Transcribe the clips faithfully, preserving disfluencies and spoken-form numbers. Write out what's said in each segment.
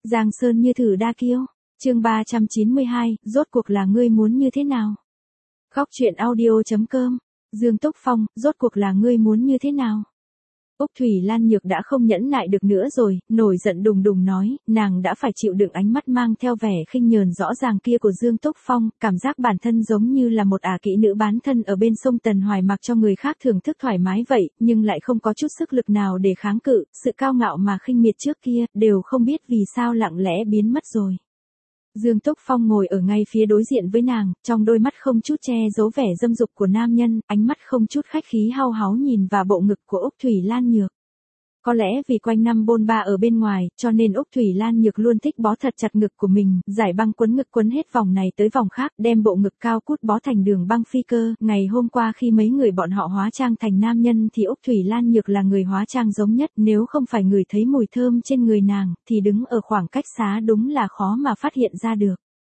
Giang Sơn như thử đa kiêu. Chương ba trăm chín mươi hai, rốt cuộc là ngươi muốn như thế nào? Góc truyện audio chấm com. Dương Túc Phong, rốt cuộc là ngươi muốn như thế nào? Úc Thủy Lan Nhược đã không nhẫn nại được nữa rồi, nổi giận đùng đùng nói, nàng đã phải chịu đựng ánh mắt mang theo vẻ khinh nhờn rõ ràng kia của Dương Túc Phong, cảm giác bản thân giống như là một ả kỹ nữ bán thân ở bên sông Tần Hoài mặc cho người khác thưởng thức thoải mái vậy, nhưng lại không có chút sức lực nào để kháng cự, sự cao ngạo mà khinh miệt trước kia, đều không biết vì sao lặng lẽ biến mất rồi. Dương Túc Phong ngồi ở ngay phía đối diện với nàng, trong đôi mắt không chút che giấu vẻ dâm dục của nam nhân, ánh mắt không chút khách khí hao háo nhìn vào bộ ngực của Úc Thủy Lan Nhược. Có lẽ vì quanh năm bôn ba ở bên ngoài, cho nên Úc Thủy Lan Nhược luôn thích bó thật chặt ngực của mình, giải băng quấn ngực quấn hết vòng này tới vòng khác, đem bộ ngực cao cút bó thành đường băng phi cơ. Ngày hôm qua khi mấy người bọn họ hóa trang thành nam nhân thì Úc Thủy Lan Nhược là người hóa trang giống nhất, nếu không phải người thấy mùi thơm trên người nàng, thì đứng ở khoảng cách xa đúng là khó mà phát hiện ra được.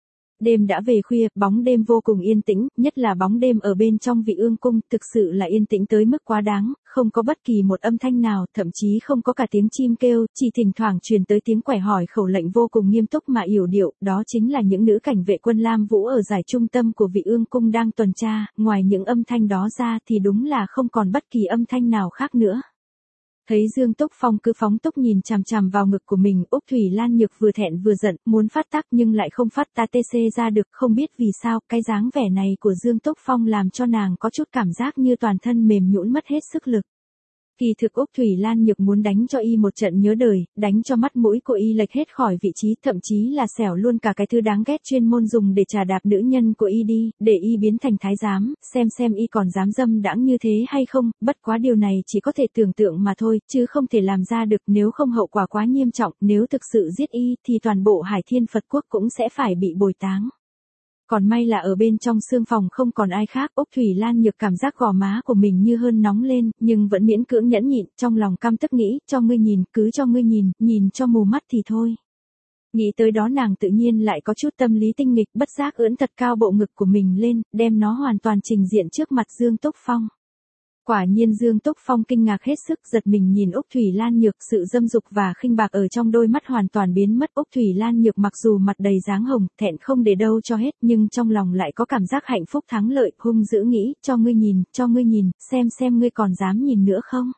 Đêm đã về khuya, bóng đêm vô cùng yên tĩnh, nhất là bóng đêm ở bên trong Vị Ương Cung, thực sự là yên tĩnh tới mức quá đáng, không có bất kỳ một âm thanh nào, thậm chí không có cả tiếng chim kêu, chỉ thỉnh thoảng truyền tới tiếng quẻ hỏi khẩu lệnh vô cùng nghiêm túc mà yểu điệu, đó chính là những nữ cảnh vệ quân Lam Vũ ở giải trung tâm của Vị Ương Cung đang tuần tra, ngoài những âm thanh đó ra thì đúng là không còn bất kỳ âm thanh nào khác nữa. Thấy Dương Túc Phong cứ phóng túc nhìn chằm chằm vào ngực của mình, Úc Thủy Lan Nhược vừa thẹn vừa giận, muốn phát tác nhưng lại không phát ta tê xê ra được, không biết vì sao, cái dáng vẻ này của Dương Túc Phong làm cho nàng có chút cảm giác như toàn thân mềm nhũn mất hết sức lực. Kỳ thực Úc Thủy Lan Nhược muốn đánh cho y một trận nhớ đời, đánh cho mắt mũi của y lệch hết khỏi vị trí, thậm chí là xẻo luôn cả cái thứ đáng ghét chuyên môn dùng để trà đạp nữ nhân của y đi, để y biến thành thái giám, xem xem y còn dám dâm đãng như thế hay không, bất quá điều này chỉ có thể tưởng tượng mà thôi, chứ không thể làm ra được, nếu không hậu quả quá nghiêm trọng, nếu thực sự giết y thì toàn bộ Hải Thiên Phật Quốc cũng sẽ phải bị bồi táng. Còn may là ở bên trong xương phòng không còn ai khác, Úc Thủy Lan Nhược cảm giác gò má của mình như hơn nóng lên, nhưng vẫn miễn cưỡng nhẫn nhịn, trong lòng căm tức nghĩ, cho ngươi nhìn, cứ cho ngươi nhìn, nhìn cho mù mắt thì thôi. Nghĩ tới đó nàng tự nhiên lại có chút tâm lý tinh nghịch, bất giác ưỡn thật cao bộ ngực của mình lên, đem nó hoàn toàn trình diện trước mặt Dương Túc Phong. Quả nhiên Dương Túc Phong kinh ngạc hết sức, giật mình nhìn Úc Thủy Lan Nhược, sự dâm dục và khinh bạc ở trong đôi mắt hoàn toàn biến mất. Úc Thủy Lan Nhược mặc dù mặt đầy dáng hồng, thẹn không để đâu cho hết, nhưng trong lòng lại có cảm giác hạnh phúc thắng lợi, hung dữ nghĩ, cho ngươi nhìn, cho ngươi nhìn, xem xem ngươi còn dám nhìn nữa không.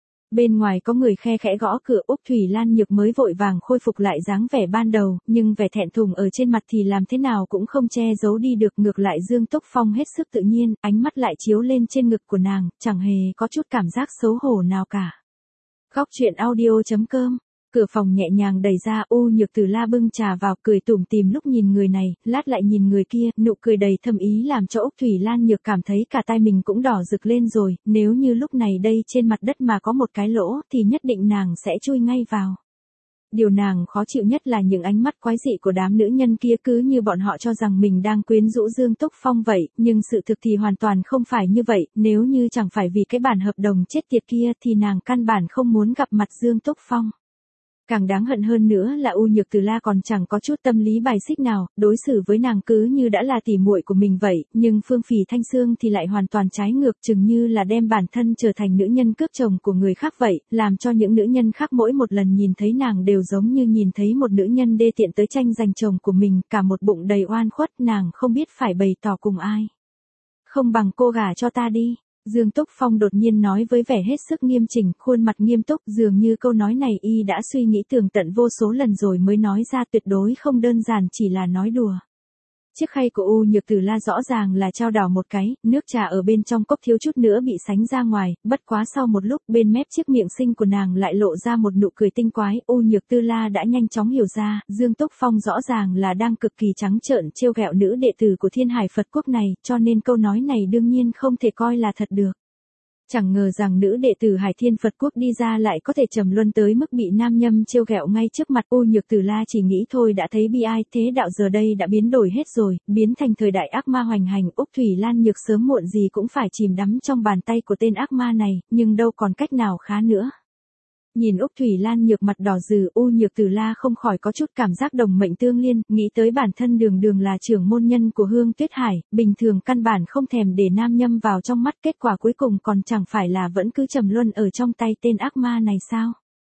Bên ngoài có người khe khẽ gõ cửa, Úc Thủy Lan Nhược mới vội vàng khôi phục lại dáng vẻ ban đầu, nhưng vẻ thẹn thùng ở trên mặt thì làm thế nào cũng không che giấu đi được, ngược lại Dương Túc Phong hết sức tự nhiên, ánh mắt lại chiếu lên trên ngực của nàng, chẳng hề có chút cảm giác xấu hổ nào cả. Góc truyện audio chấm com. Cửa phòng nhẹ nhàng đẩy ra, U Nhược Từ La bưng trà vào, cười tủm tỉm lúc nhìn người này, lát lại nhìn người kia, nụ cười đầy thâm ý làm cho Úc Thủy Lan Nhược cảm thấy cả tai mình cũng đỏ rực lên rồi, nếu như lúc này đây trên mặt đất mà có một cái lỗ thì nhất định nàng sẽ chui ngay vào. Điều nàng khó chịu nhất là những ánh mắt quái dị của đám nữ nhân kia, cứ như bọn họ cho rằng mình đang quyến rũ Dương Túc Phong vậy, nhưng sự thực thì hoàn toàn không phải như vậy, nếu như chẳng phải vì cái bản hợp đồng chết tiệt kia thì nàng căn bản không muốn gặp mặt Dương Túc Phong. Càng đáng hận hơn nữa là U Nhược Từ La còn chẳng có chút tâm lý bài xích nào, đối xử với nàng cứ như đã là tỉ muội của mình vậy, nhưng Phương Phỉ Thanh Xương thì lại hoàn toàn trái ngược, chừng như là đem bản thân trở thành nữ nhân cướp chồng của người khác vậy, làm cho những nữ nhân khác mỗi một lần nhìn thấy nàng đều giống như nhìn thấy một nữ nhân đê tiện tới tranh giành chồng của mình, cả một bụng đầy oan khuất, nàng không biết phải bày tỏ cùng ai. Không bằng cô gả cho ta đi. Dương Túc Phong đột nhiên nói với vẻ hết sức nghiêm chỉnh, khuôn mặt nghiêm túc, dường như câu nói này y đã suy nghĩ tường tận vô số lần rồi mới nói ra, tuyệt đối không đơn giản chỉ là nói đùa. Chiếc khay của U Nhược Từ La rõ ràng là trao đảo một cái, nước trà ở bên trong cốc thiếu chút nữa bị sánh ra ngoài, bất quá sau một lúc bên mép chiếc miệng xinh của nàng lại lộ ra một nụ cười tinh quái, U Nhược Từ La đã nhanh chóng hiểu ra, Dương Túc Phong rõ ràng là đang cực kỳ trắng trợn trêu ghẹo nữ đệ tử của Thiên Hải Phật Quốc này, cho nên câu nói này đương nhiên không thể coi là thật được. Chẳng ngờ rằng nữ đệ tử Hải Thiên Phật Quốc đi ra lại có thể trầm luân tới mức bị nam nhâm trêu ghẹo ngay trước mặt. U Nhược Từ La chỉ nghĩ thôi đã thấy bi ai, thế đạo giờ đây đã biến đổi hết rồi, biến thành thời đại ác ma hoành hành, Úc Thủy Lan Nhược sớm muộn gì cũng phải chìm đắm trong bàn tay của tên ác ma này, nhưng đâu còn cách nào khá nữa. Nhìn Úc Thủy Lan Nhược mặt đỏ rừ, U Nhược Từ La không khỏi có chút cảm giác đồng mệnh tương liên, nghĩ tới bản thân đường đường là trưởng môn nhân của Hương Tuyết Hải, bình thường căn bản không thèm để nam nhâm vào trong mắt, kết quả cuối cùng còn chẳng phải là vẫn cứ trầm luân ở trong tay tên ác ma này sao?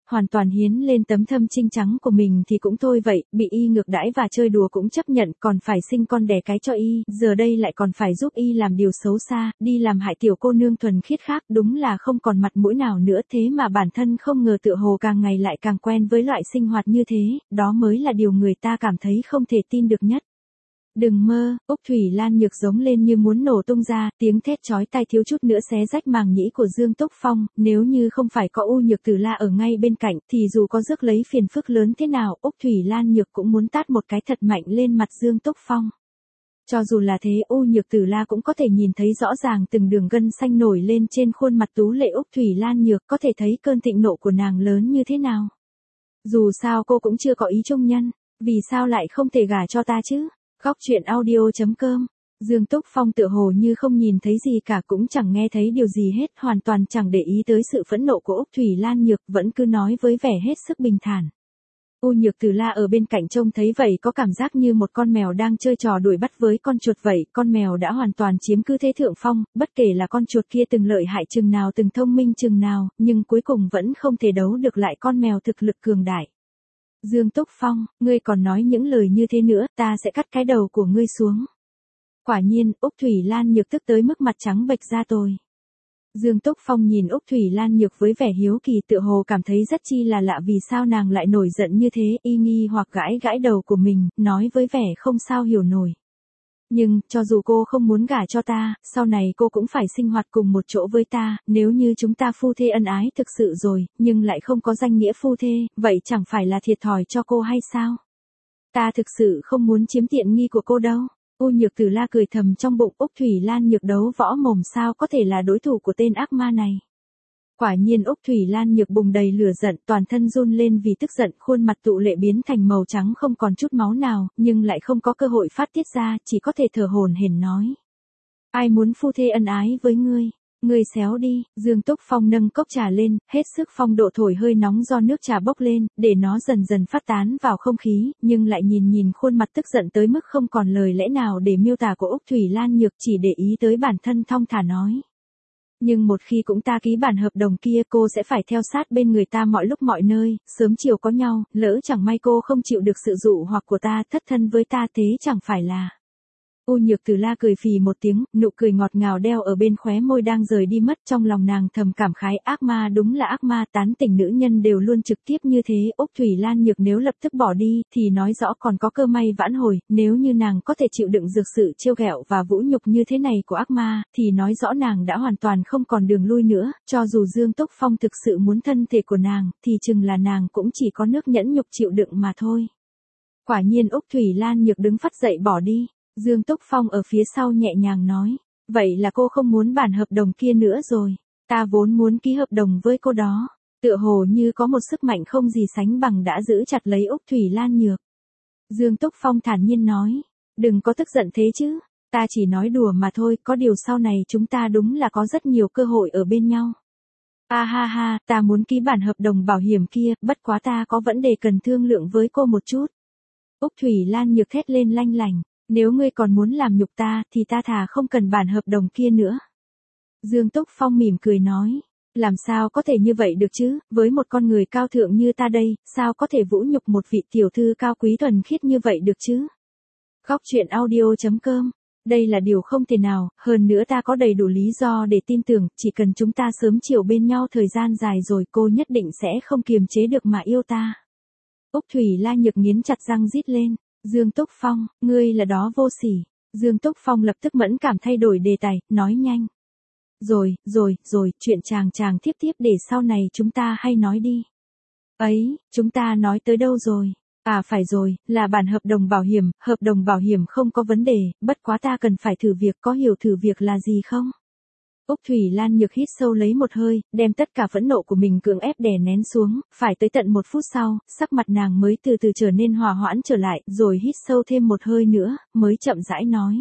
hoàn toàn hiến lên tấm thâm trinh trắng của mình thì cũng thôi vậy, bị y ngược đãi và chơi đùa cũng chấp nhận, còn phải sinh con đẻ cái cho y, giờ đây lại còn phải giúp y làm điều xấu xa, đi làm hại tiểu cô nương thuần khiết khác, đúng là không còn mặt mũi nào nữa. Thế mà bản thân không ngờ tựa hồ càng ngày lại càng quen với loại sinh hoạt như thế, đó mới là điều người ta cảm thấy không thể tin được nhất. Đừng mơ, Úc Thủy Lan Nhược giống lên như muốn nổ tung ra, tiếng thét chói tai thiếu chút nữa xé rách màng nhĩ của Dương Túc Phong, nếu như không phải có U Nhược Tử La ở ngay bên cạnh, thì dù có rước lấy phiền phức lớn thế nào, Úc Thủy Lan Nhược cũng muốn tát một cái thật mạnh lên mặt Dương Túc Phong. Cho dù là thế, U Nhược Tử La cũng có thể nhìn thấy rõ ràng từng đường gân xanh nổi lên trên khuôn mặt tú lệ Úc Thủy Lan Nhược, có thể thấy cơn thịnh nộ của nàng lớn như thế nào. Dù sao cô cũng chưa có ý chung nhân, vì sao lại không thể gả cho ta chứ? Góc truyện audio chấm com. Dương Túc Phong tựa hồ như không nhìn thấy gì cả, cũng chẳng nghe thấy điều gì hết, hoàn toàn chẳng để ý tới sự phẫn nộ của Úc Thủy Lan Nhược, vẫn cứ nói với vẻ hết sức bình thản. U Nhược Tử La ở bên cạnh trông thấy vậy có cảm giác như một con mèo đang chơi trò đuổi bắt với con chuột vậy, con mèo đã hoàn toàn chiếm cứ thế thượng phong, bất kể là con chuột kia từng lợi hại chừng nào, từng thông minh chừng nào, nhưng cuối cùng vẫn không thể đấu được lại con mèo thực lực cường đại. Dương Túc Phong, ngươi còn nói những lời như thế nữa, ta sẽ cắt cái đầu của ngươi xuống. Quả nhiên, Úc Thủy Lan Nhược tức tới mức mặt trắng bệch ra tôi. Dương Túc Phong nhìn Úc Thủy Lan Nhược với vẻ hiếu kỳ, tựa hồ cảm thấy rất chi là lạ vì sao nàng lại nổi giận như thế, y nghi hoặc gãi gãi đầu của mình, nói với vẻ không sao hiểu nổi. Nhưng, cho dù cô không muốn gả cho ta, sau này cô cũng phải sinh hoạt cùng một chỗ với ta, nếu như chúng ta phu thê ân ái thực sự rồi, nhưng lại không có danh nghĩa phu thê, vậy chẳng phải là thiệt thòi cho cô hay sao? Ta thực sự không muốn chiếm tiện nghi của cô đâu. U Nhược Tử La cười thầm trong bụng, Úc Thủy Lan Nhược đấu võ mồm sao có thể là đối thủ của tên ác ma này. Quả nhiên Úc Thủy Lan Nhược bùng đầy lửa giận, toàn thân run lên vì tức giận, khuôn mặt tụ lệ biến thành màu trắng không còn chút máu nào, nhưng lại không có cơ hội phát tiết ra, chỉ có thể thở hổn hển nói. Ai muốn phu thê ân ái với ngươi? Ngươi xéo đi. Dương Túc Phong nâng cốc trà lên, hết sức phong độ thổi hơi nóng do nước trà bốc lên, để nó dần dần phát tán vào không khí, nhưng lại nhìn nhìn khuôn mặt tức giận tới mức không còn lời lẽ nào để miêu tả của Úc Thủy Lan Nhược, chỉ để ý tới bản thân thong thả nói. Nhưng một khi cũng ta ký bản hợp đồng kia, cô sẽ phải theo sát bên người ta mọi lúc mọi nơi, sớm chiều có nhau, lỡ chẳng may cô không chịu được sự dụ hoặc của ta, thất thân với ta, thế chẳng phải là... U Nhược Tử La cười phì một tiếng, nụ cười ngọt ngào đeo ở bên khóe môi đang rời đi mất, trong lòng nàng thầm cảm khái, ác ma đúng là ác ma, tán tỉnh nữ nhân đều luôn trực tiếp như thế. Úc Thủy Lan Nhược nếu lập tức bỏ đi, thì nói rõ còn có cơ may vãn hồi, nếu như nàng có thể chịu đựng dược sự trêu ghẹo và vũ nhục như thế này của ác ma, thì nói rõ nàng đã hoàn toàn không còn đường lui nữa, cho dù Dương Túc Phong thực sự muốn thân thể của nàng, thì chừng là nàng cũng chỉ có nước nhẫn nhục chịu đựng mà thôi. Quả nhiên Úc Thủy Lan Nhược đứng phắt dậy bỏ đi. Dương Túc Phong ở phía sau nhẹ nhàng nói, vậy là cô không muốn bản hợp đồng kia nữa rồi, ta vốn muốn ký hợp đồng với cô đó, tựa hồ như có một sức mạnh không gì sánh bằng đã giữ chặt lấy Úc Thủy Lan Nhược. Dương Túc Phong thản nhiên nói, đừng có tức giận thế chứ, ta chỉ nói đùa mà thôi, có điều sau này chúng ta đúng là có rất nhiều cơ hội ở bên nhau. A ha ha, ta muốn ký bản hợp đồng bảo hiểm kia, bất quá ta có vấn đề cần thương lượng với cô một chút. Úc Thủy Lan Nhược thét lên lanh lảnh. Nếu ngươi còn muốn làm nhục ta, thì ta thà không cần bản hợp đồng kia nữa. Dương Túc Phong mỉm cười nói, làm sao có thể như vậy được chứ, với một con người cao thượng như ta đây, sao có thể vũ nhục một vị tiểu thư cao quý thuần khiết như vậy được chứ? Góc truyện audio chấm com. Đây là điều không thể nào, hơn nữa ta có đầy đủ lý do để tin tưởng, chỉ cần chúng ta sớm chiều bên nhau thời gian dài rồi cô nhất định sẽ không kiềm chế được mà yêu ta. Úc Thủy La Nhược nghiến chặt răng rít lên. Dương Túc Phong, ngươi là đó vô sỉ. Dương Túc Phong lập tức mẫn cảm thay đổi đề tài, nói nhanh. Rồi, rồi, rồi, chuyện chàng chàng tiếp tiếp để sau này chúng ta hay nói đi. Ấy, chúng ta nói tới đâu rồi? À phải rồi, là bản hợp đồng bảo hiểm, hợp đồng bảo hiểm không có vấn đề, bất quá ta cần phải thử việc, có hiểu thử việc là gì không? Úc Thủy Lan Nhược hít sâu lấy một hơi, đem tất cả phẫn nộ của mình cưỡng ép đè nén xuống, phải tới tận một phút sau, sắc mặt nàng mới từ từ trở nên hòa hoãn trở lại, rồi hít sâu thêm một hơi nữa, mới chậm rãi nói.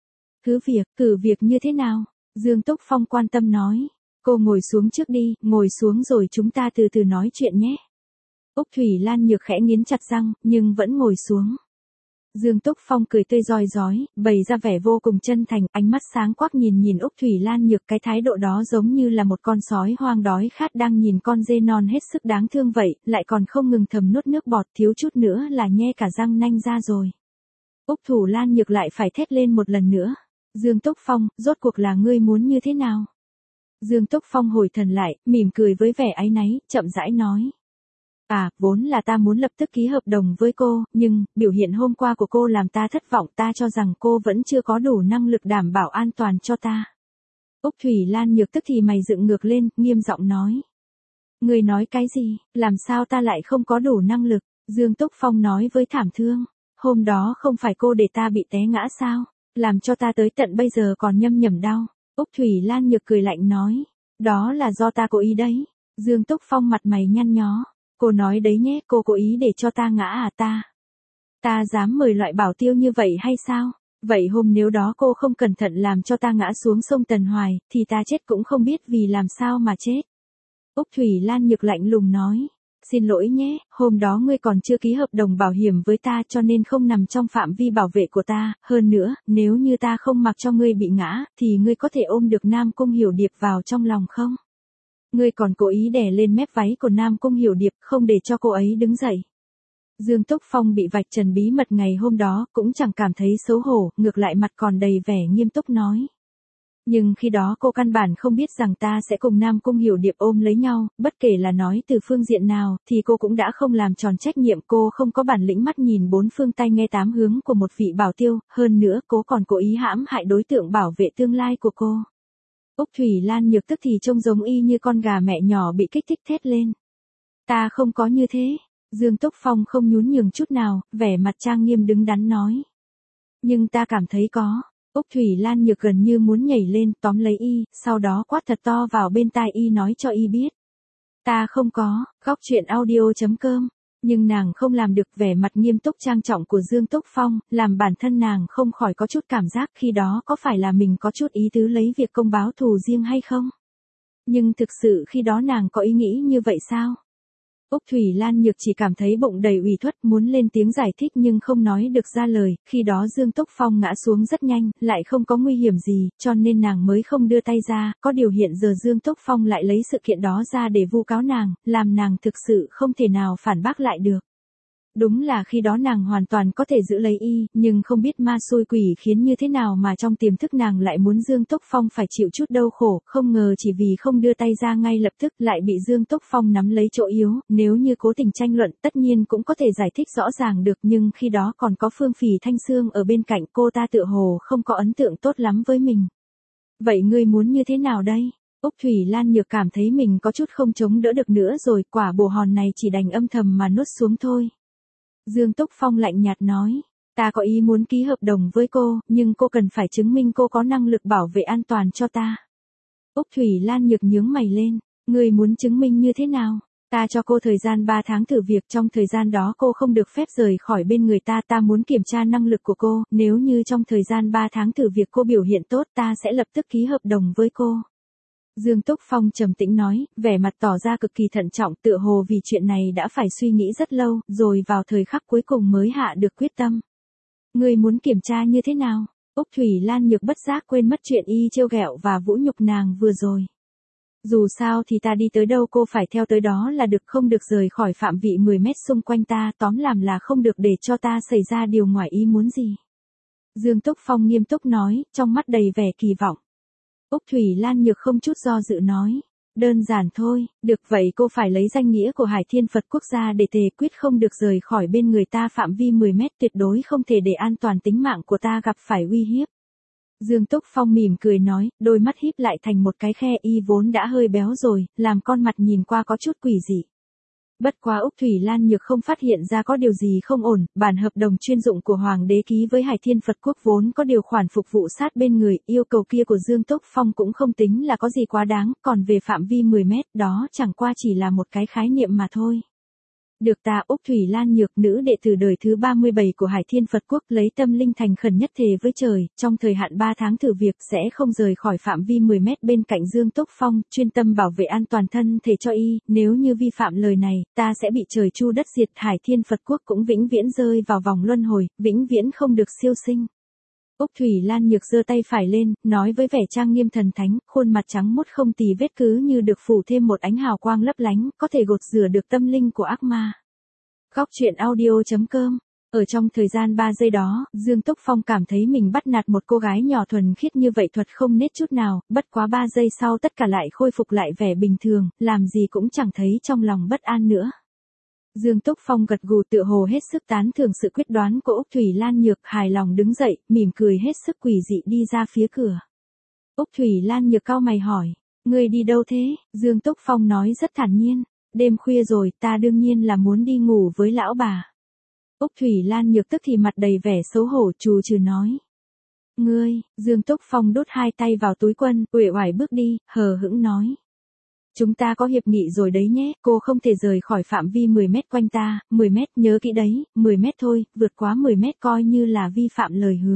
Cứ việc, cử việc như thế nào? Dương Túc Phong quan tâm nói. Cô ngồi xuống trước đi, ngồi xuống rồi chúng ta từ từ nói chuyện nhé. Úc Thủy Lan Nhược khẽ nghiến chặt răng, nhưng vẫn ngồi xuống. Dương Túc Phong cười tươi rói rói, bày ra vẻ vô cùng chân thành, ánh mắt sáng quắc nhìn nhìn Úc Thủy Lan Nhược, cái thái độ đó giống như là một con sói hoang đói khát đang nhìn con dê non hết sức đáng thương vậy, lại còn không ngừng thầm nuốt nước bọt, thiếu chút nữa là nhe cả răng nanh ra rồi. Úc Thủy Lan Nhược lại phải thét lên một lần nữa. Dương Túc Phong, rốt cuộc là ngươi muốn như thế nào? Dương Túc Phong hồi thần lại, mỉm cười với vẻ áy náy, chậm rãi nói. À, vốn là ta muốn lập tức ký hợp đồng với cô, nhưng, biểu hiện hôm qua của cô làm ta thất vọng, ta cho rằng cô vẫn chưa có đủ năng lực đảm bảo an toàn cho ta. Úc Thủy Lan Nhược tức thì mày dựng ngược lên, nghiêm giọng nói. Người nói cái gì, làm sao ta lại không có đủ năng lực? Dương Túc Phong nói với thảm thương. Hôm đó không phải cô để ta bị té ngã sao? Làm cho ta tới tận bây giờ còn nhâm nhẩm đau. Úc Thủy Lan Nhược cười lạnh nói. Đó là do ta cố ý đấy. Dương Túc Phong mặt mày nhăn nhó. Cô nói đấy nhé, cô cố ý để cho ta ngã à ta? Ta dám mời loại bảo tiêu như vậy hay sao? Vậy hôm nếu đó cô không cẩn thận làm cho ta ngã xuống sông Tần Hoài, thì ta chết cũng không biết vì làm sao mà chết. Úc Thủy Lan Nhược lạnh lùng nói. Xin lỗi nhé, hôm đó ngươi còn chưa ký hợp đồng bảo hiểm với ta cho nên không nằm trong phạm vi bảo vệ của ta, hơn nữa, nếu như ta không mặc cho ngươi bị ngã, thì ngươi có thể ôm được Nam Cung Hiểu Điệp vào trong lòng không? Ngươi còn cố ý đè lên mép váy của Nam Cung Hiểu Điệp, không để cho cô ấy đứng dậy. Dương Túc Phong bị vạch trần bí mật ngày hôm đó, cũng chẳng cảm thấy xấu hổ, ngược lại mặt còn đầy vẻ nghiêm túc nói. Nhưng khi đó cô căn bản không biết rằng ta sẽ cùng Nam Cung Hiểu Điệp ôm lấy nhau, bất kể là nói từ phương diện nào, thì cô cũng đã không làm tròn trách nhiệm, cô không có bản lĩnh mắt nhìn bốn phương tay nghe tám hướng của một vị bảo tiêu, hơn nữa cô còn cố ý hãm hại đối tượng bảo vệ tương lai của cô. Úc Thủy Lan Nhược tức thì trông giống y như con gà mẹ nhỏ bị kích thích thét lên. Ta không có như thế. Dương Túc Phong không nhún nhường chút nào, vẻ mặt trang nghiêm đứng đắn nói. Nhưng ta cảm thấy có. Úc Thủy Lan Nhược gần như muốn nhảy lên, tóm lấy y, sau đó quát thật to vào bên tai y nói cho y biết. Ta không có, góc truyện audio chấm com. Nhưng nàng không làm được, vẻ mặt nghiêm túc trang trọng của Dương Túc Phong, làm bản thân nàng không khỏi có chút cảm giác khi đó có phải là mình có chút ý tứ lấy việc công báo thù riêng hay không? Nhưng thực sự khi đó nàng có ý nghĩ như vậy sao? Úc Thủy Lan Nhược chỉ cảm thấy bụng đầy ủy khuất, muốn lên tiếng giải thích nhưng không nói được ra lời, khi đó Dương Túc Phong ngã xuống rất nhanh, lại không có nguy hiểm gì, cho nên nàng mới không đưa tay ra, có điều hiện giờ Dương Túc Phong lại lấy sự kiện đó ra để vu cáo nàng, làm nàng thực sự không thể nào phản bác lại được. Đúng là khi đó nàng hoàn toàn có thể giữ lấy y, nhưng không biết ma xui quỷ khiến như thế nào mà trong tiềm thức nàng lại muốn Dương Túc Phong phải chịu chút đau khổ, không ngờ chỉ vì không đưa tay ra ngay lập tức lại bị Dương Túc Phong nắm lấy chỗ yếu, nếu như cố tình tranh luận tất nhiên cũng có thể giải thích rõ ràng được, nhưng khi đó còn có Phương Phỉ Thanh Sương ở bên cạnh, cô ta tựa hồ không có ấn tượng tốt lắm với mình. Vậy ngươi muốn như thế nào đây? Úc Thủy Lan Nhược cảm thấy mình có chút không chống đỡ được nữa rồi, quả bồ hòn này chỉ đành âm thầm mà nuốt xuống thôi. Dương Túc Phong lạnh nhạt nói, ta có ý muốn ký hợp đồng với cô, nhưng cô cần phải chứng minh cô có năng lực bảo vệ an toàn cho ta. Úc Thủy Lan Nhược nhướng mày lên, ngươi muốn chứng minh như thế nào? Ta cho cô thời gian ba tháng thử việc, trong thời gian đó cô không được phép rời khỏi bên người ta, ta muốn kiểm tra năng lực của cô, nếu như trong thời gian ba tháng thử việc cô biểu hiện tốt ta sẽ lập tức ký hợp đồng với cô. Dương Túc Phong trầm tĩnh nói, vẻ mặt tỏ ra cực kỳ thận trọng, tựa hồ vì chuyện này đã phải suy nghĩ rất lâu, rồi vào thời khắc cuối cùng mới hạ được quyết tâm. Ngươi muốn kiểm tra như thế nào? Úc Thủy Lan Nhược bất giác quên mất chuyện y trêu ghẹo và vũ nhục nàng vừa rồi. Dù sao thì ta đi tới đâu cô phải theo tới đó là được, không được rời khỏi phạm vị mười mét xung quanh ta, tóm làm là không được để cho ta xảy ra điều ngoài ý muốn gì. Dương Túc Phong nghiêm túc nói, trong mắt đầy vẻ kỳ vọng. Úc Thủy Lan Nhược không chút do dự nói, đơn giản thôi, được vậy cô phải lấy danh nghĩa của Hải Thiên Phật Quốc gia để thề quyết không được rời khỏi bên người ta phạm vi mười mét, tuyệt đối không thể để an toàn tính mạng của ta gặp phải uy hiếp. Dương Túc Phong mỉm cười nói, đôi mắt híp lại thành một cái khe, y vốn đã hơi béo rồi, làm con mặt nhìn qua có chút quỷ dị. Bất quá Úc Thủy Lan Nhược không phát hiện ra có điều gì không ổn, bản hợp đồng chuyên dụng của Hoàng đế ký với Hải Thiên Phật Quốc vốn có điều khoản phục vụ sát bên người, yêu cầu kia của Dương Túc Phong cũng không tính là có gì quá đáng, còn về phạm vi mười mét, đó chẳng qua chỉ là một cái khái niệm mà thôi. Được ta. Úc Thủy Lan Nhược, nữ đệ tử đời thứ ba mươi bảy của Hải Thiên Phật Quốc, lấy tâm linh thành khẩn nhất thề với trời, trong thời hạn ba tháng thử việc sẽ không rời khỏi phạm vi mười mét bên cạnh Dương Túc Phong, chuyên tâm bảo vệ an toàn thân thể cho y, nếu như vi phạm lời này, ta sẽ bị trời chu đất diệt, Hải Thiên Phật Quốc cũng vĩnh viễn rơi vào vòng luân hồi, vĩnh viễn không được siêu sinh. Úc Thủy Lan Nhược giơ tay phải lên, nói với vẻ trang nghiêm thần thánh, khuôn mặt trắng muốt không tì vết cứ như được phủ thêm một ánh hào quang lấp lánh, có thể gột rửa được tâm linh của ác ma. Góc truyện audio chấm com. Ở trong thời gian ba giây đó, Dương Túc Phong cảm thấy mình bắt nạt một cô gái nhỏ thuần khiết như vậy thuật không nết chút nào, bất quá ba giây sau tất cả lại khôi phục lại vẻ bình thường, làm gì cũng chẳng thấy trong lòng bất an nữa. Dương Túc Phong gật gù tựa hồ hết sức tán thưởng sự quyết đoán của Úc Thủy Lan Nhược, hài lòng đứng dậy, mỉm cười hết sức quỷ dị đi ra phía cửa. Úc Thủy Lan Nhược cau mày hỏi, ngươi đi đâu thế? Dương Túc Phong nói rất thản nhiên, đêm khuya rồi, ta đương nhiên là muốn đi ngủ với lão bà. Úc Thủy Lan Nhược tức thì mặt đầy vẻ xấu hổ trù trừ nói. Ngươi, Dương Túc Phong đút hai tay vào túi quần, uể oải bước đi, hờ hững nói. Chúng ta có hiệp nghị rồi đấy nhé, cô không thể rời khỏi phạm vi mười mét quanh ta, mười mét nhớ kỹ đấy, mười mét thôi, vượt quá mười mét coi như là vi phạm lời hứa.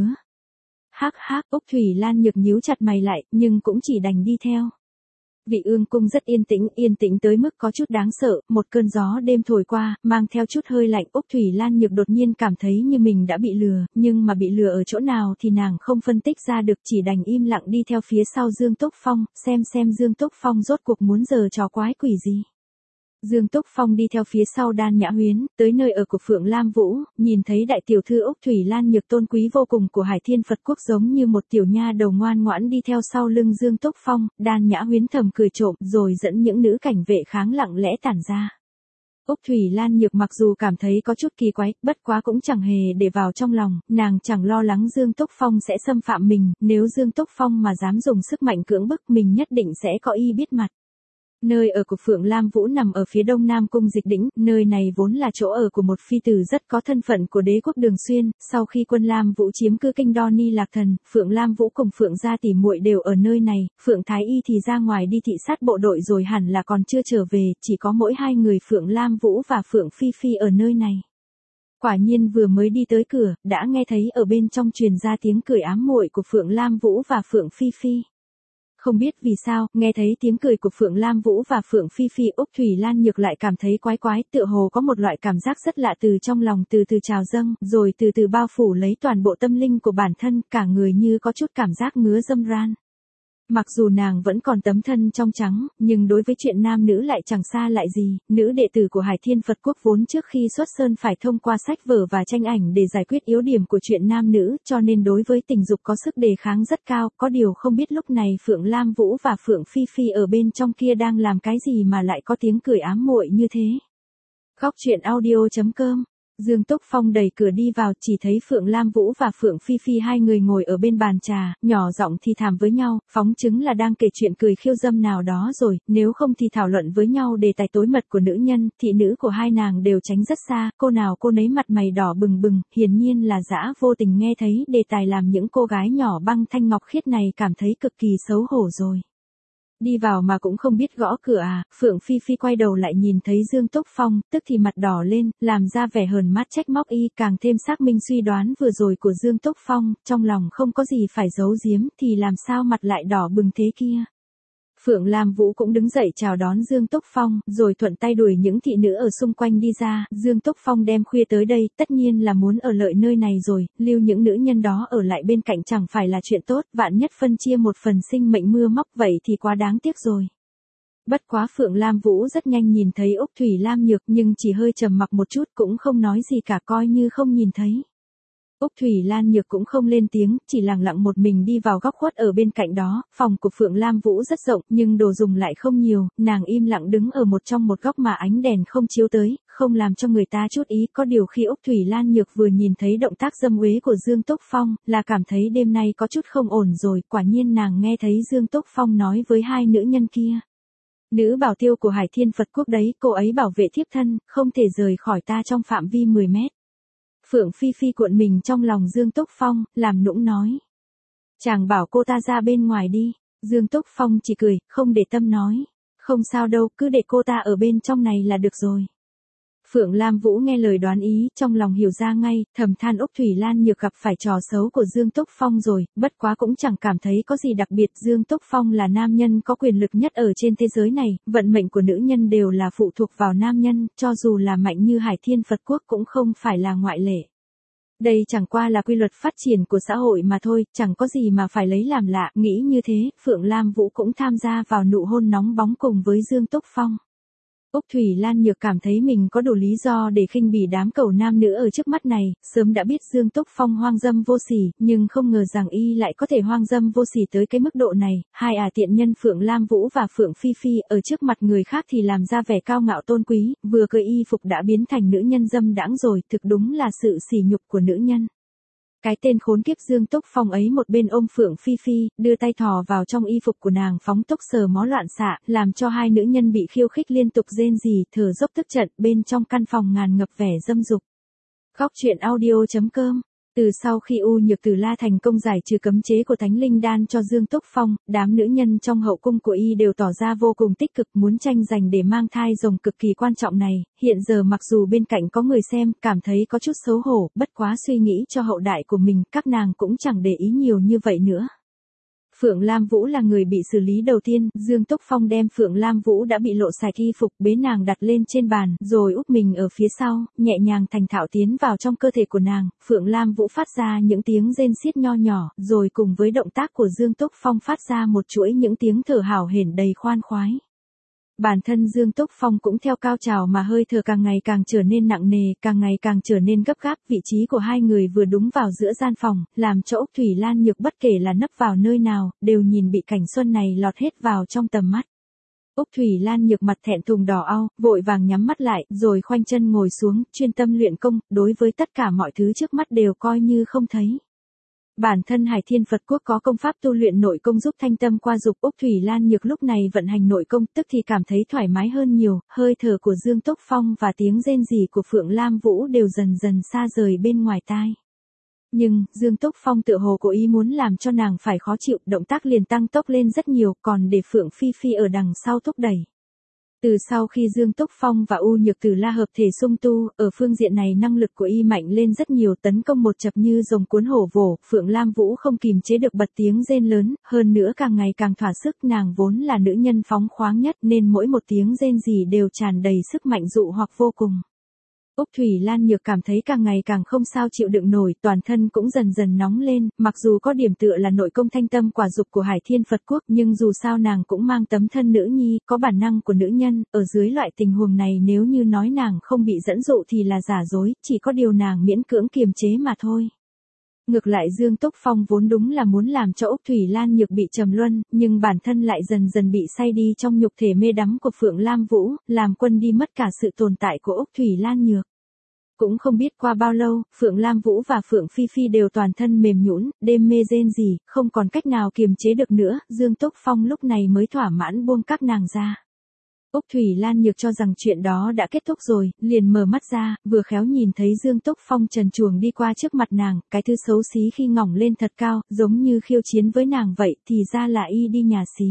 Hắc hắc, Úc Thủy Lan Nhược nhíu chặt mày lại, nhưng cũng chỉ đành đi theo. Vị ương cung rất yên tĩnh, yên tĩnh tới mức có chút đáng sợ, một cơn gió đêm thổi qua, mang theo chút hơi lạnh. Úc Thủy Lan Nhược đột nhiên cảm thấy như mình đã bị lừa, nhưng mà bị lừa ở chỗ nào thì nàng không phân tích ra được, chỉ đành im lặng đi theo phía sau Dương Túc Phong, xem xem Dương Túc Phong rốt cuộc muốn giở trò quái quỷ gì. Dương Túc Phong đi theo phía sau Đan Nhã Huyến, tới nơi ở của Phượng Lam Vũ, nhìn thấy đại tiểu thư Úc Thủy Lan Nhược tôn quý vô cùng của Hải Thiên Phật Quốc giống như một tiểu nha đầu ngoan ngoãn đi theo sau lưng Dương Túc Phong, Đan Nhã Huyến thầm cười trộm rồi dẫn những nữ cảnh vệ kháng lặng lẽ tản ra. Úc Thủy Lan Nhược mặc dù cảm thấy có chút kỳ quái, bất quá cũng chẳng hề để vào trong lòng, nàng chẳng lo lắng Dương Túc Phong sẽ xâm phạm mình, nếu Dương Túc Phong mà dám dùng sức mạnh cưỡng bức mình nhất định sẽ có y biết mặt. Nơi ở của Phượng Lam Vũ nằm ở phía đông nam cung Dịch Đỉnh, nơi này vốn là chỗ ở của một phi tử rất có thân phận của đế quốc Đường Xuyên, sau khi quân Lam Vũ chiếm cứ kinh đo Ni Lạc Thần, Phượng Lam Vũ cùng Phượng gia tỷ muội đều ở nơi này, Phượng Thái Y thì ra ngoài đi thị sát bộ đội rồi hẳn là còn chưa trở về, chỉ có mỗi hai người Phượng Lam Vũ và Phượng Phi Phi ở nơi này. Quả nhiên vừa mới đi tới cửa, đã nghe thấy ở bên trong truyền ra tiếng cười ám muội của Phượng Lam Vũ và Phượng Phi Phi. Không biết vì sao, nghe thấy tiếng cười của Phượng Lam Vũ và Phượng Phi Phi, Úc Thủy Lan Nhược lại cảm thấy quái quái, tựa hồ có một loại cảm giác rất lạ từ trong lòng từ từ trào dâng, rồi từ từ bao phủ lấy toàn bộ tâm linh của bản thân, cả người như có chút cảm giác ngứa dâm ran. Mặc dù nàng vẫn còn tấm thân trong trắng, nhưng đối với chuyện nam nữ lại chẳng xa lại gì, nữ đệ tử của Hải Thiên Phật Quốc vốn trước khi xuất sơn phải thông qua sách vở và tranh ảnh để giải quyết yếu điểm của chuyện nam nữ, cho nên đối với tình dục có sức đề kháng rất cao, có điều không biết lúc này Phượng Lam Vũ và Phượng Phi Phi ở bên trong kia đang làm cái gì mà lại có tiếng cười ám muội như thế. Góc truyện audio chấm com. Dương Túc Phong đẩy cửa đi vào, chỉ thấy Phượng Lam Vũ và Phượng Phi Phi hai người ngồi ở bên bàn trà, nhỏ giọng thì thầm với nhau, phóng chứng là đang kể chuyện cười khiêu dâm nào đó rồi, nếu không thì thảo luận với nhau đề tài tối mật của nữ nhân, thị nữ của hai nàng đều tránh rất xa, cô nào cô nấy mặt mày đỏ bừng bừng, hiển nhiên là dã vô tình nghe thấy đề tài làm những cô gái nhỏ băng thanh ngọc khiết này cảm thấy cực kỳ xấu hổ rồi. Đi vào mà cũng không biết gõ cửa à, Phượng Phi Phi quay đầu lại nhìn thấy Dương Túc Phong, tức thì mặt đỏ lên, làm ra vẻ hờn mát trách móc y, càng thêm xác minh suy đoán vừa rồi của Dương Túc Phong, trong lòng không có gì phải giấu giếm, thì làm sao mặt lại đỏ bừng thế kia. Phượng Lam Vũ cũng đứng dậy chào đón Dương Túc Phong, rồi thuận tay đuổi những thị nữ ở xung quanh đi ra, Dương Túc Phong đem khuya tới đây, tất nhiên là muốn ở lợi nơi này rồi, lưu những nữ nhân đó ở lại bên cạnh chẳng phải là chuyện tốt, vạn nhất phân chia một phần sinh mệnh mưa móc vậy thì quá đáng tiếc rồi. Bất quá Phượng Lam Vũ rất nhanh nhìn thấy Úc Thủy Lam Nhược nhưng chỉ hơi trầm mặc một chút cũng không nói gì cả coi như không nhìn thấy. Úc Thủy Lan Nhược cũng không lên tiếng, chỉ lặng lặng một mình đi vào góc khuất ở bên cạnh đó, phòng của Phượng Lam Vũ rất rộng nhưng đồ dùng lại không nhiều, nàng im lặng đứng ở một trong một góc mà ánh đèn không chiếu tới, không làm cho người ta chút ý, có điều khi Úc Thủy Lan Nhược vừa nhìn thấy động tác dâm uế của Dương Túc Phong, là cảm thấy đêm nay có chút không ổn rồi, quả nhiên nàng nghe thấy Dương Túc Phong nói với hai nữ nhân kia. Nữ bảo tiêu của Hải Thiên Phật Quốc đấy, cô ấy bảo vệ thiếp thân, không thể rời khỏi ta trong phạm vi mười mét. Phượng Phi Phi cuộn mình trong lòng Dương Túc Phong, làm nũng nói. Chàng bảo cô ta ra bên ngoài đi. Dương Túc Phong chỉ cười, không để tâm nói. Không sao đâu, cứ để cô ta ở bên trong này là được rồi. Phượng Lam Vũ nghe lời đoán ý, trong lòng hiểu ra ngay, thầm than Úc Thủy Lan Nhược gặp phải trò xấu của Dương Túc Phong rồi, bất quá cũng chẳng cảm thấy có gì đặc biệt. Dương Túc Phong là nam nhân có quyền lực nhất ở trên thế giới này, vận mệnh của nữ nhân đều là phụ thuộc vào nam nhân, cho dù là mạnh như Hải Thiên Phật Quốc cũng không phải là ngoại lệ. Đây chẳng qua là quy luật phát triển của xã hội mà thôi, chẳng có gì mà phải lấy làm lạ. Nghĩ như thế, Phượng Lam Vũ cũng tham gia vào nụ hôn nóng bóng cùng với Dương Túc Phong. Úc Thủy Lan Nhược cảm thấy mình có đủ lý do để khinh bỉ đám cẩu nam nữ ở trước mắt này, sớm đã biết Dương Túc Phong hoang dâm vô sỉ, nhưng không ngờ rằng y lại có thể hoang dâm vô sỉ tới cái mức độ này. Hai ả tiện nhân Phượng Lam Vũ và Phượng Phi Phi ở trước mặt người khác thì làm ra vẻ cao ngạo tôn quý, vừa cởi y phục đã biến thành nữ nhân dâm đãng rồi, thực đúng là sự sỉ nhục của nữ nhân. Cái tên khốn kiếp Dương Túc Phong ấy một bên ôm Phượng Phi Phi, đưa tay thò vào trong y phục của nàng phóng tốc sờ mó loạn xạ, làm cho hai nữ nhân bị khiêu khích liên tục rên rỉ, thở dốc tức trận. Bên trong căn phòng ngàn ngập vẻ dâm dục. Khóc chuyện audio chấm com. Từ sau khi U Nhược Tử La thành công giải trừ cấm chế của Thánh Linh Đan cho Dương Túc Phong, đám nữ nhân trong hậu cung của y đều tỏ ra vô cùng tích cực, muốn tranh giành để mang thai rồng cực kỳ quan trọng này. Hiện giờ mặc dù bên cạnh có người xem, cảm thấy có chút xấu hổ, bất quá suy nghĩ cho hậu đại của mình, các nàng cũng chẳng để ý nhiều như vậy nữa. Phượng Lam Vũ là người bị xử lý đầu tiên, Dương Túc Phong đem Phượng Lam Vũ đã bị lộ sạch y phục, bế nàng đặt lên trên bàn, rồi úp mình ở phía sau, nhẹ nhàng thành thạo tiến vào trong cơ thể của nàng. Phượng Lam Vũ phát ra những tiếng rên xiết nho nhỏ, rồi cùng với động tác của Dương Túc Phong phát ra một chuỗi những tiếng thở hào hển đầy khoan khoái. Bản thân Dương Túc Phong cũng theo cao trào mà hơi thở càng ngày càng trở nên nặng nề, càng ngày càng trở nên gấp gáp. Vị trí của hai người vừa đúng vào giữa gian phòng, làm cho Úc Thủy Lan Nhược bất kể là nấp vào nơi nào, đều nhìn bị cảnh xuân này lọt hết vào trong tầm mắt. Úc Thủy Lan Nhược mặt thẹn thùng đỏ au, vội vàng nhắm mắt lại, rồi khoanh chân ngồi xuống, chuyên tâm luyện công, đối với tất cả mọi thứ trước mắt đều coi như không thấy. Bản thân Hải Thiên Phật Quốc có công pháp tu luyện nội công giúp thanh tâm qua dục. Úc Thủy Lan Nhược lúc này vận hành nội công, tức thì cảm thấy thoải mái hơn nhiều, hơi thở của Dương Túc Phong và tiếng rên rỉ của Phượng Lam Vũ đều dần dần xa rời bên ngoài tai. Nhưng, Dương Túc Phong tựa hồ cố ý muốn làm cho nàng phải khó chịu, động tác liền tăng tốc lên rất nhiều, còn để Phượng Phi Phi ở đằng sau thúc đẩy. Từ sau khi Dương Túc Phong và U Nhược Tử La hợp thể sung tu, ở phương diện này năng lực của y mạnh lên rất nhiều, tấn công một chập như rồng cuốn hổ vồ. Phượng Lam Vũ không kìm chế được bật tiếng rên lớn, hơn nữa càng ngày càng thỏa sức. Nàng vốn là nữ nhân phóng khoáng nhất nên mỗi một tiếng rên gì đều tràn đầy sức mạnh dụ hoặc vô cùng. Úc Thủy Lan Nhược cảm thấy càng ngày càng không sao chịu đựng nổi, toàn thân cũng dần dần nóng lên, mặc dù có điểm tựa là nội công thanh tâm quả dục của Hải Thiên Phật Quốc, nhưng dù sao nàng cũng mang tấm thân nữ nhi, có bản năng của nữ nhân, ở dưới loại tình huống này nếu như nói nàng không bị dẫn dụ thì là giả dối, chỉ có điều nàng miễn cưỡng kiềm chế mà thôi. Ngược lại Dương Túc Phong vốn đúng là muốn làm cho Úc Thủy Lan Nhược bị trầm luân, nhưng bản thân lại dần dần bị say đi trong nhục thể mê đắm của Phượng Lam Vũ, làm quên đi mất cả sự tồn tại của Úc Thủy Lan Nhược. Cũng không biết qua bao lâu, Phượng Lam Vũ và Phượng Phi Phi đều toàn thân mềm nhũn, đêm mê rên rỉ, không còn cách nào kiềm chế được nữa, Dương Túc Phong lúc này mới thỏa mãn buông các nàng ra. Úc Thủy Lan Nhược cho rằng chuyện đó đã kết thúc rồi, liền mở mắt ra, vừa khéo nhìn thấy Dương Túc Phong trần truồng đi qua trước mặt nàng, cái thứ xấu xí khi ngỏng lên thật cao, giống như khiêu chiến với nàng vậy, thì ra là y đi nhà xí.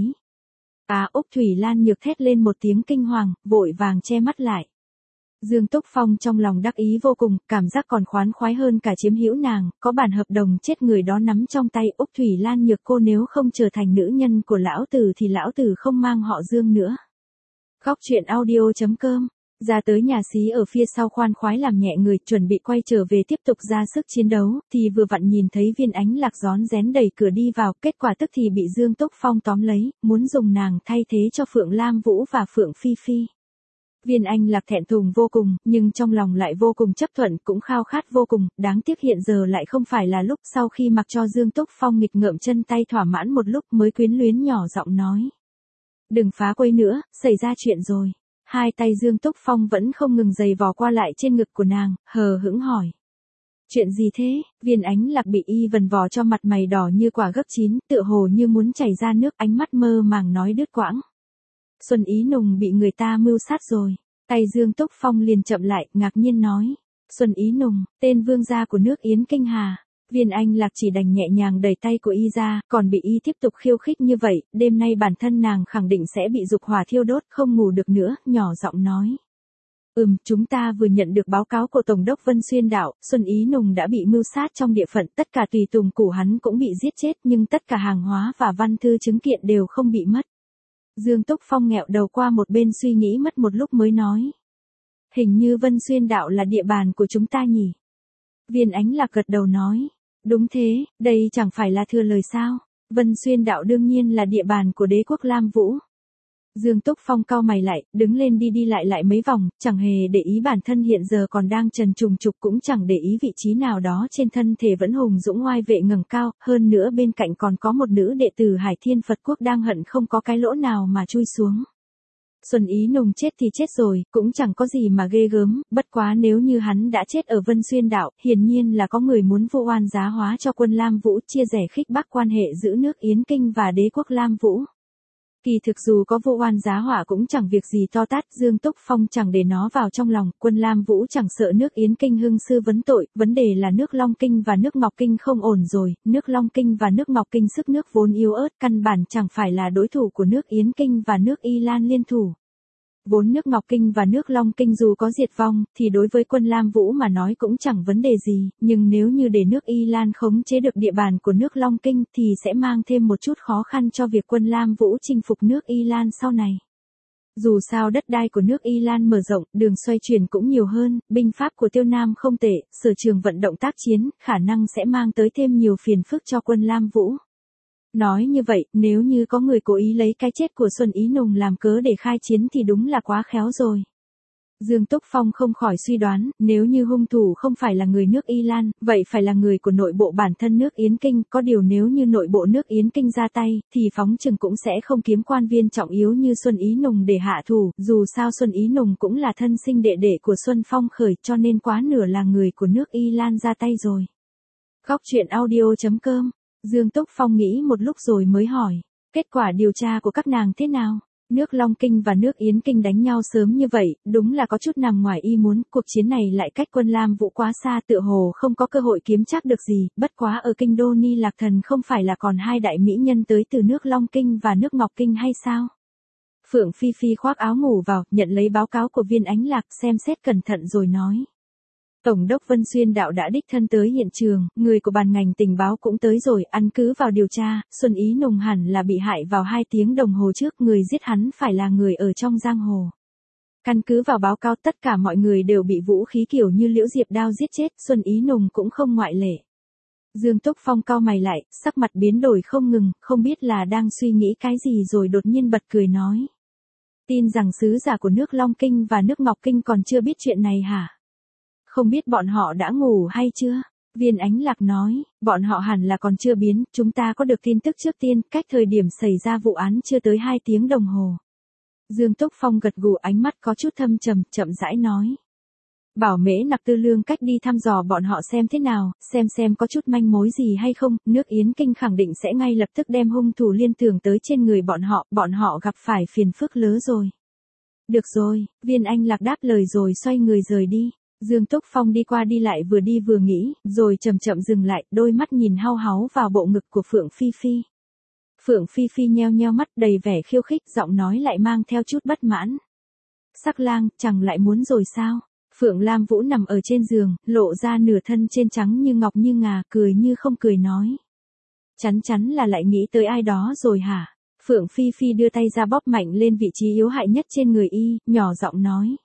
À, Úc Thủy Lan Nhược thét lên một tiếng kinh hoàng, vội vàng che mắt lại. Dương Túc Phong trong lòng đắc ý vô cùng, cảm giác còn khoán khoái hơn cả chiếm hữu nàng, có bản hợp đồng chết người đó nắm trong tay. Úc Thủy Lan Nhược cô nếu không trở thành nữ nhân của lão tử thì lão tử không mang họ Dương nữa. Khóc chuyện audio chấm com. Ra tới nhà xí ở phía sau khoan khoái làm nhẹ người, chuẩn bị quay trở về tiếp tục ra sức chiến đấu, thì vừa vặn nhìn thấy Viên Ánh Lạc rón rén đẩy cửa đi vào, kết quả tức thì bị Dương Túc Phong tóm lấy, muốn dùng nàng thay thế cho Phượng Lam Vũ và Phượng Phi Phi. Viên Anh Lạc thẹn thùng vô cùng, nhưng trong lòng lại vô cùng chấp thuận, cũng khao khát vô cùng, đáng tiếc hiện giờ lại không phải là lúc. Sau khi mặc cho Dương Túc Phong nghịch ngợm chân tay thỏa mãn một lúc mới quyến luyến nhỏ giọng nói. Đừng phá quấy nữa, xảy ra chuyện rồi. Hai tay Dương Túc Phong vẫn không ngừng giày vò qua lại trên ngực của nàng, hờ hững hỏi. Chuyện gì thế? Viên Ánh Lạc bị y vần vò cho mặt mày đỏ như quả gấc chín, tựa hồ như muốn chảy ra nước, ánh mắt mơ màng nói đứt quãng. Xuân Ý Nùng bị người ta mưu sát rồi. Tay Dương Túc Phong liền chậm lại, ngạc nhiên nói. Xuân Ý Nùng, tên vương gia của nước Yến Kinh Hà. Viên Anh Lạc chỉ đành nhẹ nhàng đẩy tay của y ra, còn bị y tiếp tục khiêu khích như vậy, đêm nay bản thân nàng khẳng định sẽ bị dục hỏa thiêu đốt, không ngủ được nữa, nhỏ giọng nói. Ừm, chúng ta vừa nhận được báo cáo của Tổng đốc Vân Xuyên Đạo, Xuân Ý Nùng đã bị mưu sát trong địa phận, tất cả tùy tùng của hắn cũng bị giết chết nhưng tất cả hàng hóa và văn thư chứng kiện đều không bị mất. Dương Túc Phong nghẹo đầu qua một bên suy nghĩ mất một lúc mới nói. Hình như Vân Xuyên Đạo là địa bàn của chúng ta nhỉ? Viên Ánh Lạc gật đầu nói. Đúng thế, đây chẳng phải là thừa lời sao? Vân Xuyên Đạo đương nhiên là địa bàn của đế quốc Lam Vũ. Dương Túc Phong cau mày lại, đứng lên đi đi lại lại mấy vòng, chẳng hề để ý bản thân hiện giờ còn đang trần trùng trục, cũng chẳng để ý vị trí nào đó trên thân thể vẫn hùng dũng oai vệ ngẩng cao, hơn nữa bên cạnh còn có một nữ đệ tử Hải Thiên Phật Quốc đang hận không có cái lỗ nào mà chui xuống. Xuân Ý Nùng chết thì chết rồi, cũng chẳng có gì mà ghê gớm, bất quá nếu như hắn đã chết ở Vân Xuyên Đạo, hiển nhiên là có người muốn vu oan giá hóa cho quân Lam Vũ, chia rẽ khích bác quan hệ giữa nước Yến Kinh và đế quốc Lam Vũ. Kỳ thực dù có vu oan giá họa cũng chẳng việc gì to tát, Dương Túc Phong chẳng để nó vào trong lòng, quân Lam Vũ chẳng sợ nước Yến Kinh hưng sư vấn tội, vấn đề là nước Long Kinh và nước Ngọc Kinh không ổn rồi, nước Long Kinh và nước Ngọc Kinh sức nước vốn yếu ớt, căn bản chẳng phải là đối thủ của nước Yến Kinh và nước Y Lan liên thủ. Vốn nước Ngọc Kinh và nước Long Kinh dù có diệt vong, thì đối với quân Lam Vũ mà nói cũng chẳng vấn đề gì, nhưng nếu như để nước Y Lan khống chế được địa bàn của nước Long Kinh thì sẽ mang thêm một chút khó khăn cho việc quân Lam Vũ chinh phục nước Y Lan sau này. Dù sao đất đai của nước Y Lan mở rộng, đường xoay chuyển cũng nhiều hơn, binh pháp của Tiêu Nam không tệ, sở trường vận động tác chiến, khả năng sẽ mang tới thêm nhiều phiền phức cho quân Lam Vũ. Nói như vậy, nếu như có người cố ý lấy cái chết của Xuân Ý Nùng làm cớ để khai chiến thì đúng là quá khéo rồi. Dương Túc Phong không khỏi suy đoán, nếu như hung thủ không phải là người nước Y Lan, vậy phải là người của nội bộ bản thân nước Yến Kinh, có điều nếu như nội bộ nước Yến Kinh ra tay, thì phóng chừng cũng sẽ không kiếm quan viên trọng yếu như Xuân Ý Nùng để hạ thủ, dù sao Xuân Ý Nùng cũng là thân sinh đệ đệ của Xuân Phong khởi, cho nên quá nửa là người của nước Y Lan ra tay rồi. Góc truyện audio chấm com. Dương Túc Phong nghĩ một lúc rồi mới hỏi, kết quả điều tra của các nàng thế nào? Nước Long Kinh và nước Yến Kinh đánh nhau sớm như vậy, đúng là có chút nằm ngoài ý muốn, cuộc chiến này lại cách quân Lam Vũ quá xa, tựa hồ không có cơ hội kiếm chắc được gì, bất quá ở kinh đô Ni Lạc Thần không phải là còn hai đại mỹ nhân tới từ nước Long Kinh và nước Ngọc Kinh hay sao? Phượng Phi Phi khoác áo ngủ vào, nhận lấy báo cáo của Viên Ánh Lạc, xem xét cẩn thận rồi nói. Tổng đốc Vân Xuyên Đạo đã đích thân tới hiện trường, người của ban ngành tình báo cũng tới rồi, ăn cứ vào điều tra, Xuân Ý Nùng hẳn là bị hại vào hai tiếng đồng hồ trước, người giết hắn phải là người ở trong giang hồ. Căn cứ vào báo cáo tất cả mọi người đều bị vũ khí kiểu như liễu diệp đao giết chết, Xuân Ý Nùng cũng không ngoại lệ. Dương Túc Phong cau mày lại, sắc mặt biến đổi không ngừng, không biết là đang suy nghĩ cái gì rồi đột nhiên bật cười nói. Tin rằng sứ giả của nước Long Kinh và nước Ngọc Kinh còn chưa biết chuyện này hả? Không biết bọn họ đã ngủ hay chưa? Viên Ánh Lạc nói, bọn họ hẳn là còn chưa biến, chúng ta có được tin tức trước tiên, cách thời điểm xảy ra vụ án chưa tới hai tiếng đồng hồ. Dương Túc Phong gật gù, ánh mắt có chút thâm trầm, chậm rãi nói. Bảo Mễ Nặc Tư Lương cách đi thăm dò bọn họ xem thế nào, xem xem có chút manh mối gì hay không, nước Yến Kinh khẳng định sẽ ngay lập tức đem hung thủ liên tưởng tới trên người bọn họ, bọn họ gặp phải phiền phức lớn rồi. Được rồi, Viên Anh Lạc đáp lời rồi xoay người rời đi. Dương Túc Phong đi qua đi lại vừa đi vừa nghĩ, rồi chậm chậm dừng lại, đôi mắt nhìn hau háu vào bộ ngực của Phượng Phi Phi. Phượng Phi Phi nheo nheo mắt đầy vẻ khiêu khích, giọng nói lại mang theo chút bất mãn. Sắc lang, chẳng lại muốn rồi sao? Phượng Lam Vũ nằm ở trên giường, lộ ra nửa thân trên trắng như ngọc như ngà, cười như không cười nói. Chắn chắn là lại nghĩ tới ai đó rồi hả? Phượng Phi Phi đưa tay ra bóp mạnh lên vị trí yếu hại nhất trên người y, nhỏ giọng nói.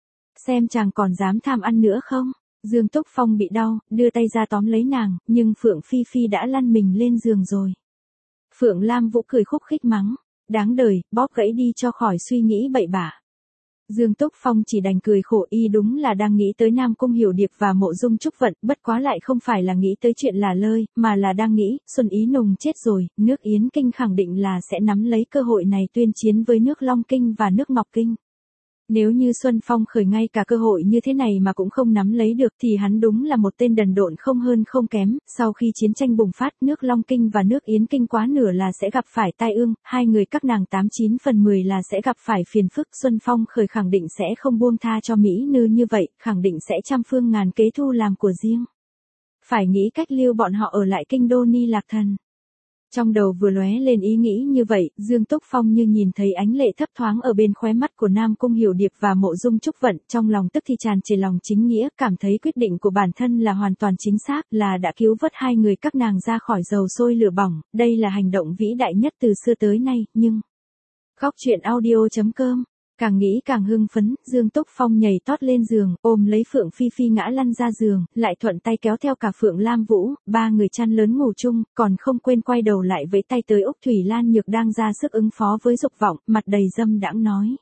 Xem chàng còn dám tham ăn nữa không? Dương Túc Phong bị đau, đưa tay ra tóm lấy nàng, nhưng Phượng Phi Phi đã lăn mình lên giường rồi. Phượng Lam Vũ cười khúc khích mắng. Đáng đời, bóp gãy đi cho khỏi suy nghĩ bậy bạ. Dương Túc Phong chỉ đành cười khổ, y đúng là đang nghĩ tới Nam Cung Hiểu Điệp và Mộ Dung Trúc Vận, bất quá lại không phải là nghĩ tới chuyện là lơi, mà là đang nghĩ, Xuân Ý Nùng chết rồi, nước Yến Kinh khẳng định là sẽ nắm lấy cơ hội này tuyên chiến với nước Long Kinh và nước Ngọc Kinh. Nếu như Xuân Phong khởi ngay cả cơ hội như thế này mà cũng không nắm lấy được thì hắn đúng là một tên đần độn không hơn không kém, sau khi chiến tranh bùng phát nước Long Kinh và nước Yến Kinh quá nửa là sẽ gặp phải tai ương, hai người các nàng tám chín phần mười là sẽ gặp phải phiền phức, Xuân Phong khởi khẳng định sẽ không buông tha cho Mỹ Nư như vậy, khẳng định sẽ trăm phương ngàn kế thu làm của riêng. Phải nghĩ cách lưu bọn họ ở lại kinh đô Ni Lạc Thần. Trong đầu vừa lóe lên ý nghĩ như vậy, Dương Túc Phong như nhìn thấy ánh lệ thấp thoáng ở bên khóe mắt của Nam Cung Hiểu Điệp và Mộ Dung Trúc Vận, trong lòng tức thì tràn trề lòng chính nghĩa, cảm thấy quyết định của bản thân là hoàn toàn chính xác, là đã cứu vớt hai người các nàng ra khỏi dầu sôi lửa bỏng, đây là hành động vĩ đại nhất từ xưa tới nay, nhưng... Góc truyện audio chấm com. Càng nghĩ càng hưng phấn, Dương Túc Phong nhảy tót lên giường, ôm lấy Phượng Phi Phi ngã lăn ra giường, lại thuận tay kéo theo cả Phượng Lam Vũ, ba người chăn lớn ngủ chung, còn không quên quay đầu lại với tay tới Úc Thủy Lan Nhược đang ra sức ứng phó với dục vọng, mặt đầy dâm đãng nói.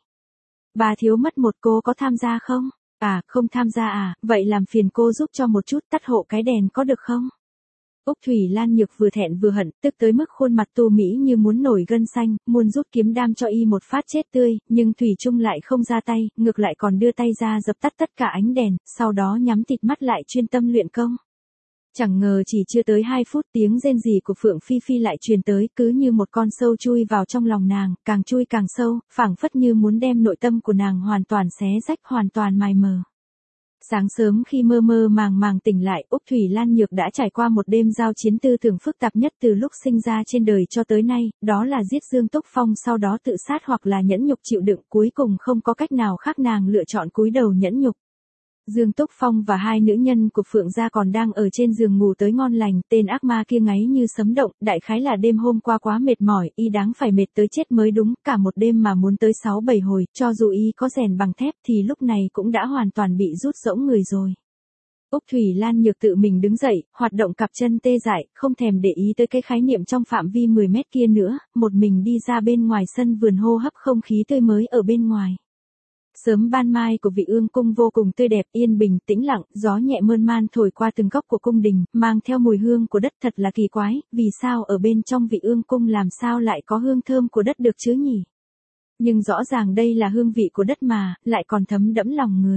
Bà thiếu mất một cô có tham gia không? À, không tham gia à, vậy làm phiền cô giúp cho một chút tắt hộ cái đèn có được không? Úc Thủy Lan Nhược vừa thẹn vừa hận, tức tới mức khuôn mặt tu mỹ như muốn nổi gân xanh, muốn rút kiếm đam cho y một phát chết tươi, nhưng Thủy Trung lại không ra tay, ngược lại còn đưa tay ra dập tắt tất cả ánh đèn, sau đó nhắm tịt mắt lại chuyên tâm luyện công. Chẳng ngờ chỉ chưa tới hai phút tiếng rên rỉ của Phượng Phi Phi lại truyền tới, cứ như một con sâu chui vào trong lòng nàng, càng chui càng sâu, phảng phất như muốn đem nội tâm của nàng hoàn toàn xé rách, hoàn toàn mài mờ. Sáng sớm khi mơ mơ màng màng tỉnh lại, Úc Thủy Lan Nhược đã trải qua một đêm giao chiến tư tưởng phức tạp nhất từ lúc sinh ra trên đời cho tới nay, đó là giết Dương Túc Phong sau đó tự sát hoặc là nhẫn nhục chịu đựng, cuối cùng không có cách nào khác nàng lựa chọn cúi đầu nhẫn nhục. Dương Túc Phong và hai nữ nhân của Phượng gia còn đang ở trên giường ngủ tới ngon lành, tên ác ma kia ngáy như sấm động, đại khái là đêm hôm qua quá mệt mỏi, y đáng phải mệt tới chết mới đúng, cả một đêm mà muốn tới sáu bảy hồi, cho dù y có rèn bằng thép thì lúc này cũng đã hoàn toàn bị rút rỗng người rồi. Úc Thủy Lan Nhược tự mình đứng dậy, hoạt động cặp chân tê dại, không thèm để ý tới cái khái niệm trong phạm vi mười mét kia nữa, một mình đi ra bên ngoài sân vườn hô hấp không khí tươi mới ở bên ngoài. Sớm ban mai của Vị Ương cung vô cùng tươi đẹp, yên bình, tĩnh lặng, gió nhẹ mơn man thổi qua từng góc của cung đình, mang theo mùi hương của đất thật là kỳ quái, vì sao ở bên trong Vị Ương cung làm sao lại có hương thơm của đất được chứ nhỉ? Nhưng rõ ràng đây là hương vị của đất mà, lại còn thấm đẫm lòng người.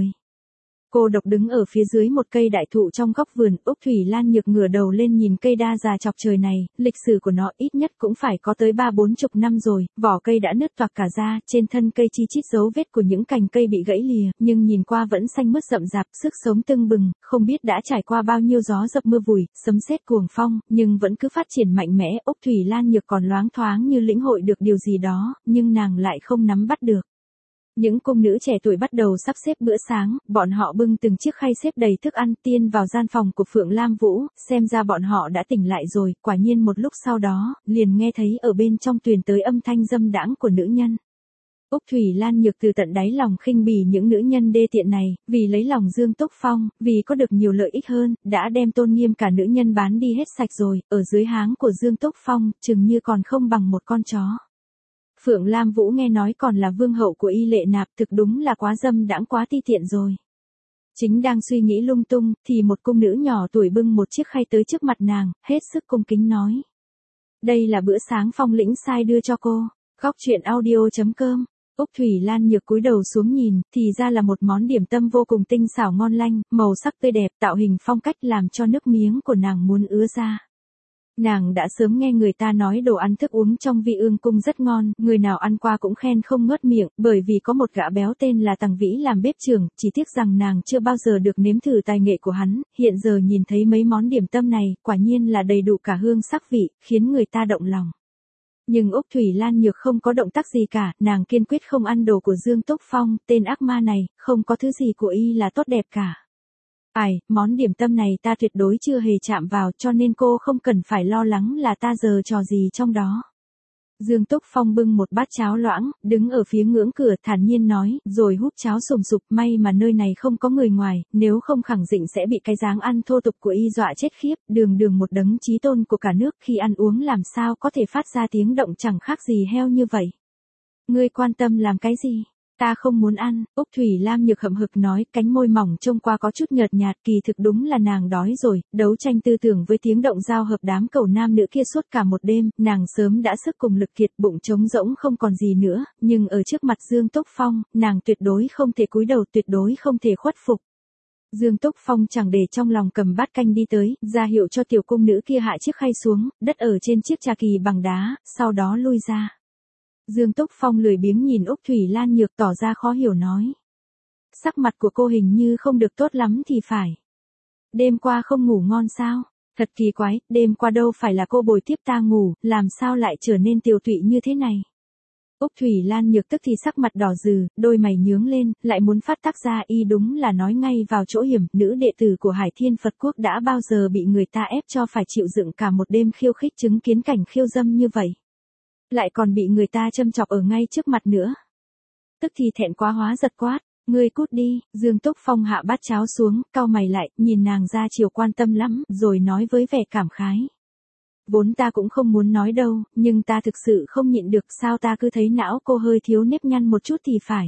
Cô độc đứng ở phía dưới một cây đại thụ trong góc vườn, Úc Thủy Lan Nhược ngửa đầu lên nhìn cây đa già chọc trời này, lịch sử của nó ít nhất cũng phải có tới ba bốn chục năm rồi, vỏ cây đã nứt toạc cả ra, trên thân cây chi chít dấu vết của những cành cây bị gãy lìa, nhưng nhìn qua vẫn xanh mướt rậm rạp, sức sống tưng bừng, không biết đã trải qua bao nhiêu gió dập mưa vùi, sấm sét cuồng phong, nhưng vẫn cứ phát triển mạnh mẽ. Úc Thủy Lan Nhược còn loáng thoáng như lĩnh hội được điều gì đó, nhưng nàng lại không nắm bắt được. Những cung nữ trẻ tuổi bắt đầu sắp xếp bữa sáng, bọn họ bưng từng chiếc khay xếp đầy thức ăn tiên vào gian phòng của Phượng Lam Vũ, xem ra bọn họ đã tỉnh lại rồi, quả nhiên một lúc sau đó, liền nghe thấy ở bên trong truyền tới âm thanh dâm đãng của nữ nhân. Úc Thủy Lan Nhược từ tận đáy lòng khinh bỉ những nữ nhân đê tiện này, vì lấy lòng Dương Túc Phong, vì có được nhiều lợi ích hơn, đã đem tôn nghiêm cả nữ nhân bán đi hết sạch rồi, ở dưới háng của Dương Túc Phong, chừng như còn không bằng một con chó. Phượng Lam Vũ nghe nói còn là vương hậu của Y Lệ Nạp, thực đúng là quá dâm đãng quá ti tiện rồi. Chính đang suy nghĩ lung tung, thì một cung nữ nhỏ tuổi bưng một chiếc khay tới trước mặt nàng, hết sức cung kính nói. Đây là bữa sáng Phong lĩnh sai đưa cho cô. Góc truyện audio chấm com. Úc Thủy Lan Nhược cúi đầu xuống nhìn, thì ra là một món điểm tâm vô cùng tinh xảo ngon lành, màu sắc tươi đẹp, tạo hình phong cách làm cho nước miếng của nàng muốn ứa ra. Nàng đã sớm nghe người ta nói đồ ăn thức uống trong Vị Ương cung rất ngon, người nào ăn qua cũng khen không ngớt miệng, bởi vì có một gã béo tên là Tằng Vĩ làm bếp trưởng, chỉ tiếc rằng nàng chưa bao giờ được nếm thử tài nghệ của hắn, hiện giờ nhìn thấy mấy món điểm tâm này, quả nhiên là đầy đủ cả hương sắc vị, khiến người ta động lòng. Nhưng Úc Thủy Lan Nhược không có động tác gì cả, nàng kiên quyết không ăn đồ của Dương Túc Phong, tên ác ma này, không có thứ gì của y là tốt đẹp cả. Ai, món điểm tâm này ta tuyệt đối chưa hề chạm vào, cho nên cô không cần phải lo lắng là ta giở trò gì trong đó. Dương Túc Phong bưng một bát cháo loãng, đứng ở phía ngưỡng cửa thản nhiên nói, rồi húp cháo sùng sục, may mà nơi này không có người ngoài, nếu không khẳng định sẽ bị cái dáng ăn thô tục của y dọa chết khiếp, đường đường một đấng chí tôn của cả nước khi ăn uống làm sao có thể phát ra tiếng động chẳng khác gì heo như vậy. Ngươi quan tâm làm cái gì? Ta không muốn ăn, Úc Thủy Lam Nhược hậm hực nói, cánh môi mỏng trông qua có chút nhợt nhạt, kỳ thực đúng là nàng đói rồi, đấu tranh tư tưởng với tiếng động giao hợp đám cầu nam nữ kia suốt cả một đêm, nàng sớm đã sức cùng lực kiệt, bụng trống rỗng không còn gì nữa, nhưng ở trước mặt Dương Túc Phong, nàng tuyệt đối không thể cúi đầu, tuyệt đối không thể khuất phục. Dương Túc Phong chẳng để trong lòng cầm bát canh đi tới, ra hiệu cho tiểu cung nữ kia hạ chiếc khay xuống, đất ở trên chiếc trà kỳ bằng đá, sau đó lui ra. Dương Túc Phong lười biếng nhìn Úc Thủy Lan Nhược tỏ ra khó hiểu nói. Sắc mặt của cô hình như không được tốt lắm thì phải. Đêm qua không ngủ ngon sao? Thật kỳ quái, đêm qua đâu phải là cô bồi tiếp ta ngủ, làm sao lại trở nên tiều tụy như thế này. Úc Thủy Lan Nhược tức thì sắc mặt đỏ rừ, đôi mày nhướng lên, lại muốn phát tác ra y đúng là nói ngay vào chỗ hiểm, nữ đệ tử của Hải Thiên Phật Quốc đã bao giờ bị người ta ép cho phải chịu đựng cả một đêm khiêu khích chứng kiến cảnh khiêu dâm như vậy. Lại còn bị người ta châm chọc ở ngay trước mặt nữa. Tức thì thẹn quá hóa giật quát, ngươi cút đi, Dương Túc Phong hạ bát cháo xuống, cau mày lại, nhìn nàng ra chiều quan tâm lắm, rồi nói với vẻ cảm khái. Vốn ta cũng không muốn nói đâu, nhưng ta thực sự không nhịn được, sao ta cứ thấy não cô hơi thiếu nếp nhăn một chút thì phải.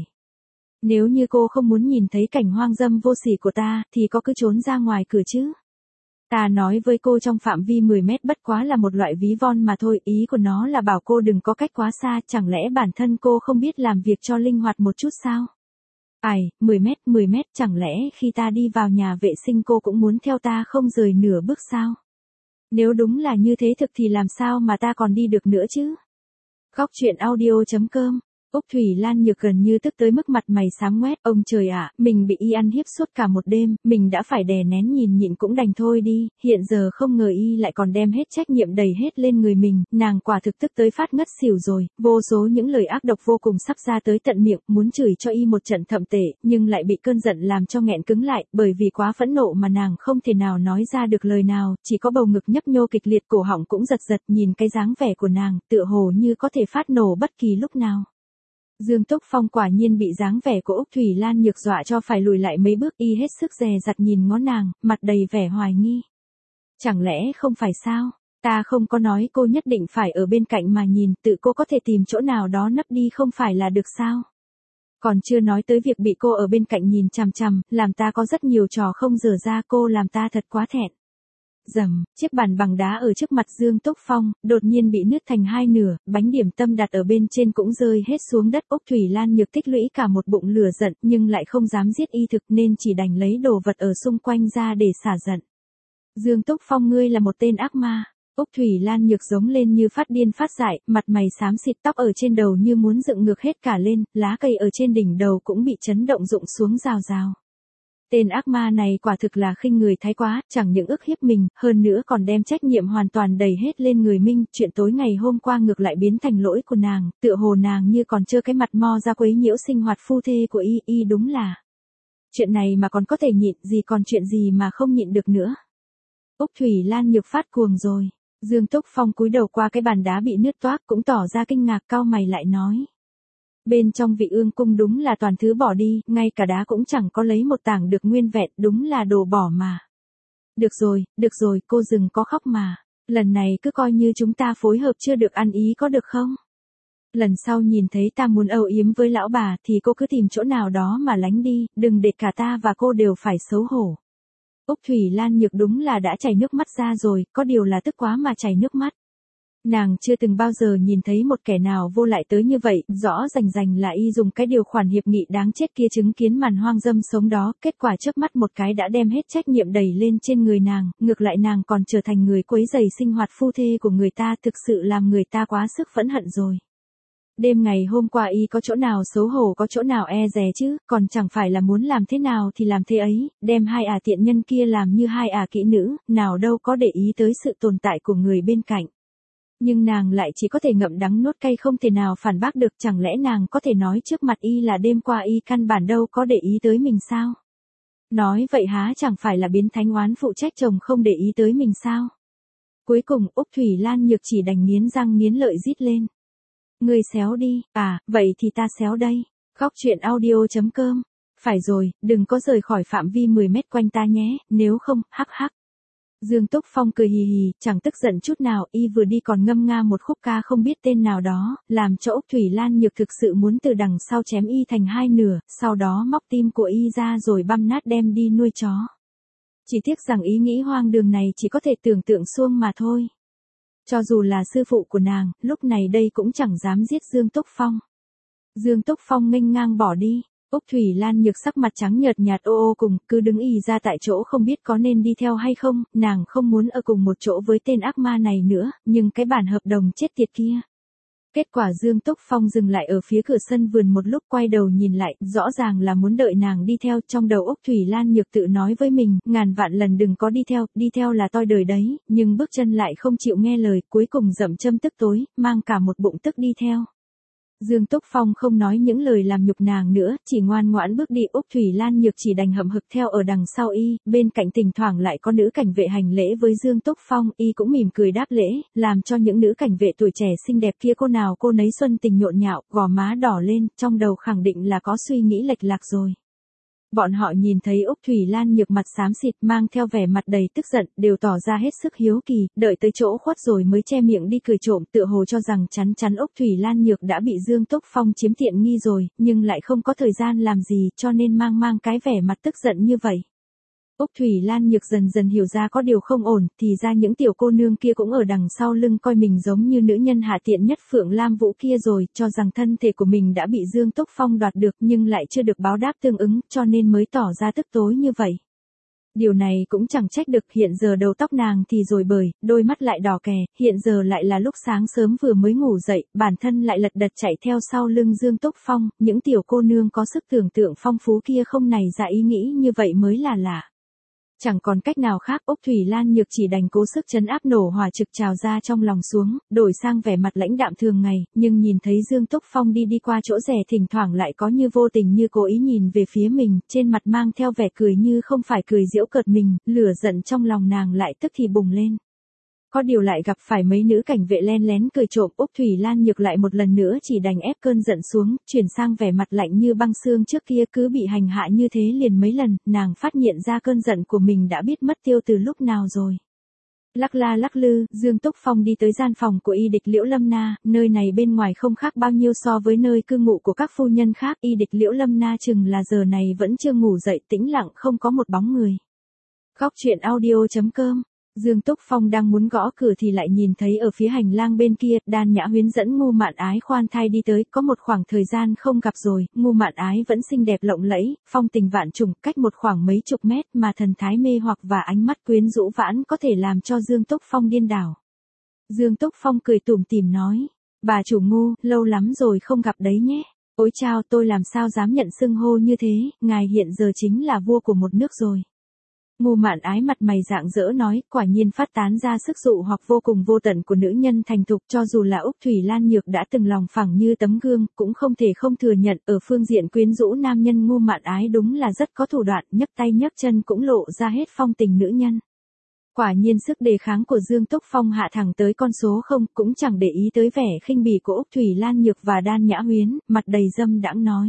Nếu như cô không muốn nhìn thấy cảnh hoang dâm vô sỉ của ta, thì có cứ trốn ra ngoài cửa chứ. Ta nói với cô trong phạm vi mười mét bất quá là một loại ví von mà thôi, ý của nó là bảo cô đừng có cách quá xa, chẳng lẽ bản thân cô không biết làm việc cho linh hoạt một chút sao? Ai, mười mét, mười mét, chẳng lẽ khi ta đi vào nhà vệ sinh cô cũng muốn theo ta không rời nửa bước sao? Nếu đúng là như thế thực thì làm sao mà ta còn đi được nữa chứ? Góc truyện audio chấm com. Úc Thủy Lan Nhược gần như tức tới mức mặt mày xám ngoét, ông trời ạ, mình bị y ăn hiếp suốt cả một đêm, mình đã phải đè nén nhìn nhịn cũng đành thôi đi, hiện giờ không ngờ y lại còn đem hết trách nhiệm đầy hết lên người mình, nàng quả thực tức tới phát ngất xỉu rồi, vô số những lời ác độc vô cùng sắp ra tới tận miệng, muốn chửi cho y một trận thậm tệ, nhưng lại bị cơn giận làm cho nghẹn cứng lại, bởi vì quá phẫn nộ mà nàng không thể nào nói ra được lời nào, chỉ có bầu ngực nhấp nhô kịch liệt, cổ họng cũng giật giật, nhìn cái dáng vẻ của nàng, tựa hồ như có thể phát nổ bất kỳ lúc nào. Dương Túc Phong quả nhiên bị dáng vẻ của Úc Thủy Lan Nhược dọa cho phải lùi lại mấy bước, y hết sức dè dặt nhìn ngó nàng, mặt đầy vẻ hoài nghi. Chẳng lẽ không phải sao? Ta không có nói cô nhất định phải ở bên cạnh mà nhìn, tự cô có thể tìm chỗ nào đó nấp đi không phải là được sao? Còn chưa nói tới việc bị cô ở bên cạnh nhìn chằm chằm, làm ta có rất nhiều trò không dở ra, cô làm ta thật quá thẹn. Dầm, chiếc bàn bằng đá ở trước mặt Dương Túc Phong, đột nhiên bị nứt thành hai nửa, bánh điểm tâm đặt ở bên trên cũng rơi hết xuống đất. Úc Thủy Lan Nhược tích lũy cả một bụng lửa giận, nhưng lại không dám giết y thực nên chỉ đành lấy đồ vật ở xung quanh ra để xả giận. Dương Túc Phong, ngươi là một tên ác ma. Úc Thủy Lan Nhược giống lên như phát điên phát dại, mặt mày xám xịt, tóc ở trên đầu như muốn dựng ngược hết cả lên, lá cây ở trên đỉnh đầu cũng bị chấn động rụng xuống rào rào. Tên ác ma này quả thực là khinh người thái quá, chẳng những ức hiếp mình, hơn nữa còn đem trách nhiệm hoàn toàn đẩy hết lên người Minh, chuyện tối ngày hôm qua ngược lại biến thành lỗi của nàng, tựa hồ nàng như còn trơ cái mặt mo ra quấy nhiễu sinh hoạt phu thê của y, y đúng là. Chuyện này mà còn có thể nhịn, gì còn chuyện gì mà không nhịn được nữa. Úc Thủy Lan Nhược phát cuồng rồi. Dương Túc Phong cúi đầu qua cái bàn đá bị nứt toác cũng tỏ ra kinh ngạc, cau mày lại nói. Bên trong Vị Ương cung đúng là toàn thứ bỏ đi, ngay cả đá cũng chẳng có lấy một tảng được nguyên vẹn, đúng là đồ bỏ mà. Được rồi, được rồi, cô dừng có khóc mà. Lần này cứ coi như chúng ta phối hợp chưa được ăn ý có được không? Lần sau nhìn thấy ta muốn âu yếm với lão bà thì cô cứ tìm chỗ nào đó mà lánh đi, đừng để cả ta và cô đều phải xấu hổ. Úc Thủy Lan Nhược đúng là đã chảy nước mắt ra rồi, có điều là tức quá mà chảy nước mắt. Nàng chưa từng bao giờ nhìn thấy một kẻ nào vô lại tới như vậy, rõ rành rành là y dùng cái điều khoản hiệp nghị đáng chết kia chứng kiến màn hoang dâm sống đó, kết quả chớp mắt một cái đã đem hết trách nhiệm đẩy lên trên người nàng, ngược lại nàng còn trở thành người quấy rầy sinh hoạt phu thê của người ta, thực sự làm người ta quá sức phẫn hận rồi. Đêm ngày hôm qua y có chỗ nào xấu hổ, có chỗ nào e dè chứ, còn chẳng phải là muốn làm thế nào thì làm thế ấy, đem hai ả tiện nhân kia làm như hai ả kỹ nữ, nào đâu có để ý tới sự tồn tại của người bên cạnh. Nhưng nàng lại chỉ có thể ngậm đắng nuốt cay, không thể nào phản bác được, chẳng lẽ nàng có thể nói trước mặt y là đêm qua y căn bản đâu có để ý tới mình sao? Nói vậy há chẳng phải là biến thánh oán phụ trách chồng không để ý tới mình sao? Cuối cùng Úc Thủy Lan Nhược chỉ đành nghiến răng nghiến lợi rít lên. Ngươi xéo đi, à, vậy thì ta xéo đây. Góc truyện audio chấm com. Phải rồi, đừng có rời khỏi phạm vi mười mét quanh ta nhé, nếu không, hắc hắc. Dương Túc Phong cười hì hì, chẳng tức giận chút nào, y vừa đi còn ngâm nga một khúc ca không biết tên nào đó, làm cho Úc Thủy Lan Nhược thực sự muốn từ đằng sau chém y thành hai nửa, sau đó móc tim của y ra rồi băm nát đem đi nuôi chó. Chỉ tiếc rằng ý nghĩ hoang đường này chỉ có thể tưởng tượng suông mà thôi. Cho dù là sư phụ của nàng, lúc này đây cũng chẳng dám giết Dương Túc Phong. Dương Túc Phong nghênh ngang bỏ đi. Úc Thủy Lan Nhược sắc mặt trắng nhợt nhạt ô ô cùng, cứ đứng ì ra tại chỗ không biết có nên đi theo hay không, nàng không muốn ở cùng một chỗ với tên ác ma này nữa, nhưng cái bản hợp đồng chết tiệt kia. Kết quả Dương Túc Phong dừng lại ở phía cửa sân vườn một lúc, quay đầu nhìn lại, rõ ràng là muốn đợi nàng đi theo. Trong đầu Úc Thủy Lan Nhược tự nói với mình, ngàn vạn lần đừng có đi theo, đi theo là toi đời đấy, nhưng bước chân lại không chịu nghe lời, cuối cùng dậm châm tức tối, mang cả một bụng tức đi theo. Dương Túc Phong không nói những lời làm nhục nàng nữa, chỉ ngoan ngoãn bước đi. Úc Thủy Lan Nhược chỉ đành hậm hực theo ở đằng sau y, bên cạnh thỉnh thoảng lại có nữ cảnh vệ hành lễ với Dương Túc Phong, y cũng mỉm cười đáp lễ, làm cho những nữ cảnh vệ tuổi trẻ xinh đẹp kia cô nào cô nấy xuân tình nhộn nhạo, gò má đỏ lên, trong đầu khẳng định là có suy nghĩ lệch lạc rồi. Bọn họ nhìn thấy Úc Thủy Lan Nhược mặt xám xịt, mang theo vẻ mặt đầy tức giận, đều tỏ ra hết sức hiếu kỳ, đợi tới chỗ khuất rồi mới che miệng đi cười trộm, tựa hồ cho rằng chắn chắn Úc Thủy Lan Nhược đã bị Dương Túc Phong chiếm tiện nghi rồi, nhưng lại không có thời gian làm gì, cho nên mang mang cái vẻ mặt tức giận như vậy. Úc Thủy Lan Nhược dần dần hiểu ra có điều không ổn, thì ra những tiểu cô nương kia cũng ở đằng sau lưng coi mình giống như nữ nhân hạ tiện nhất Phượng Lam Vũ kia rồi, cho rằng thân thể của mình đã bị Dương Túc Phong đoạt được nhưng lại chưa được báo đáp tương ứng, cho nên mới tỏ ra tức tối như vậy. Điều này cũng chẳng trách được, hiện giờ đầu tóc nàng thì rồi bời, đôi mắt lại đỏ kè, hiện giờ lại là lúc sáng sớm vừa mới ngủ dậy, bản thân lại lật đật chạy theo sau lưng Dương Túc Phong, những tiểu cô nương có sức tưởng tượng phong phú kia không nảy ra ý nghĩ như vậy mới là lạ. Chẳng còn cách nào khác, Úc Thủy Lan Nhược chỉ đành cố sức trấn áp nổ hỏa trực trào ra trong lòng xuống, đổi sang vẻ mặt lãnh đạm thường ngày, nhưng nhìn thấy Dương Túc Phong đi đi qua chỗ rẻ thỉnh thoảng lại có như vô tình như cố ý nhìn về phía mình, trên mặt mang theo vẻ cười như không phải cười giễu cợt mình, lửa giận trong lòng nàng lại tức thì bùng lên. Có điều lại gặp phải mấy nữ cảnh vệ len lén cười trộm, Úc Thủy Lan Nhược lại một lần nữa chỉ đành ép cơn giận xuống, chuyển sang vẻ mặt lạnh như băng xương. Trước kia cứ bị hành hạ như thế liền mấy lần, nàng phát hiện ra cơn giận của mình đã biết mất tiêu từ lúc nào rồi. Lắc la lắc lư, Dương Túc Phong đi tới gian phòng của Y Địch Liễu Lâm Na, nơi này bên ngoài không khác bao nhiêu so với nơi cư ngụ của các phu nhân khác. Y Địch Liễu Lâm Na chừng là giờ này vẫn chưa ngủ dậy, tĩnh lặng không có một bóng người. Góc truyện audio chấm com. Dương Túc Phong đang muốn gõ cửa thì lại nhìn thấy ở phía hành lang bên kia, Đan Nhã Huyến dẫn Ngu Mạn Ái khoan thai đi tới, có một khoảng thời gian không gặp rồi, Ngu Mạn Ái vẫn xinh đẹp lộng lẫy, phong tình vạn trùng, cách một khoảng mấy chục mét mà thần thái mê hoặc và ánh mắt quyến rũ vãn có thể làm cho Dương Túc Phong điên đảo. Dương Túc Phong cười tủm tỉm nói, bà chủ Ngu, lâu lắm rồi không gặp đấy nhé. Ôi chao, tôi làm sao dám nhận xưng hô như thế, ngài hiện giờ chính là vua của một nước rồi. Ngu Mạn Ái mặt mày rạng rỡ nói, quả nhiên phát tán ra sức dụ hoặc vô cùng vô tận của nữ nhân thành thục, cho dù là Úc Thủy Lan Nhược đã từng lòng phẳng như tấm gương, cũng không thể không thừa nhận, ở phương diện quyến rũ nam nhân Ngu Mạn Ái đúng là rất có thủ đoạn, nhấc tay nhấc chân cũng lộ ra hết phong tình nữ nhân. Quả nhiên sức đề kháng của Dương Túc Phong hạ thẳng tới con số không, cũng chẳng để ý tới vẻ khinh bỉ của Úc Thủy Lan Nhược và Đan Nhã Huyến, mặt đầy dâm đãng nói.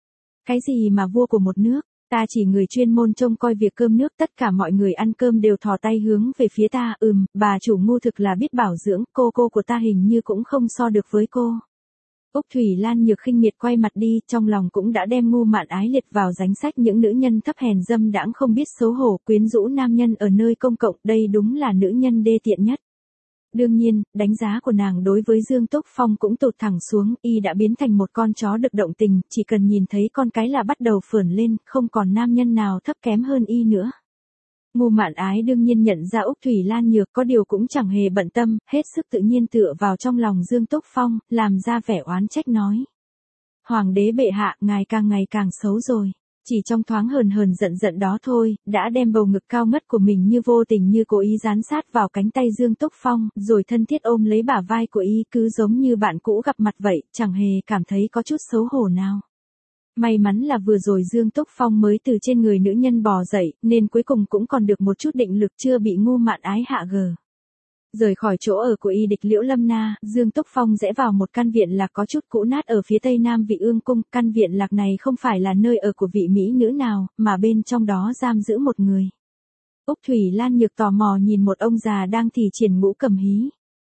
Cái gì mà vua của một nước? Ta chỉ người chuyên môn trông coi việc cơm nước, tất cả mọi người ăn cơm đều thò tay hướng về phía ta, ừm, bà chủ Ngu thực là biết bảo dưỡng, cô cô của ta hình như cũng không so được với cô. Úc Thủy Lan Nhược khinh miệt quay mặt đi, trong lòng cũng đã đem Ngu Mạn Ái liệt vào danh sách những nữ nhân thấp hèn dâm đãng không biết xấu hổ, quyến rũ nam nhân ở nơi công cộng, đây đúng là nữ nhân đê tiện nhất. Đương nhiên, đánh giá của nàng đối với Dương Túc Phong cũng tụt thẳng xuống, y đã biến thành một con chó được động tình, chỉ cần nhìn thấy con cái là bắt đầu phởn lên, không còn nam nhân nào thấp kém hơn y nữa. Ngu Mạn Ái đương nhiên nhận ra Úc Thủy Lan Nhược, có điều cũng chẳng hề bận tâm, hết sức tự nhiên tựa vào trong lòng Dương Túc Phong, làm ra vẻ oán trách nói. Hoàng đế bệ hạ, ngài càng ngày càng xấu rồi. Chỉ trong thoáng hờn hờn giận giận đó thôi, đã đem bầu ngực cao ngất của mình như vô tình như cố ý dán sát vào cánh tay Dương Túc Phong, rồi thân thiết ôm lấy bả vai của y, cứ giống như bạn cũ gặp mặt vậy, chẳng hề cảm thấy có chút xấu hổ nào. May mắn là vừa rồi Dương Túc Phong mới từ trên người nữ nhân bò dậy, nên cuối cùng cũng còn được một chút định lực, chưa bị Ngu Mạn Ái hạ gờ. Rời khỏi chỗ ở của Y Địch Liễu Lâm Na, Dương Túc Phong rẽ vào một căn viện lạc có chút cũ nát ở phía tây nam Vị Ương Cung. Căn viện lạc này không phải là nơi ở của vị mỹ nữ nào, mà bên trong đó giam giữ một người. Úc Thủy Lan Nhược tò mò nhìn một ông già đang thì triển ngũ cầm hí.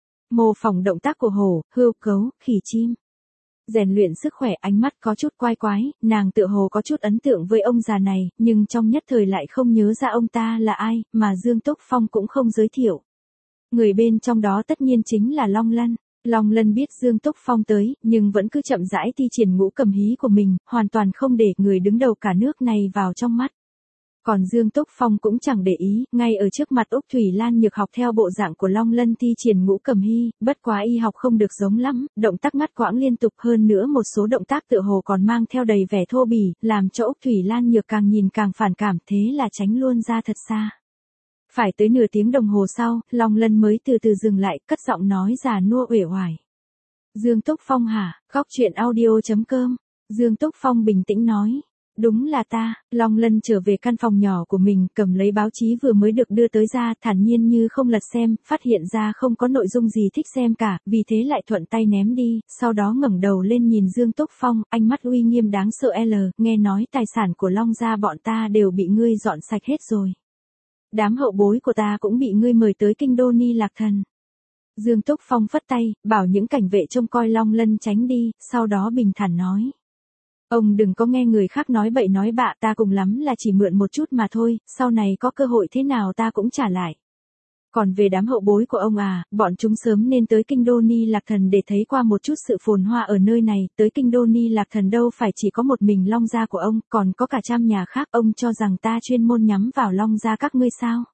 Mô phỏng động tác của hổ, hươu cấu, khỉ chim. Rèn luyện sức khỏe, ánh mắt có chút quái quái, nàng tựa hồ có chút ấn tượng với ông già này, nhưng trong nhất thời lại không nhớ ra ông ta là ai, mà Dương Túc Phong cũng không giới thiệu. Người bên trong đó tất nhiên chính là Long Lân. Long Lân biết Dương Túc Phong tới, nhưng vẫn cứ chậm rãi thi triển ngũ cầm hí của mình, hoàn toàn không để người đứng đầu cả nước này vào trong mắt. Còn Dương Túc Phong cũng chẳng để ý, ngay ở trước mặt Úc Thủy Lan Nhược học theo bộ dạng của Long Lân thi triển ngũ cầm hy, bất quá y học không được giống lắm, động tác ngắt quãng liên tục, hơn nữa một số động tác tựa hồ còn mang theo đầy vẻ thô bỉ, làm cho Úc Thủy Lan Nhược càng nhìn càng phản cảm, thế là tránh luôn ra thật xa. Phải tới nửa tiếng đồng hồ sau, Long Lân mới từ từ dừng lại, cất giọng nói già nua uể oải. Dương Túc Phong hả? Góc truyện audio chấm com. Dương Túc Phong bình tĩnh nói. Đúng là ta. Long Lân trở về căn phòng nhỏ của mình, cầm lấy báo chí vừa mới được đưa tới ra, thản nhiên như không lật xem, phát hiện ra không có nội dung gì thích xem cả, vì thế lại thuận tay ném đi, sau đó ngẩng đầu lên nhìn Dương Túc Phong, ánh mắt uy nghiêm đáng sợ. L, nghe nói tài sản của Long gia bọn ta đều bị ngươi dọn sạch hết rồi. Đám hậu bối của ta cũng bị ngươi mời tới kinh đô Ni Lạc Thần. Dương Túc Phong phất tay, bảo những cảnh vệ trông coi Long Lân tránh đi, sau đó bình thản nói. Ông đừng có nghe người khác nói bậy nói bạ, ta cùng lắm là chỉ mượn một chút mà thôi, sau này có cơ hội thế nào ta cũng trả lại. Còn về đám hậu bối của ông à, bọn chúng sớm nên tới kinh đô Ni Lạc Thần để thấy qua một chút sự phồn hoa ở nơi này, tới kinh đô Ni Lạc Thần đâu phải chỉ có một mình Long gia của ông, còn có cả trăm nhà khác, ông cho rằng ta chuyên môn nhắm vào Long gia các ngươi sao?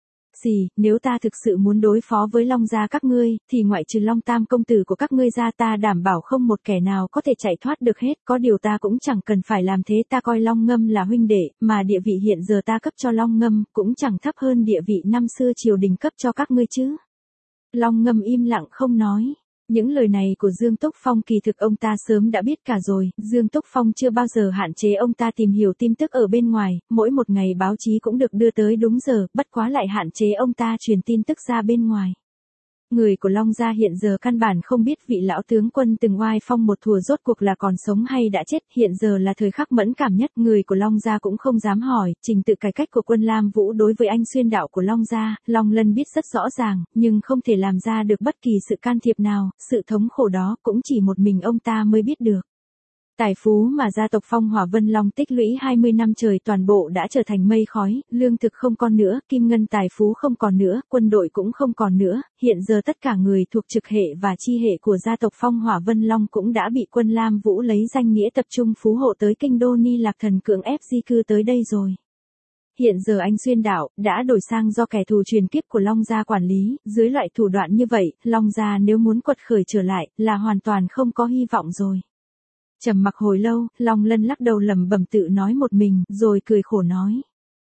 Gì, nếu ta thực sự muốn đối phó với Long gia các ngươi, thì ngoại trừ Long Tam công tử của các ngươi ra, ta đảm bảo không một kẻ nào có thể chạy thoát được hết, có điều ta cũng chẳng cần phải làm thế, ta coi Long Ngâm là huynh đệ, mà địa vị hiện giờ ta cấp cho Long Ngâm, cũng chẳng thấp hơn địa vị năm xưa triều đình cấp cho các ngươi chứ. Long Ngâm im lặng không nói. Những lời này của Dương Túc Phong kỳ thực ông ta sớm đã biết cả rồi, Dương Túc Phong chưa bao giờ hạn chế ông ta tìm hiểu tin tức ở bên ngoài, mỗi một ngày báo chí cũng được đưa tới đúng giờ, bất quá lại hạn chế ông ta truyền tin tức ra bên ngoài. Người của Long gia hiện giờ căn bản không biết vị lão tướng quân từng oai phong một thuở rốt cuộc là còn sống hay đã chết, hiện giờ là thời khắc mẫn cảm nhất, người của Long gia cũng không dám hỏi, trình tự cải cách của quân Lam Vũ đối với anh xuyên đạo của Long gia, Long Lân biết rất rõ ràng, nhưng không thể làm ra được bất kỳ sự can thiệp nào, sự thống khổ đó cũng chỉ một mình ông ta mới biết được. Tài phú mà gia tộc Phong Hỏa Vân Long tích lũy hai mươi năm trời toàn bộ đã trở thành mây khói, lương thực không còn nữa, kim ngân tài phú không còn nữa, quân đội cũng không còn nữa, hiện giờ tất cả người thuộc trực hệ và chi hệ của gia tộc Phong Hỏa Vân Long cũng đã bị quân Lam Vũ lấy danh nghĩa tập trung phú hộ tới kinh đô Ni Lạc Thần cưỡng ép di cư tới đây rồi. Hiện giờ anh xuyên đạo đã đổi sang do kẻ thù truyền kiếp của Long gia quản lý, dưới loại thủ đoạn như vậy, Long gia nếu muốn quật khởi trở lại là hoàn toàn không có hy vọng rồi. Trầm mặc hồi lâu, Long Lân lắc đầu lẩm bẩm tự nói một mình, rồi cười khổ nói.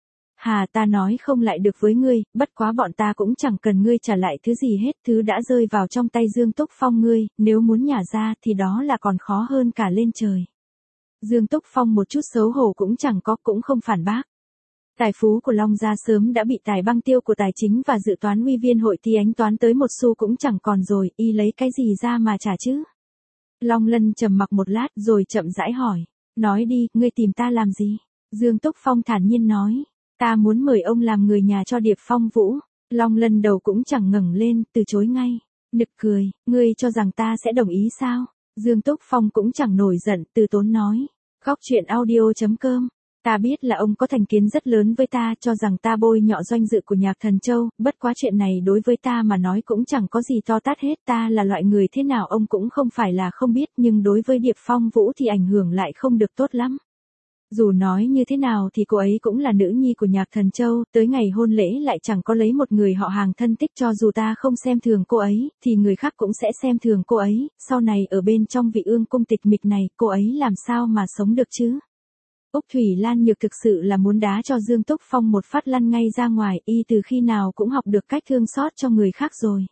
Hà, ta nói không lại được với ngươi, bất quá bọn ta cũng chẳng cần ngươi trả lại thứ gì hết, thứ đã rơi vào trong tay Dương Túc Phong ngươi, nếu muốn nhả ra thì đó là còn khó hơn cả lên trời. Dương Túc Phong một chút xấu hổ cũng chẳng có, cũng không phản bác. Tài phú của Long gia sớm đã bị tài băng tiêu của tài chính và dự toán uy viên hội thi ánh toán tới một xu cũng chẳng còn rồi, y lấy cái gì ra mà trả chứ? Long Lân trầm mặc một lát rồi chậm rãi hỏi. Nói đi, ngươi tìm ta làm gì? Dương Túc Phong thản nhiên nói. Ta muốn mời ông làm người nhà cho Điệp Phong Vũ. Long Lân đầu cũng chẳng ngẩng lên, từ chối ngay. Nực cười, ngươi cho rằng ta sẽ đồng ý sao? Dương Túc Phong cũng chẳng nổi giận, từ tốn nói. Góc truyện audio chấm com. Ta biết là ông có thành kiến rất lớn với ta, cho rằng ta bôi nhọ danh dự của Nhạc Thần Châu, bất quá chuyện này đối với ta mà nói cũng chẳng có gì to tát hết, ta là loại người thế nào ông cũng không phải là không biết, nhưng đối với Điệp Phong Vũ thì ảnh hưởng lại không được tốt lắm. Dù nói như thế nào thì cô ấy cũng là nữ nhi của Nhạc Thần Châu, tới ngày hôn lễ lại chẳng có lấy một người họ hàng thân thích, cho dù ta không xem thường cô ấy, thì người khác cũng sẽ xem thường cô ấy, sau này ở bên trong vị ương cung tịch mịch này, cô ấy làm sao mà sống được chứ? Úc Thủy Lan Nhược thực sự là muốn đá cho Dương Túc Phong một phát lăn ngay ra ngoài, y từ khi nào cũng học được cách thương xót cho người khác rồi.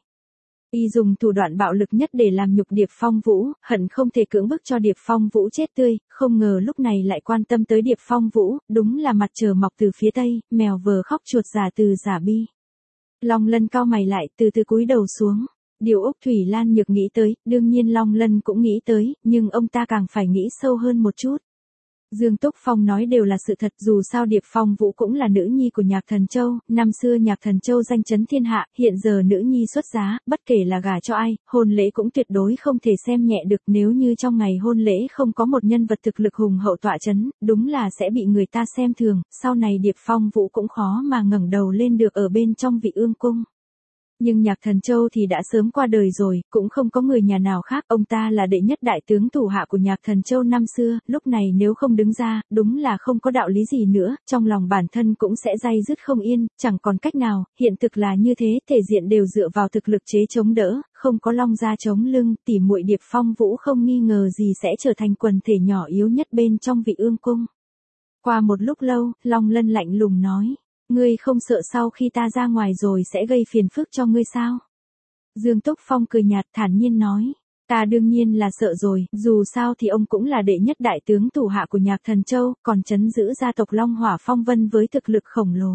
Y dùng thủ đoạn bạo lực nhất để làm nhục Điệp Phong Vũ, hận không thể cưỡng bức cho Điệp Phong Vũ chết tươi, không ngờ lúc này lại quan tâm tới Điệp Phong Vũ, đúng là mặt trời mọc từ phía tây, mèo vờ khóc chuột giả từ giả bi. Long Lân cau mày lại, từ từ cúi đầu xuống. Điều Úc Thủy Lan Nhược nghĩ tới, đương nhiên Long Lân cũng nghĩ tới, nhưng ông ta càng phải nghĩ sâu hơn một chút. Dương Túc Phong nói đều là sự thật, dù sao Điệp Phong Vũ cũng là nữ nhi của Nhạc Thần Châu, năm xưa Nhạc Thần Châu danh chấn thiên hạ, hiện giờ nữ nhi xuất giá, bất kể là gả cho ai, hôn lễ cũng tuyệt đối không thể xem nhẹ được, nếu như trong ngày hôn lễ không có một nhân vật thực lực hùng hậu tọa chấn, đúng là sẽ bị người ta xem thường, sau này Điệp Phong Vũ cũng khó mà ngẩng đầu lên được ở bên trong vị ương cung. Nhưng Nhạc Thần Châu thì đã sớm qua đời rồi, cũng không có người nhà nào khác, ông ta là đệ nhất đại tướng thủ hạ của Nhạc Thần Châu năm xưa, lúc này nếu không đứng ra, đúng là không có đạo lý gì nữa, trong lòng bản thân cũng sẽ day dứt không yên, chẳng còn cách nào, hiện thực là như thế, thể diện đều dựa vào thực lực chế chống đỡ, không có Long gia chống lưng, tỉ muội Điệp Phong Vũ không nghi ngờ gì sẽ trở thành quần thể nhỏ yếu nhất bên trong Vị Ương cung. Qua một lúc lâu, Long Lân lạnh lùng nói. Ngươi không sợ sau khi ta ra ngoài rồi sẽ gây phiền phức cho ngươi sao? Dương Túc Phong cười nhạt thản nhiên nói. Ta đương nhiên là sợ rồi, dù sao thì ông cũng là đệ nhất đại tướng thủ hạ của Nhạc Thần Châu, còn trấn giữ gia tộc Long Hỏa Phong Vân với thực lực khổng lồ.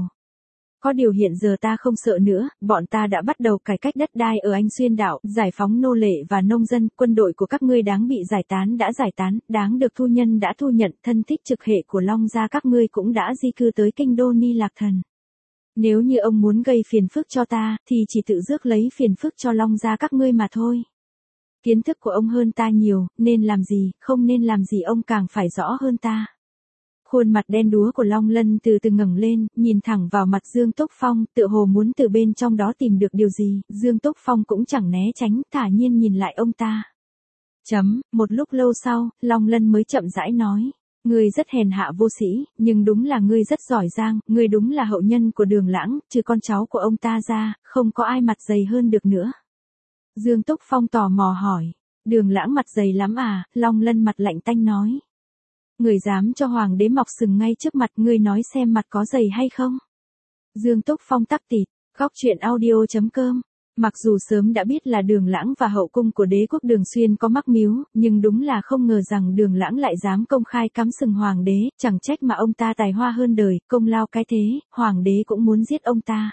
Có điều hiện giờ ta không sợ nữa, bọn ta đã bắt đầu cải cách đất đai ở Anh Xuyên đảo, giải phóng nô lệ và nông dân, quân đội của các ngươi đáng bị giải tán đã giải tán, đáng được thu nhân đã thu nhận, thân thích trực hệ của Long gia các ngươi cũng đã di cư tới kinh đô Ni Lạc Thần. Nếu như ông muốn gây phiền phức cho ta, thì chỉ tự rước lấy phiền phức cho Long gia các ngươi mà thôi. Kiến thức của ông hơn ta nhiều, nên làm gì, không nên làm gì ông càng phải rõ hơn ta. Khuôn mặt đen đúa của Long Lân từ từ ngẩng lên, nhìn thẳng vào mặt Dương Túc Phong, tựa hồ muốn từ bên trong đó tìm được điều gì, Dương Túc Phong cũng chẳng né tránh, thả nhiên nhìn lại ông ta. Chấm, một lúc lâu sau, Long Lân mới chậm rãi nói. Ngươi rất hèn hạ vô sĩ, nhưng đúng là ngươi rất giỏi giang, ngươi đúng là hậu nhân của Đường Lãng, trừ con cháu của ông ta ra, không có ai mặt dày hơn được nữa. Dương Túc Phong tò mò hỏi, Đường Lãng mặt dày lắm à, Long Lân mặt lạnh tanh nói. Người dám cho hoàng đế mọc sừng ngay trước mặt, ngươi nói xem mặt có dày hay không? Dương Túc Phong tắc tịt, góc truyện audio chấm com. Mặc dù sớm đã biết là Đường Lãng và hậu cung của đế quốc Đường Xuyên có mắc mưu, nhưng đúng là không ngờ rằng Đường Lãng lại dám công khai cắm sừng hoàng đế, chẳng trách mà ông ta tài hoa hơn đời, công lao cái thế, hoàng đế cũng muốn giết ông ta.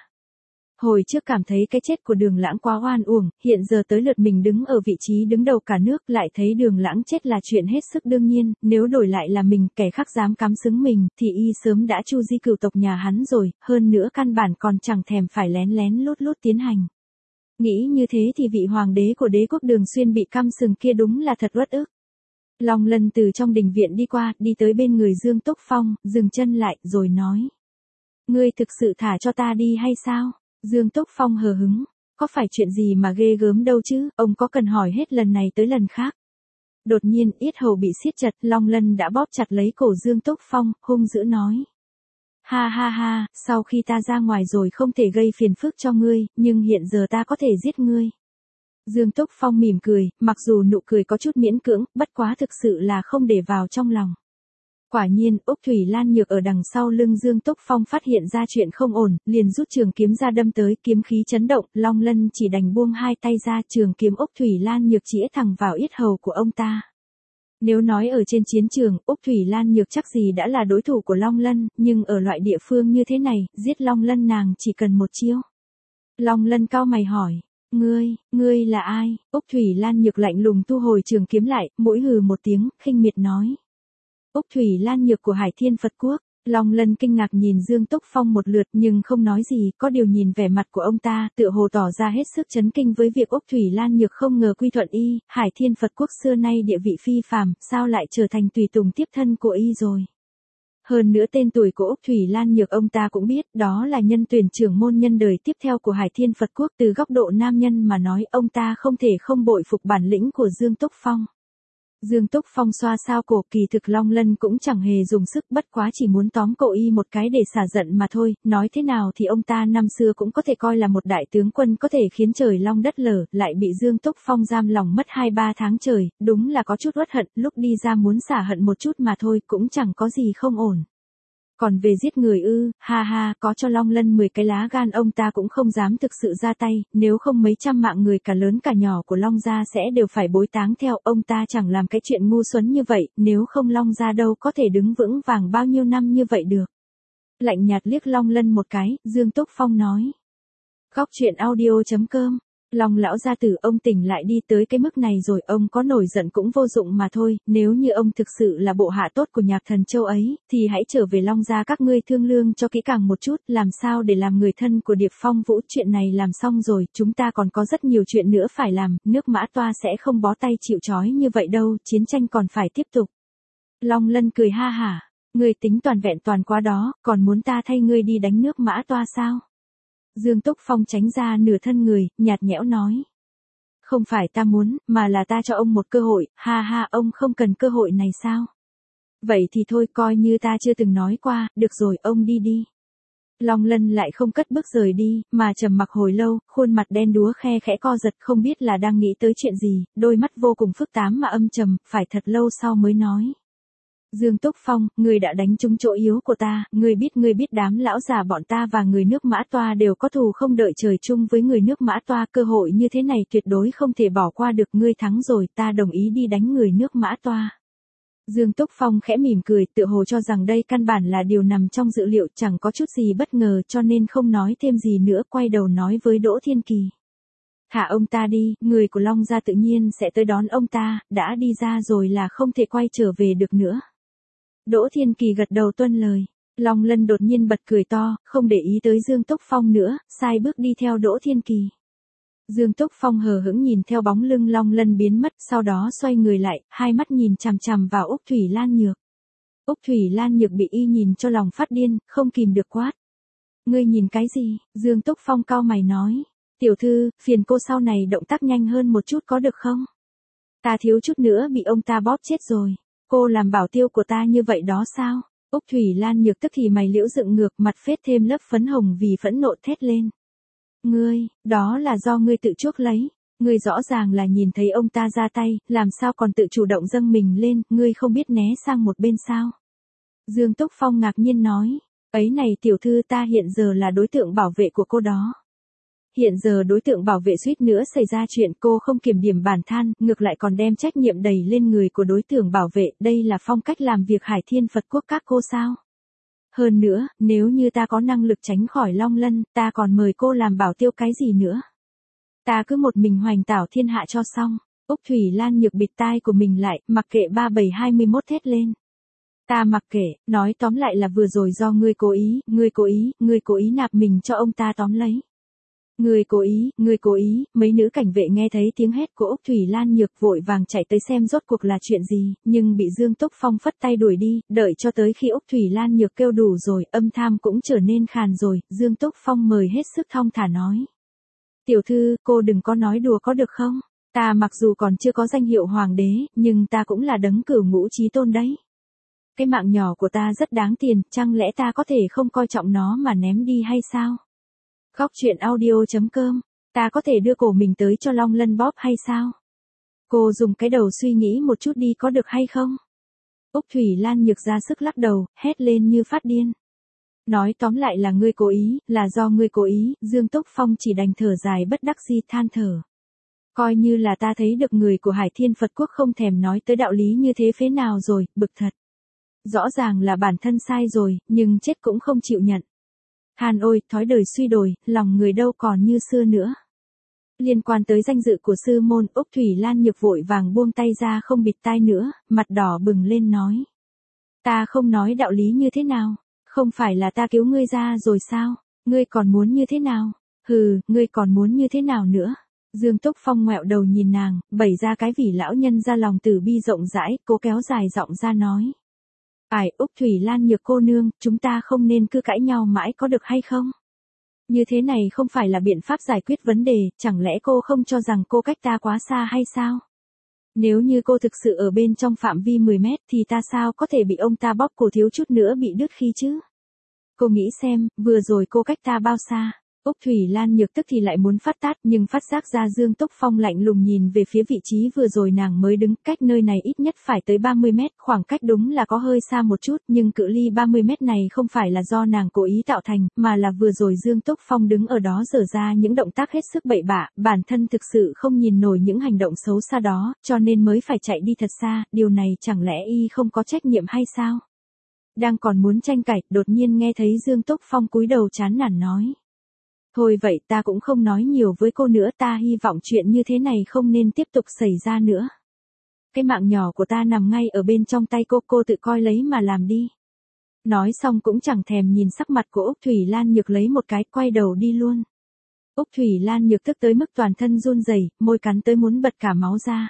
Hồi trước cảm thấy cái chết của Đường Lãng quá oan uổng, hiện giờ tới lượt mình đứng ở vị trí đứng đầu cả nước, lại thấy Đường Lãng chết là chuyện hết sức đương nhiên, nếu đổi lại là mình, kẻ khác dám cắm sừng mình, thì y sớm đã chu di cửu tộc nhà hắn rồi, hơn nữa căn bản còn chẳng thèm phải lén lén lút lút tiến hành. Nghĩ như thế thì vị hoàng đế của đế quốc Đường Xuyên bị căm sừng kia đúng là thật uất ức. Long Lân từ trong đình viện đi qua, đi tới bên người Dương Túc Phong, dừng chân lại, rồi nói. Ngươi thực sự thả cho ta đi hay sao? Dương Túc Phong hờ hứng. Có phải chuyện gì mà ghê gớm đâu chứ, ông có cần hỏi hết lần này tới lần khác. Đột nhiên, yết hầu bị siết chặt, Long Lân đã bóp chặt lấy cổ Dương Túc Phong, hung dữ nói. Ha ha ha, sau khi ta ra ngoài rồi không thể gây phiền phức cho ngươi, nhưng hiện giờ ta có thể giết ngươi. Dương Túc Phong mỉm cười, mặc dù nụ cười có chút miễn cưỡng, bất quá thực sự là không để vào trong lòng. Quả nhiên, Úc Thủy Lan Nhược ở đằng sau lưng Dương Túc Phong phát hiện ra chuyện không ổn, liền rút trường kiếm ra đâm tới, kiếm khí chấn động, Long Lân chỉ đành buông hai tay ra, trường kiếm Úc Thủy Lan Nhược chĩa thẳng vào yết hầu của ông ta. Nếu nói ở trên chiến trường, Úc Thủy Lan Nhược chắc gì đã là đối thủ của Long Lân, nhưng ở loại địa phương như thế này, giết Long Lân nàng chỉ cần một chiêu. Long Lân cau mày hỏi, ngươi, ngươi là ai? Úc Thủy Lan Nhược lạnh lùng thu hồi trường kiếm lại, mũi hừ một tiếng, khinh miệt nói. Úc Thủy Lan Nhược của Hải Thiên Phật Quốc. Long Lân kinh ngạc nhìn Dương Túc Phong một lượt nhưng không nói gì, có điều nhìn vẻ mặt của ông ta, tựa hồ tỏ ra hết sức chấn kinh với việc Úc Thủy Lan Nhược không ngờ quy thuận y, Hải Thiên Phật Quốc xưa nay địa vị phi phàm, sao lại trở thành tùy tùng tiếp thân của y rồi. Hơn nữa tên tuổi của Úc Thủy Lan Nhược ông ta cũng biết, đó là nhân tuyển trưởng môn nhân đời tiếp theo của Hải Thiên Phật Quốc, từ góc độ nam nhân mà nói, ông ta không thể không bội phục bản lĩnh của Dương Túc Phong. Dương Túc Phong xoa sao cổ, kỳ thực Long Lân cũng chẳng hề dùng sức, bất quá chỉ muốn tóm cậu y một cái để xả giận mà thôi, nói thế nào thì ông ta năm xưa cũng có thể coi là một đại tướng quân có thể khiến trời long đất lở, lại bị Dương Túc Phong giam lòng mất hai ba tháng trời, đúng là có chút uất hận, lúc đi ra muốn xả hận một chút mà thôi, cũng chẳng có gì không ổn. Còn về giết người ư, ha ha, có cho Long Lân mười cái lá gan ông ta cũng không dám thực sự ra tay, nếu không mấy trăm mạng người cả lớn cả nhỏ của Long gia sẽ đều phải bối táng theo, ông ta chẳng làm cái chuyện ngu xuẩn như vậy, nếu không Long gia đâu có thể đứng vững vàng bao nhiêu năm như vậy được. Lạnh nhạt liếc Long Lân một cái, Dương Túc Phong nói. Góc truyện audio chấm com. Long lão gia tử, ông tỉnh lại đi tới cái mức này rồi, ông có nổi giận cũng vô dụng mà thôi, nếu như ông thực sự là bộ hạ tốt của Nhạc Thần Châu ấy, thì hãy trở về Long gia các ngươi thương lương cho kỹ càng một chút, làm sao để làm người thân của Điệp Phong Vũ, chuyện này làm xong rồi, chúng ta còn có rất nhiều chuyện nữa phải làm, nước Mã Toa sẽ không bó tay chịu trói như vậy đâu, chiến tranh còn phải tiếp tục. Long Lân cười ha hả, ngươi tính toàn vẹn toàn quá đó, còn muốn ta thay ngươi đi đánh nước Mã Toa sao? Dương Túc Phong tránh ra nửa thân người, nhạt nhẽo nói. Không phải ta muốn, mà là ta cho ông một cơ hội, ha ha, ông không cần cơ hội này sao? Vậy thì thôi, coi như ta chưa từng nói qua, được rồi, ông đi đi. Long Lân lại không cất bước rời đi, mà trầm mặc hồi lâu, khuôn mặt đen đúa khe khẽ co giật, không biết là đang nghĩ tới chuyện gì, đôi mắt vô cùng phức tạp mà âm trầm, phải thật lâu sau mới nói. Dương Túc Phong, người đã đánh trúng chỗ yếu của ta, người biết người biết đám lão già bọn ta và người nước Mã Toa đều có thù không đợi trời chung với người nước Mã Toa, cơ hội như thế này tuyệt đối không thể bỏ qua được, ngươi thắng rồi, ta đồng ý đi đánh người nước Mã Toa. Dương Túc Phong khẽ mỉm cười, tựa hồ cho rằng đây căn bản là điều nằm trong dự liệu, chẳng có chút gì bất ngờ, cho nên không nói thêm gì nữa, quay đầu nói với Đỗ Thiên Kỳ. Thả ông ta đi, người của Long gia tự nhiên sẽ tới đón ông ta, đã đi ra rồi là không thể quay trở về được nữa. Đỗ Thiên Kỳ gật đầu tuân lời. Long Lân đột nhiên bật cười to, không để ý tới Dương Túc Phong nữa, sai bước đi theo Đỗ Thiên Kỳ. Dương Túc Phong hờ hững nhìn theo bóng lưng Long Lân biến mất, sau đó xoay người lại, hai mắt nhìn chằm chằm vào Úc Thủy Lan Nhược. Úc Thủy Lan Nhược bị y nhìn cho lòng phát điên, không kìm được quát. Ngươi nhìn cái gì? Dương Túc Phong cau mày nói. Tiểu thư, phiền cô sau này động tác nhanh hơn một chút có được không? Ta thiếu chút nữa bị ông ta bóp chết rồi. Cô làm bảo tiêu của ta như vậy đó sao? Úc Thủy Lan Nhược tức thì mày liễu dựng ngược, mặt phết thêm lớp phấn hồng vì phẫn nộ thét lên. Ngươi, đó là do ngươi tự chuốc lấy. Ngươi rõ ràng là nhìn thấy ông ta ra tay, làm sao còn tự chủ động dâng mình lên, ngươi không biết né sang một bên sao? Dương Túc Phong ngạc nhiên nói. Ấy này tiểu thư, ta hiện giờ là đối tượng bảo vệ của cô đó. Hiện giờ đối tượng bảo vệ suýt nữa xảy ra chuyện, cô không kiểm điểm bản thân, ngược lại còn đem trách nhiệm đầy lên người của đối tượng bảo vệ, đây là phong cách làm việc Hải Thiên Phật Quốc các cô sao? Hơn nữa, nếu như ta có năng lực tránh khỏi Long Lân, ta còn mời cô làm bảo tiêu cái gì nữa? Ta cứ một mình hoành tảo thiên hạ cho xong. Úc Thủy Lan Nhược bịt tai của mình lại, mặc kệ ba bảy hai mươi mốt thét lên. Ta mặc kệ, nói tóm lại là vừa rồi do ngươi cố ý, ngươi cố ý, ngươi cố ý nạp mình cho ông ta tóm lấy. Ngươi cố ý, ngươi cố ý, mấy nữ cảnh vệ nghe thấy tiếng hét của Úc Thủy Lan Nhược vội vàng chạy tới xem rốt cuộc là chuyện gì, nhưng bị Dương Túc Phong phất tay đuổi đi, đợi cho tới khi Úc Thủy Lan Nhược kêu đủ rồi, âm tham cũng trở nên khàn rồi, Dương Túc Phong mời hết sức thong thả nói. Tiểu thư, cô đừng có nói đùa có được không? Ta mặc dù còn chưa có danh hiệu hoàng đế, nhưng ta cũng là đấng cửu ngũ chí tôn đấy. Cái mạng nhỏ của ta rất đáng tiền, chẳng lẽ ta có thể không coi trọng nó mà ném đi hay sao? Khóc chuyện audio.com, ta có thể đưa cổ mình tới cho Long Lân bóp hay sao? Cô dùng cái đầu suy nghĩ một chút đi có được hay không? Úc Thủy Lan Nhược ra sức lắc đầu, hét lên như phát điên. Nói tóm lại là ngươi cố ý, là do ngươi cố ý, Dương Túc Phong chỉ đành thở dài bất đắc dĩ than thở. Coi như là ta thấy được người của Hải Thiên Phật Quốc không thèm nói tới đạo lý như thế phế nào rồi, bực thật. Rõ ràng là bản thân sai rồi, nhưng chết cũng không chịu nhận. Hàn ôi, thói đời suy đổi, lòng người đâu còn như xưa nữa. Liên quan tới danh dự của sư môn, Úc Thủy Lan Nhược vội vàng buông tay ra không bịt tai nữa, mặt đỏ bừng lên nói. Ta không nói đạo lý như thế nào, không phải là ta cứu ngươi ra rồi sao, ngươi còn muốn như thế nào, hừ, ngươi còn muốn như thế nào nữa. Dương Túc Phong ngoẹo đầu nhìn nàng, bày ra cái vỉ lão nhân ra lòng tử bi rộng rãi, cố kéo dài giọng ra nói. Ải, Úc Thủy Lan Nhược cô nương, chúng ta không nên cứ cãi nhau mãi có được hay không? Như thế này không phải là biện pháp giải quyết vấn đề, chẳng lẽ cô không cho rằng cô cách ta quá xa hay sao? Nếu như cô thực sự ở bên trong phạm vi mười mét thì ta sao có thể bị ông ta bóp cổ thiếu chút nữa bị đứt khi chứ? Cô nghĩ xem, vừa rồi cô cách ta bao xa? Úc Thủy Lan Nhược tức thì lại muốn phát tát, nhưng phát giác ra Dương Túc Phong lạnh lùng nhìn về phía vị trí vừa rồi nàng mới đứng, cách nơi này ít nhất phải tới ba mươi mét, khoảng cách đúng là có hơi xa một chút, nhưng cự ly ba mươi mét này không phải là do nàng cố ý tạo thành, mà là vừa rồi Dương Túc Phong đứng ở đó dở ra những động tác hết sức bậy bạ, bản thân thực sự không nhìn nổi những hành động xấu xa đó, cho nên mới phải chạy đi thật xa, điều này chẳng lẽ y không có trách nhiệm hay sao? Đang còn muốn tranh cãi, đột nhiên nghe thấy Dương Túc Phong cúi đầu chán nản nói. Thôi vậy ta cũng không nói nhiều với cô nữa, ta hy vọng chuyện như thế này không nên tiếp tục xảy ra nữa. Cái mạng nhỏ của ta nằm ngay ở bên trong tay cô, cô tự coi lấy mà làm đi. Nói xong cũng chẳng thèm nhìn sắc mặt của Úc Thủy Lan Nhược lấy một cái, quay đầu đi luôn. Úc Thủy Lan Nhược tức tới mức toàn thân run rẩy, môi cắn tới muốn bật cả máu ra.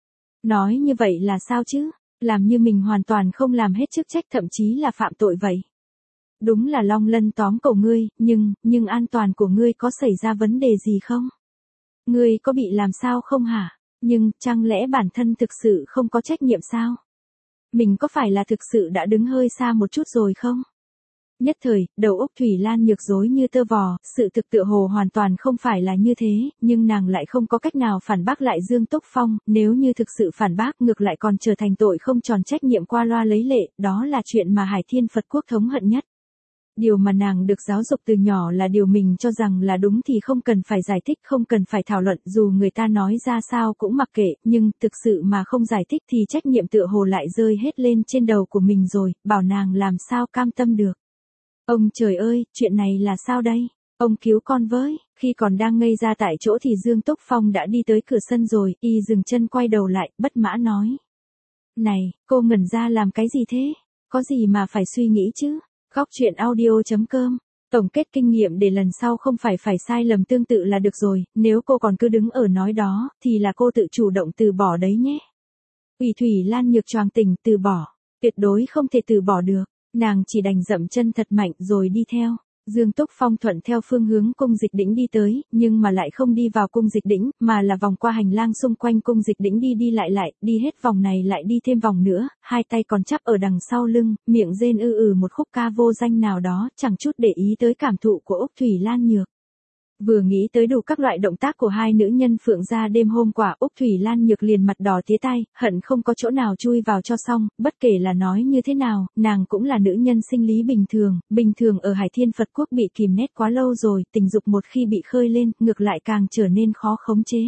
Nói như vậy là sao chứ? Làm như mình hoàn toàn không làm hết chức trách, thậm chí là phạm tội vậy. Đúng là Long Lân tóm cổ ngươi, nhưng, nhưng an toàn của ngươi có xảy ra vấn đề gì không? Ngươi có bị làm sao không hả? Nhưng, chẳng lẽ bản thân thực sự không có trách nhiệm sao? Mình có phải là thực sự đã đứng hơi xa một chút rồi không? Nhất thời, đầu óc Thủy Lan Nhược rối như tơ vò, sự thực tựa hồ hoàn toàn không phải là như thế, nhưng nàng lại không có cách nào phản bác lại Dương Túc Phong, nếu như thực sự phản bác ngược lại còn trở thành tội không tròn trách nhiệm qua loa lấy lệ, đó là chuyện mà Hải Thiên Phật Quốc thống hận nhất. Điều mà nàng được giáo dục từ nhỏ là điều mình cho rằng là đúng thì không cần phải giải thích, không cần phải thảo luận, dù người ta nói ra sao cũng mặc kệ, nhưng thực sự mà không giải thích thì trách nhiệm tựa hồ lại rơi hết lên trên đầu của mình rồi, bảo nàng làm sao cam tâm được. Ông trời ơi, chuyện này là sao đây? Ông cứu con với, khi còn đang ngây ra tại chỗ thì Dương Túc Phong đã đi tới cửa sân rồi, y dừng chân quay đầu lại, bất mã nói. Này, cô ngẩn ra làm cái gì thế? Có gì mà phải suy nghĩ chứ? Góc truyện audio.com. Tổng kết kinh nghiệm để lần sau không phải phải sai lầm tương tự là được rồi, nếu cô còn cứ đứng ở nói đó, thì là cô tự chủ động từ bỏ đấy nhé. Ủy Thủy Lan Nhược choàng tỉnh, từ bỏ, tuyệt đối không thể từ bỏ được, nàng chỉ đành dậm chân thật mạnh rồi đi theo. Dương Túc Phong thuận theo phương hướng cung Dịch Đỉnh đi tới, nhưng mà lại không đi vào cung Dịch Đỉnh, mà là vòng qua hành lang xung quanh cung Dịch Đỉnh đi đi lại lại, đi hết vòng này lại đi thêm vòng nữa, hai tay còn chắp ở đằng sau lưng, miệng rên ư ừ một khúc ca vô danh nào đó, chẳng chút để ý tới cảm thụ của Úc Thủy Lan Nhược. Vừa nghĩ tới đủ các loại động tác của hai nữ nhân Phượng gia đêm hôm qua, Úc Thủy Lan Nhược liền mặt đỏ tía tai, hận không có chỗ nào chui vào cho xong, bất kể là nói như thế nào, nàng cũng là nữ nhân sinh lý bình thường, bình thường ở Hải Thiên Phật Quốc bị kìm nét quá lâu rồi, tình dục một khi bị khơi lên, ngược lại càng trở nên khó khống chế.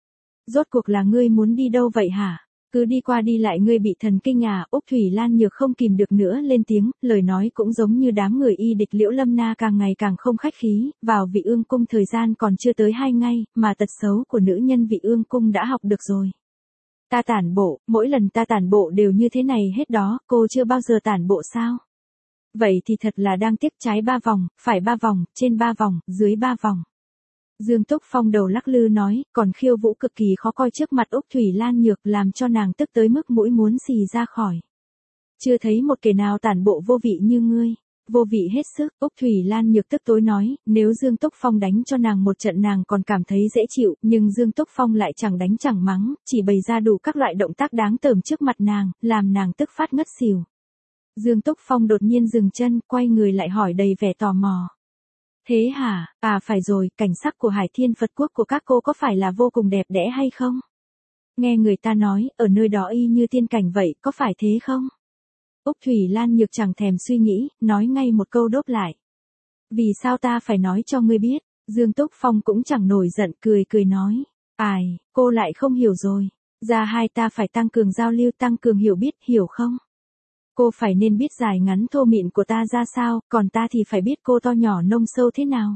Rốt cuộc là ngươi muốn đi đâu vậy hả? Cứ đi qua đi lại ngươi bị thần kinh à? Úc Thủy Lan Nhược không kìm được nữa lên tiếng, lời nói cũng giống như đám người y địch Liễu Lâm Na càng ngày càng không khách khí, vào Vị Ương Cung thời gian còn chưa tới hai ngày, mà tật xấu của nữ nhân Vị Ương Cung đã học được rồi. Ta tản bộ, mỗi lần ta tản bộ đều như thế này hết đó, cô chưa bao giờ tản bộ sao? Vậy thì thật là đang tiếp, trái ba vòng, phải ba vòng, trên ba vòng, dưới ba vòng. Dương Túc Phong đầu lắc lư nói, còn khiêu vũ cực kỳ khó coi trước mặt Úc Thủy Lan Nhược làm cho nàng tức tới mức mũi muốn xì ra khỏi. Chưa thấy một kẻ nào tản bộ vô vị như ngươi, vô vị hết sức. Úc Thủy Lan Nhược tức tối nói, nếu Dương Túc Phong đánh cho nàng một trận nàng còn cảm thấy dễ chịu, nhưng Dương Túc Phong lại chẳng đánh chẳng mắng, chỉ bày ra đủ các loại động tác đáng tởm trước mặt nàng, làm nàng tức phát ngất xỉu. Dương Túc Phong đột nhiên dừng chân, quay người lại hỏi đầy vẻ tò mò. Thế hả, à phải rồi, cảnh sắc của Hải Thiên Phật Quốc của các cô có phải là vô cùng đẹp đẽ hay không? Nghe người ta nói, ở nơi đó y như tiên cảnh vậy, có phải thế không? Úc Thủy Lan Nhược chẳng thèm suy nghĩ, nói ngay một câu đốt lại. Vì sao ta phải nói cho ngươi biết? Dương Túc Phong cũng chẳng nổi giận, cười cười nói. Ai, cô lại không hiểu rồi. Ra hai ta phải tăng cường giao lưu, tăng cường hiểu biết, hiểu không? Cô phải nên biết dài ngắn thô mịn của ta ra sao, còn ta thì phải biết cô to nhỏ nông sâu thế nào.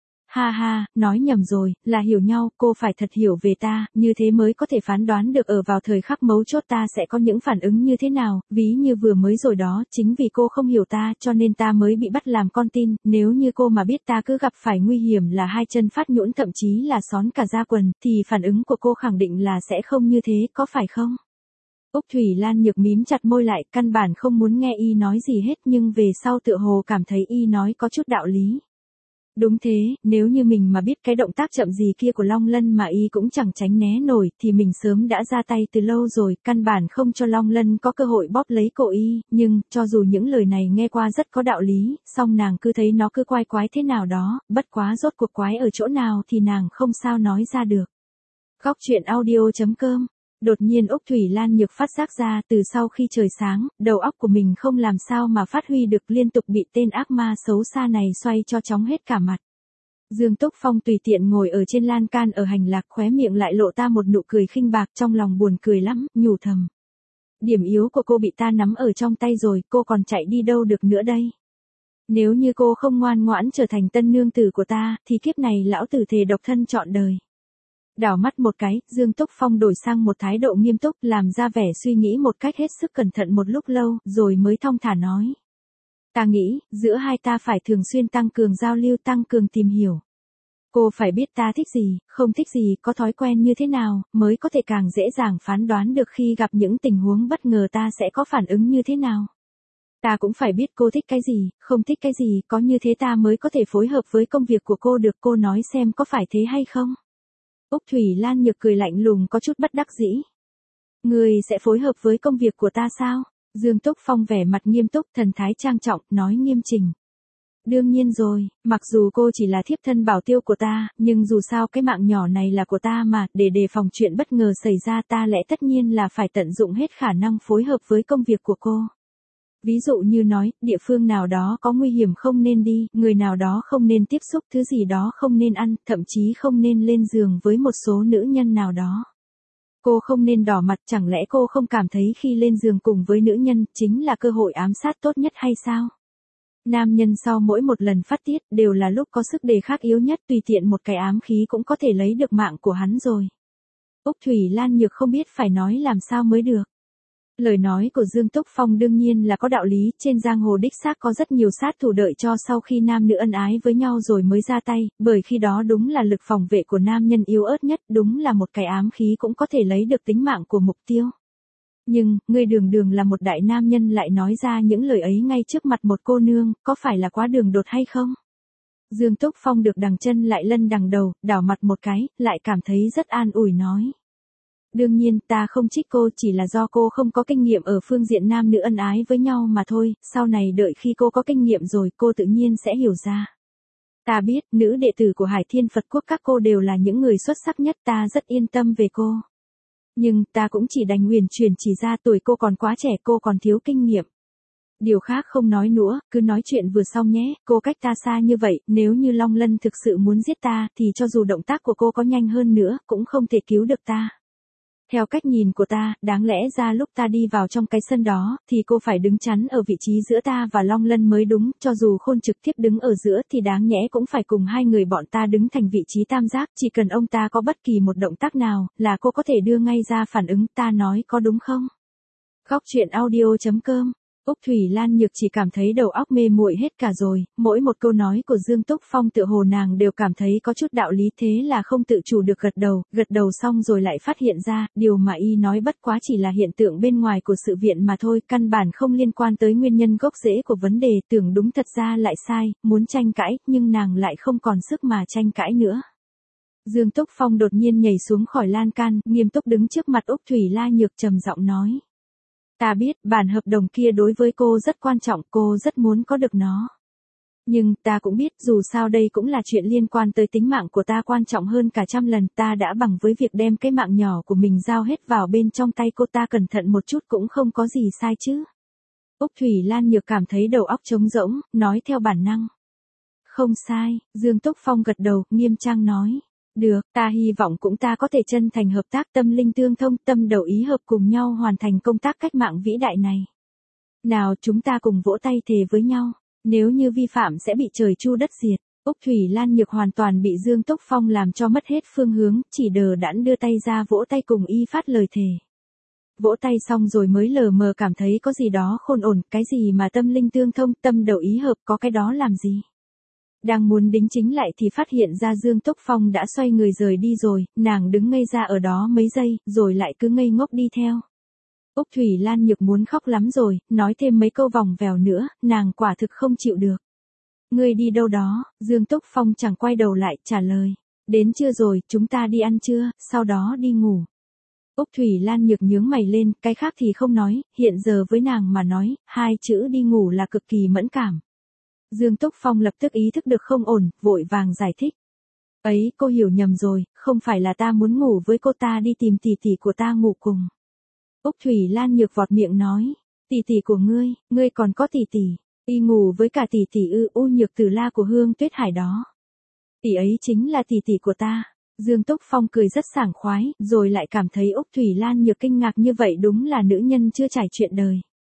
Ha ha, nói nhầm rồi, là hiểu nhau, cô phải thật hiểu về ta, như thế mới có thể phán đoán được ở vào thời khắc mấu chốt ta sẽ có những phản ứng như thế nào, ví như vừa mới rồi đó, chính vì cô không hiểu ta, cho nên ta mới bị bắt làm con tin, nếu như cô mà biết ta cứ gặp phải nguy hiểm là hai chân phát nhũn thậm chí là xón cả da quần, thì phản ứng của cô khẳng định là sẽ không như thế, có phải không? Úc Thủy Lan Nhược mím chặt môi lại, căn bản không muốn nghe y nói gì hết, nhưng về sau tựa hồ cảm thấy y nói có chút đạo lý. Đúng thế, nếu như mình mà biết cái động tác chậm gì kia của Long Lân mà y cũng chẳng tránh né nổi, thì mình sớm đã ra tay từ lâu rồi, căn bản không cho Long Lân có cơ hội bóp lấy cổ y, nhưng, cho dù những lời này nghe qua rất có đạo lý, song nàng cứ thấy nó cứ quái quái thế nào đó, bất quá rốt cuộc quái ở chỗ nào thì nàng không sao nói ra được. Góc truyện audio.com. Đột nhiên Úc Thủy Lan Nhược phát giác ra, từ sau khi trời sáng, đầu óc của mình không làm sao mà phát huy được, liên tục bị tên ác ma xấu xa này xoay cho chóng hết cả mặt. Dương Túc Phong tùy tiện ngồi ở trên lan can ở hành lạc, khóe miệng lại lộ ta một nụ cười khinh bạc, trong lòng buồn cười lắm, nhủ thầm. Điểm yếu của cô bị ta nắm ở trong tay rồi, cô còn chạy đi đâu được nữa đây? Nếu như cô không ngoan ngoãn trở thành tân nương tử của ta, thì kiếp này lão tử thề độc thân trọn đời. Đảo mắt một cái, Dương Túc Phong đổi sang một thái độ nghiêm túc, làm ra vẻ suy nghĩ một cách hết sức cẩn thận một lúc lâu, rồi mới thong thả nói. Ta nghĩ, giữa hai ta phải thường xuyên tăng cường giao lưu, tăng cường tìm hiểu. Cô phải biết ta thích gì, không thích gì, có thói quen như thế nào, mới có thể càng dễ dàng phán đoán được khi gặp những tình huống bất ngờ ta sẽ có phản ứng như thế nào. Ta cũng phải biết cô thích cái gì, không thích cái gì, có như thế ta mới có thể phối hợp với công việc của cô được, cô nói xem có phải thế hay không? Úc Thủy Lan Nhược cười lạnh lùng có chút bất đắc dĩ. Người sẽ phối hợp với công việc của ta sao? Dương Túc Phong vẻ mặt nghiêm túc, thần thái trang trọng, nói nghiêm chỉnh. Đương nhiên rồi, mặc dù cô chỉ là thiếp thân bảo tiêu của ta, nhưng dù sao cái mạng nhỏ này là của ta mà, để đề phòng chuyện bất ngờ xảy ra ta lẽ tất nhiên là phải tận dụng hết khả năng phối hợp với công việc của cô. Ví dụ như nói, địa phương nào đó có nguy hiểm không nên đi, người nào đó không nên tiếp xúc, thứ gì đó không nên ăn, thậm chí không nên lên giường với một số nữ nhân nào đó. Cô không nên đỏ mặt, chẳng lẽ cô không cảm thấy khi lên giường cùng với nữ nhân, chính là cơ hội ám sát tốt nhất hay sao? Nam nhân sau mỗi một lần phát tiết, đều là lúc có sức đề kháng yếu nhất, tùy tiện một cái ám khí cũng có thể lấy được mạng của hắn rồi. Úc Thủy Lan Nhược không biết phải nói làm sao mới được. Lời nói của Dương Túc Phong đương nhiên là có đạo lý, trên giang hồ đích xác có rất nhiều sát thủ đợi cho sau khi nam nữ ân ái với nhau rồi mới ra tay, bởi khi đó đúng là lực phòng vệ của nam nhân yếu ớt nhất, đúng là một cái ám khí cũng có thể lấy được tính mạng của mục tiêu. Nhưng, ngươi đường đường là một đại nam nhân lại nói ra những lời ấy ngay trước mặt một cô nương, có phải là quá đường đột hay không? Dương Túc Phong được đằng chân lại lân đằng đầu, đảo mặt một cái, lại cảm thấy rất an ủi nói. Đương nhiên ta không trách cô, chỉ là do cô không có kinh nghiệm ở phương diện nam nữ ân ái với nhau mà thôi, sau này đợi khi cô có kinh nghiệm rồi cô tự nhiên sẽ hiểu ra. Ta biết, nữ đệ tử của Hải Thiên Phật Quốc các cô đều là những người xuất sắc nhất, ta rất yên tâm về cô. Nhưng, ta cũng chỉ đành huyền truyền chỉ ra tuổi cô còn quá trẻ, cô còn thiếu kinh nghiệm. Điều khác không nói nữa, cứ nói chuyện vừa xong nhé, cô cách ta xa như vậy, nếu như Long Lân thực sự muốn giết ta, thì cho dù động tác của cô có nhanh hơn nữa, cũng không thể cứu được ta. Theo cách nhìn của ta, đáng lẽ ra lúc ta đi vào trong cái sân đó, thì cô phải đứng chắn ở vị trí giữa ta và Long Lân mới đúng, cho dù Khôn trực tiếp đứng ở giữa thì đáng nhẽ cũng phải cùng hai người bọn ta đứng thành vị trí tam giác, chỉ cần ông ta có bất kỳ một động tác nào, là cô có thể đưa ngay ra phản ứng, ta nói có đúng không? Góc truyện audio chấm com Úc Thủy Lan Nhược chỉ cảm thấy đầu óc mê muội hết cả rồi, mỗi một câu nói của Dương Túc Phong tựa hồ nàng đều cảm thấy có chút đạo lý, thế là không tự chủ được gật đầu, gật đầu xong rồi lại phát hiện ra, điều mà y nói bất quá chỉ là hiện tượng bên ngoài của sự viện mà thôi, căn bản không liên quan tới nguyên nhân gốc rễ của vấn đề, tưởng đúng thật ra lại sai, muốn tranh cãi, nhưng nàng lại không còn sức mà tranh cãi nữa. Dương Túc Phong đột nhiên nhảy xuống khỏi lan can, nghiêm túc đứng trước mặt Úc Thủy Lan Nhược trầm giọng nói. Ta biết, bản hợp đồng kia đối với cô rất quan trọng, cô rất muốn có được nó. Nhưng, ta cũng biết, dù sao đây cũng là chuyện liên quan tới tính mạng của ta quan trọng hơn cả trăm lần, ta đã bằng với việc đem cái mạng nhỏ của mình giao hết vào bên trong tay cô, ta cẩn thận một chút cũng không có gì sai chứ. Úc Thủy Lan Nhược cảm thấy đầu óc trống rỗng, nói theo bản năng. Không sai, Dương Túc Phong gật đầu, nghiêm trang nói. Được, ta hy vọng cũng ta có thể chân thành hợp tác, tâm linh tương thông, tâm đầu ý hợp cùng nhau hoàn thành công tác cách mạng vĩ đại này. Nào chúng ta cùng vỗ tay thề với nhau, nếu như vi phạm sẽ bị trời chu đất diệt. Úc Thủy Lan Nhược hoàn toàn bị Dương Túc Phong làm cho mất hết phương hướng, chỉ đờ đẫn đưa tay ra vỗ tay cùng y phát lời thề. Vỗ tay xong rồi mới lờ mờ cảm thấy có gì đó khôn ổn, cái gì mà tâm linh tương thông, tâm đầu ý hợp, có cái đó làm gì. Đang muốn đính chính lại thì phát hiện ra Dương Túc Phong đã xoay người rời đi rồi, nàng đứng ngây ra ở đó mấy giây, rồi lại cứ ngây ngốc đi theo. Úc Thủy Lan Nhược muốn khóc lắm rồi, nói thêm mấy câu vòng vèo nữa, nàng quả thực không chịu được. Ngươi đi đâu đó? Dương Túc Phong chẳng quay đầu lại, trả lời. Đến trưa rồi, chúng ta đi ăn trưa, sau đó đi ngủ. Úc Thủy Lan Nhược nhướng mày lên, cái khác thì không nói, hiện giờ với nàng mà nói, hai chữ đi ngủ là cực kỳ mẫn cảm. Dương Túc Phong lập tức ý thức được không ổn, vội vàng giải thích. Ấy, cô hiểu nhầm rồi, không phải là ta muốn ngủ với cô, ta đi tìm tỷ tỷ của ta ngủ cùng. Úc Thủy Lan Nhược vọt miệng nói, tỷ tỷ của ngươi, ngươi còn có tỷ tỷ, y ngủ với cả tỷ tỷ ư? U Nhược Tử La của Hương Tuyết Hải đó. Tỷ ấy chính là tỷ tỷ của ta. Dương Túc Phong cười rất sảng khoái, rồi lại cảm thấy Úc Thủy Lan Nhược kinh ngạc như vậy, đúng là nữ nhân chưa trải chuyện đời.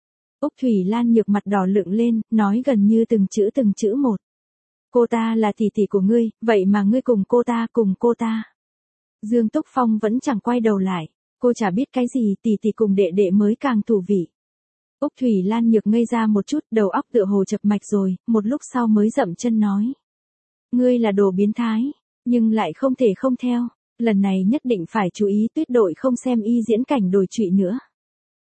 Úc Thủy Lan Nhược mặt đỏ lựng lên, nói gần như từng chữ từng chữ một. Cô ta là tỷ tỷ của ngươi, vậy mà ngươi cùng cô ta, cùng cô ta. Dương Túc Phong vẫn chẳng quay đầu lại, cô chả biết cái gì, tỷ tỷ cùng đệ đệ mới càng thú vị. Úc Thủy Lan Nhược ngây ra một chút, đầu óc tựa hồ chập mạch rồi, một lúc sau mới dậm chân nói. Ngươi là đồ biến thái, nhưng lại không thể không theo, lần này nhất định phải chú ý, tuyệt đối không xem y diễn cảnh đồi trụy nữa.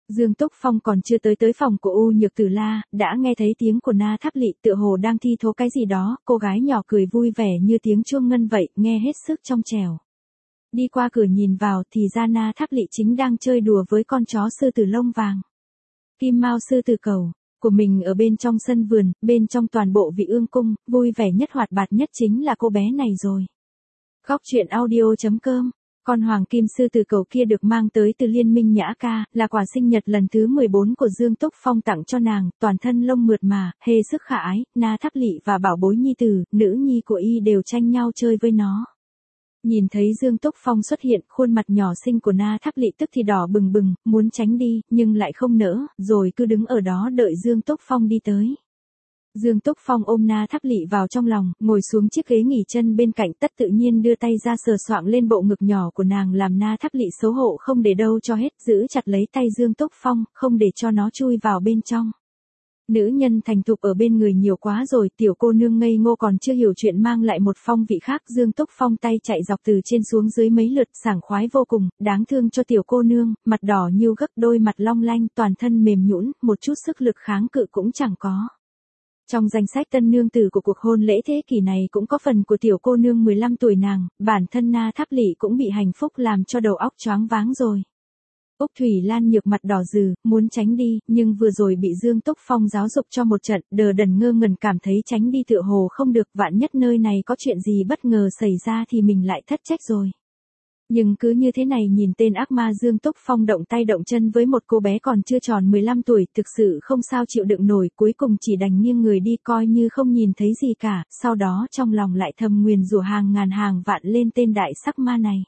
Dương Túc Phong còn chưa tới tới phòng của U Nhược Tử La, đã nghe thấy tiếng của Na Tháp Lị tựa hồ đang thi thố cái gì đó, cô gái nhỏ cười vui vẻ như tiếng chuông ngân vậy, nghe hết sức trong trẻo. Đi qua cửa nhìn vào thì ra Na Tháp Lị chính đang chơi đùa với con chó sư tử lông vàng. Kim Mao sư tử cầu của mình ở bên trong sân vườn, bên trong toàn bộ Vị Ương cung, vui vẻ nhất hoạt bát nhất chính là cô bé này rồi. Khóc chuyện audio chấm com. Con hoàng kim sư tử cầu kia được mang tới từ Liên Minh Nhã Ca, là quà sinh nhật lần thứ mười bốn của Dương Túc Phong tặng cho nàng, toàn thân lông mượt mà, hề sức khả ái, Na Tháp Lị và bảo bối nhi tử, nữ nhi của y đều tranh nhau chơi với nó. Nhìn thấy Dương Túc Phong xuất hiện, khuôn mặt nhỏ xinh của Na Tháp Lị tức thì đỏ bừng bừng, muốn tránh đi, nhưng lại không nỡ, rồi cứ đứng ở đó đợi Dương Túc Phong đi tới. Dương Túc Phong ôm Na Tháp Lị vào trong lòng, ngồi xuống chiếc ghế nghỉ chân bên cạnh, tất tự nhiên đưa tay ra sờ soạng lên bộ ngực nhỏ của nàng, làm Na Tháp Lị xấu hổ không để đâu cho hết, giữ chặt lấy tay Dương Túc Phong, không để cho nó chui vào bên trong. Nữ nhân thành thục ở bên người nhiều quá rồi, tiểu cô nương ngây ngô còn chưa hiểu chuyện mang lại một phong vị khác. Dương Túc Phong tay chạy dọc từ trên xuống dưới mấy lượt, sảng khoái vô cùng, đáng thương cho tiểu cô nương, mặt đỏ như gấc, đôi mặt long lanh, toàn thân mềm nhũn, một chút sức lực kháng cự cũng chẳng có. Trong danh sách tân nương tử của cuộc hôn lễ thế kỷ này cũng có phần của tiểu cô nương mười lăm tuổi nàng, bản thân Na Tháp Lị cũng bị hạnh phúc làm cho đầu óc choáng váng rồi. Úc Thủy Lan nhược mặt đỏ rừ, muốn tránh đi, nhưng vừa rồi bị Dương Túc Phong giáo dục cho một trận, đờ đần ngơ ngẩn cảm thấy tránh đi tựa hồ không được, vạn nhất nơi này có chuyện gì bất ngờ xảy ra thì mình lại thất trách rồi. Nhưng cứ như thế này nhìn tên ác ma Dương Túc Phong động tay động chân với một cô bé còn chưa tròn mười lăm tuổi, thực sự không sao chịu đựng nổi, cuối cùng chỉ đành nghiêng người đi coi như không nhìn thấy gì cả, sau đó trong lòng lại thầm nguyền rủa hàng ngàn hàng vạn lên tên đại sắc ma này.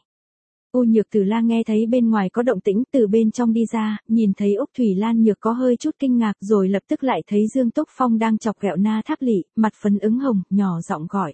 U Nhược Tử La nghe thấy bên ngoài có động tĩnh, từ bên trong đi ra, nhìn thấy Úc Thủy Lan Nhược có hơi chút kinh ngạc, rồi lập tức lại thấy Dương Túc Phong đang chọc ghẹo Na Tháp Lị, mặt phấn ứng hồng, nhỏ giọng gọi.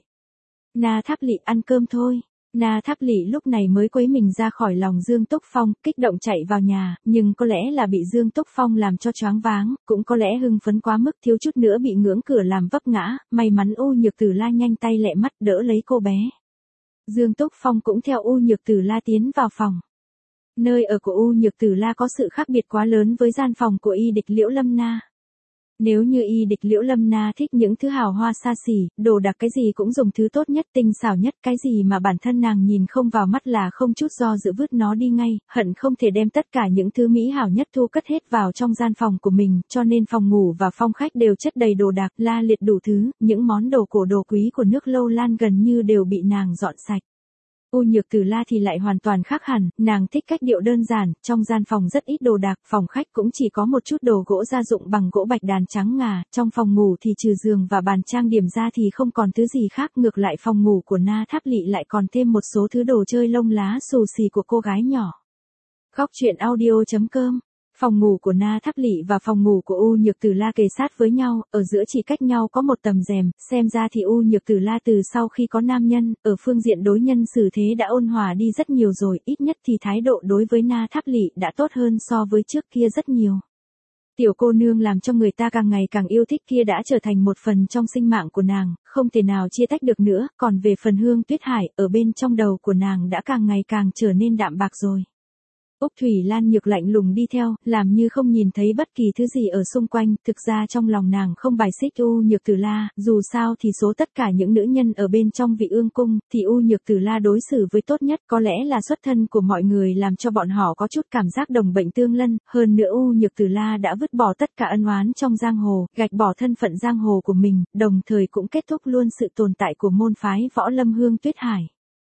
Na Tháp Lị ăn cơm thôi. Na Tháp Lị lúc này mới quấy mình ra khỏi lòng Dương Túc Phong, kích động chạy vào nhà, nhưng có lẽ là bị Dương Túc Phong làm cho choáng váng, cũng có lẽ hưng phấn quá mức thiếu chút nữa bị ngưỡng cửa làm vấp ngã, may mắn U Nhược Tử La nhanh tay lẹ mắt đỡ lấy cô bé. Dương Túc Phong cũng theo U Nhược Tử La tiến vào phòng. Nơi ở của U Nhược Tử La có sự khác biệt quá lớn với gian phòng của y địch Liễu Lâm Na. Nếu như y địch Liễu Lâm Na thích những thứ hào hoa xa xỉ, đồ đạc cái gì cũng dùng thứ tốt nhất, tinh xảo nhất, cái gì mà bản thân nàng nhìn không vào mắt là không chút do dự vứt nó đi ngay, hận không thể đem tất cả những thứ mỹ hảo nhất thu cất hết vào trong gian phòng của mình, cho nên phòng ngủ và phòng khách đều chất đầy đồ đạc, la liệt đủ thứ, những món đồ cổ đồ quý của nước Lâu Lan gần như đều bị nàng dọn sạch. U Nhược Tử La thì lại hoàn toàn khác hẳn, nàng thích cách điệu đơn giản, trong gian phòng rất ít đồ đạc, phòng khách cũng chỉ có một chút đồ gỗ gia dụng bằng gỗ bạch đàn trắng ngà, trong phòng ngủ thì trừ giường và bàn trang điểm ra thì không còn thứ gì khác, ngược lại phòng ngủ của Na Tháp Lị lại còn thêm một số thứ đồ chơi lông lá xù xì của cô gái nhỏ. Khóc chuyện audio chấm com. Phòng ngủ của Na Tháp Lị và phòng ngủ của U Nhược Tử La kề sát với nhau, ở giữa chỉ cách nhau có một tấm rèm, xem ra thì U Nhược Tử La từ sau khi có nam nhân, ở phương diện đối nhân xử thế đã ôn hòa đi rất nhiều rồi, ít nhất thì thái độ đối với Na Tháp Lị đã tốt hơn so với trước kia rất nhiều. Tiểu cô nương làm cho người ta càng ngày càng yêu thích kia đã trở thành một phần trong sinh mạng của nàng, không thể nào chia tách được nữa, còn về phần Hương Tuyết Hải, ở bên trong đầu của nàng đã càng ngày càng trở nên đạm bạc rồi. Úc Thủy Lan Nhược lạnh lùng đi theo, làm như không nhìn thấy bất kỳ thứ gì ở xung quanh, thực ra trong lòng nàng không bài xích U Nhược Tử La, dù sao thì số tất cả những nữ nhân ở bên trong Vị Ương cung, thì U Nhược Tử La đối xử với tốt nhất, có lẽ là xuất thân của mọi người làm cho bọn họ có chút cảm giác đồng bệnh tương lân, hơn nữa U Nhược Tử La đã vứt bỏ tất cả ân oán trong giang hồ, gạch bỏ thân phận giang hồ của mình, đồng thời cũng kết thúc luôn sự tồn tại của môn phái Võ Lâm Hương Tuyết Hải.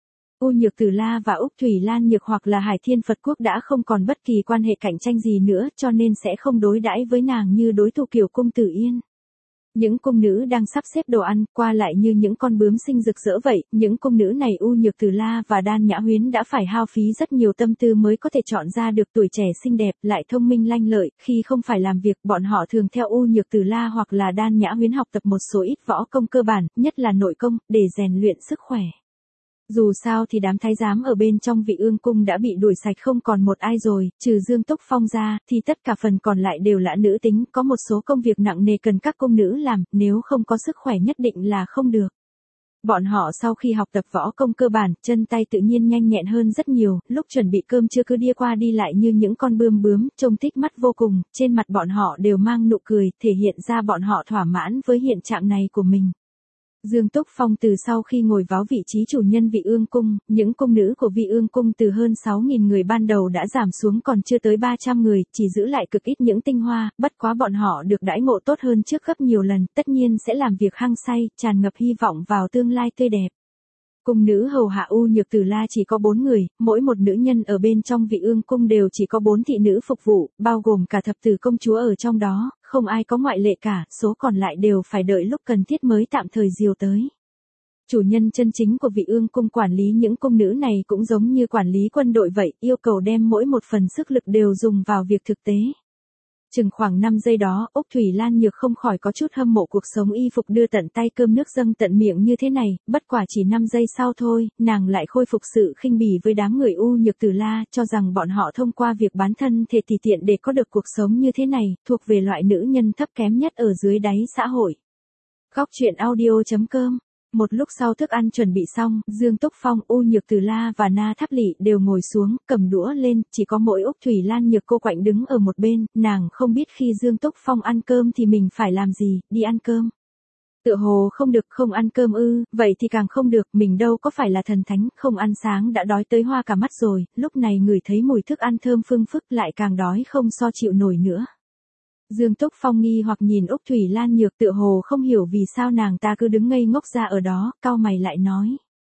U Nhược Tử La và Úc Thủy Lan Nhược hoặc là Hải Thiên Phật Quốc đã không còn bất kỳ quan hệ cạnh tranh gì nữa, cho nên sẽ không đối đãi với nàng như đối thủ kiểu cung Tử Yên. Những cung nữ đang sắp xếp đồ ăn, qua lại như những con bướm xinh rực rỡ vậy, những cung nữ này U Nhược Tử La và Đan Nhã Huyến đã phải hao phí rất nhiều tâm tư mới có thể chọn ra được tuổi trẻ xinh đẹp, lại thông minh lanh lợi, khi không phải làm việc, bọn họ thường theo U Nhược Tử La hoặc là Đan Nhã Huyến học tập một số ít võ công cơ bản, nhất là nội công, để rèn luyện sức khỏe. Dù sao thì đám thái giám ở bên trong Vị Ương cung đã bị đuổi sạch không còn một ai rồi, trừ Dương Túc Phong ra, thì tất cả phần còn lại đều là nữ tính, có một số công việc nặng nề cần các cung nữ làm, nếu không có sức khỏe nhất định là không được. Bọn họ sau khi học tập võ công cơ bản, chân tay tự nhiên nhanh nhẹn hơn rất nhiều, lúc chuẩn bị cơm trưa cứ đi qua đi lại như những con bươm bướm, trông thích mắt vô cùng, trên mặt bọn họ đều mang nụ cười, thể hiện ra bọn họ thỏa mãn với hiện trạng này của mình. Dương Túc Phong từ sau khi ngồi vào vị trí chủ nhân Vị Ương Cung, những cung nữ của Vị Ương Cung từ hơn sáu nghìn người ban đầu đã giảm xuống còn chưa tới ba trăm người, chỉ giữ lại cực ít những tinh hoa, bất quá bọn họ được đãi ngộ tốt hơn trước gấp nhiều lần, tất nhiên sẽ làm việc hăng say, tràn ngập hy vọng vào tương lai tươi đẹp. Cung nữ hầu hạ U Nhược Tử La chỉ có bốn người, mỗi một nữ nhân ở bên trong Vị Ương Cung đều chỉ có bốn thị nữ phục vụ, bao gồm cả thập tử công chúa ở trong đó, không ai có ngoại lệ cả, số còn lại đều phải đợi lúc cần thiết mới tạm thời diều tới. Chủ nhân chân chính của Vị Ương Cung quản lý những cung nữ này cũng giống như quản lý quân đội vậy, yêu cầu đem mỗi một phần sức lực đều dùng vào việc thực tế. Chừng khoảng năm giây đó, Úc Thủy Lan Nhược không khỏi có chút hâm mộ cuộc sống y phục đưa tận tay cơm nước dâng tận miệng như thế này, bất quả chỉ năm giây sau thôi, nàng lại khôi phục sự khinh bỉ với đám người U Nhược Tử La, cho rằng bọn họ thông qua việc bán thân thể tùy tiện để có được cuộc sống như thế này, thuộc về loại nữ nhân thấp kém nhất ở dưới đáy xã hội. Góc truyện audio chấm com. Một lúc sau thức ăn chuẩn bị xong, Dương Túc Phong, U Nhược Tử La và Na Tháp Lỵ đều ngồi xuống, cầm đũa lên, chỉ có mỗi Úc Thủy Lan Nhược cô quạnh đứng ở một bên, nàng không biết khi Dương Túc Phong ăn cơm thì mình phải làm gì, đi ăn cơm. Tựa hồ không được, không ăn cơm ư, vậy thì càng không được, mình đâu có phải là thần thánh, không ăn sáng đã đói tới hoa cả mắt rồi, lúc này ngửi thấy mùi thức ăn thơm phương phức lại càng đói không so chịu nổi nữa. Dương Túc Phong nghi hoặc nhìn Úc Thủy Lan Nhược tựa hồ không hiểu vì sao nàng ta cứ đứng ngây ngốc ra ở đó, cau mày lại nói.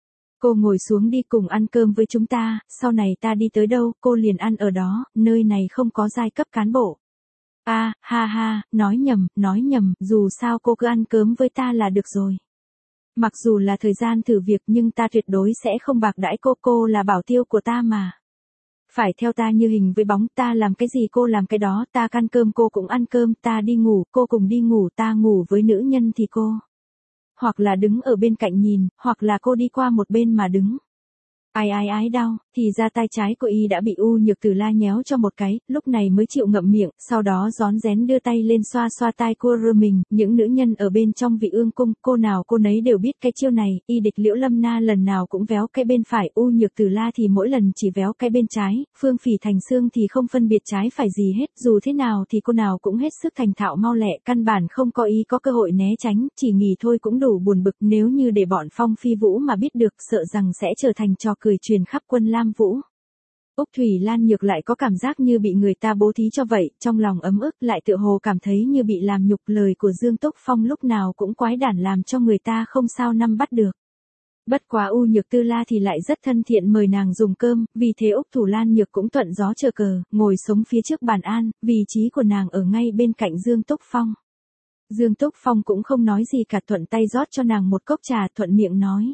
Cô ngồi xuống đi cùng ăn cơm với chúng ta, sau này ta đi tới đâu, cô liền ăn ở đó, nơi này không có giai cấp cán bộ. A, à, ha ha, nói nhầm, nói nhầm, dù sao cô cứ ăn cơm với ta là được rồi. Mặc dù là thời gian thử việc nhưng ta tuyệt đối sẽ không bạc đãi cô, cô là bảo tiêu của ta mà. Phải theo ta như hình với bóng, ta làm cái gì cô làm cái đó, ta ăn cơm cô cũng ăn cơm, ta đi ngủ, cô cùng đi ngủ, ta ngủ với nữ nhân thì cô. Hoặc là đứng ở bên cạnh nhìn, hoặc là cô đi qua một bên mà đứng. Ai ai ái đau, thì ra tay trái của y đã bị U Nhược Tử La nhéo cho một cái, lúc này mới chịu ngậm miệng, sau đó rón rén đưa tay lên xoa xoa tai cua rơ mình, những nữ nhân ở bên trong Vị Ương Cung, cô nào cô nấy đều biết cái chiêu này, y địch Liễu Lâm Na lần nào cũng véo cái bên phải, U Nhược Tử La thì mỗi lần chỉ véo cái bên trái, Phương Phỉ Thành Xương thì không phân biệt trái phải gì hết, dù thế nào thì cô nào cũng hết sức thành thạo mau lẹ, căn bản không có ý có cơ hội né tránh, chỉ nghỉ thôi cũng đủ buồn bực, nếu như để bọn Phong Phi Vũ mà biết được, sợ rằng sẽ trở thành trò cười truyền khắp quân Lam Vũ. Úc Thủy Lan Nhược lại có cảm giác như bị người ta bố thí cho vậy, trong lòng ấm ức lại tựa hồ cảm thấy như bị làm nhục, lời của Dương Túc Phong lúc nào cũng quái đản làm cho người ta không sao nắm bắt được. Bất quá U Nhược Tư La thì lại rất thân thiện mời nàng dùng cơm, vì thế Úc Thủy Lan Nhược cũng thuận gió chờ cờ, ngồi sống phía trước bàn ăn, vị trí của nàng ở ngay bên cạnh Dương Túc Phong. Dương Túc Phong cũng không nói gì cả, thuận tay rót cho nàng một cốc trà, thuận miệng nói.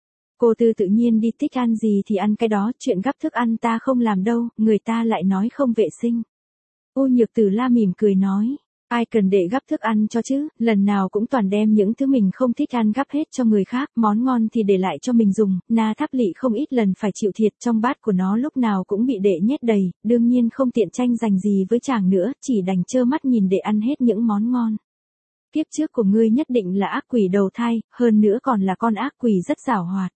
Cô Tư tự nhiên đi, thích ăn gì thì ăn cái đó, chuyện gắp thức ăn ta không làm đâu, người ta lại nói không vệ sinh. U Nhược Tử La mỉm cười nói, ai cần để gắp thức ăn cho chứ, lần nào cũng toàn đem những thứ mình không thích ăn gắp hết cho người khác, món ngon thì để lại cho mình dùng. Na Tháp Lỵ không ít lần phải chịu thiệt, trong bát của nó lúc nào cũng bị đệ nhét đầy, đương nhiên không tiện tranh giành gì với chàng nữa, chỉ đành trơ mắt nhìn để ăn hết những món ngon. Kiếp trước của ngươi nhất định là ác quỷ đầu thai, hơn nữa còn là con ác quỷ rất giảo hoạt.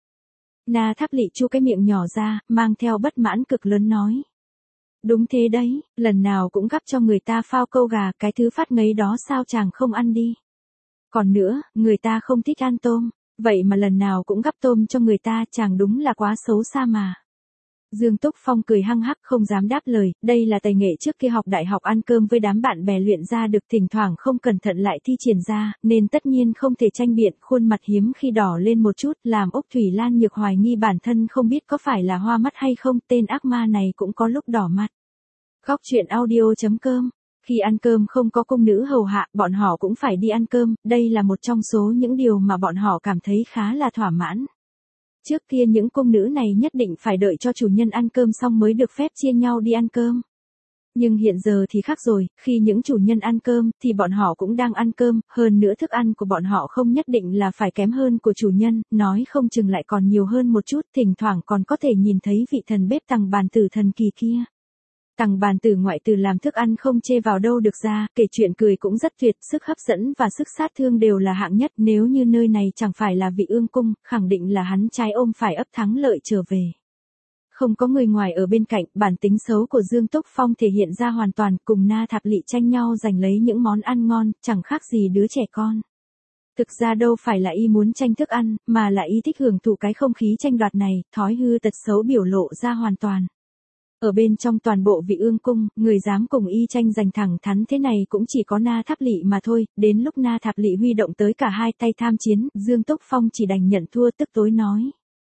Na Tháp Lỵ chu cái miệng nhỏ ra, mang theo bất mãn cực lớn nói. Đúng thế đấy, lần nào cũng gắp cho người ta phao câu gà, cái thứ phát ngấy đó sao chàng không ăn đi. Còn nữa, người ta không thích ăn tôm, vậy mà lần nào cũng gắp tôm cho người ta, chàng đúng là quá xấu xa mà. Dương Túc Phong cười hăng hắc không dám đáp lời, đây là tài nghệ trước khi học đại học ăn cơm với đám bạn bè luyện ra được, thỉnh thoảng không cẩn thận lại thi triển ra, nên tất nhiên không thể tranh biện, khuôn mặt hiếm khi đỏ lên một chút, làm Úc Thủy Lan Nhược hoài nghi bản thân không biết có phải là hoa mắt hay không, tên ác ma này cũng có lúc đỏ mặt. Góc truyện audio chấm com. Khi ăn cơm không có cung nữ hầu hạ, bọn họ cũng phải đi ăn cơm, đây là một trong số những điều mà bọn họ cảm thấy khá là thỏa mãn. Trước kia những cung nữ này nhất định phải đợi cho chủ nhân ăn cơm xong mới được phép chia nhau đi ăn cơm. Nhưng hiện giờ thì khác rồi, khi những chủ nhân ăn cơm thì bọn họ cũng đang ăn cơm, hơn nữa thức ăn của bọn họ không nhất định là phải kém hơn của chủ nhân, nói không chừng lại còn nhiều hơn một chút, thỉnh thoảng còn có thể nhìn thấy vị thần bếp tằng bàn tử thần kỳ kia. Tằng bàn từ ngoại từ làm thức ăn không chê vào đâu được ra, kể chuyện cười cũng rất tuyệt, sức hấp dẫn và sức sát thương đều là hạng nhất, nếu như nơi này chẳng phải là Vị Ương cung, khẳng định là hắn trái ôm phải ấp thắng lợi trở về. Không có người ngoài ở bên cạnh, bản tính xấu của Dương Túc Phong thể hiện ra hoàn toàn, cùng Na Thạc Lị tranh nhau giành lấy những món ăn ngon, chẳng khác gì đứa trẻ con. Thực ra đâu phải là y muốn tranh thức ăn, mà là y thích hưởng thụ cái không khí tranh đoạt này, thói hư tật xấu biểu lộ ra hoàn toàn. Ở bên trong toàn bộ Vị Ương cung, người dám cùng y tranh giành thẳng thắn thế này cũng chỉ có Na Tháp Lị mà thôi, đến lúc Na Tháp Lị huy động tới cả hai tay tham chiến, Dương Túc Phong chỉ đành nhận thua tức tối nói.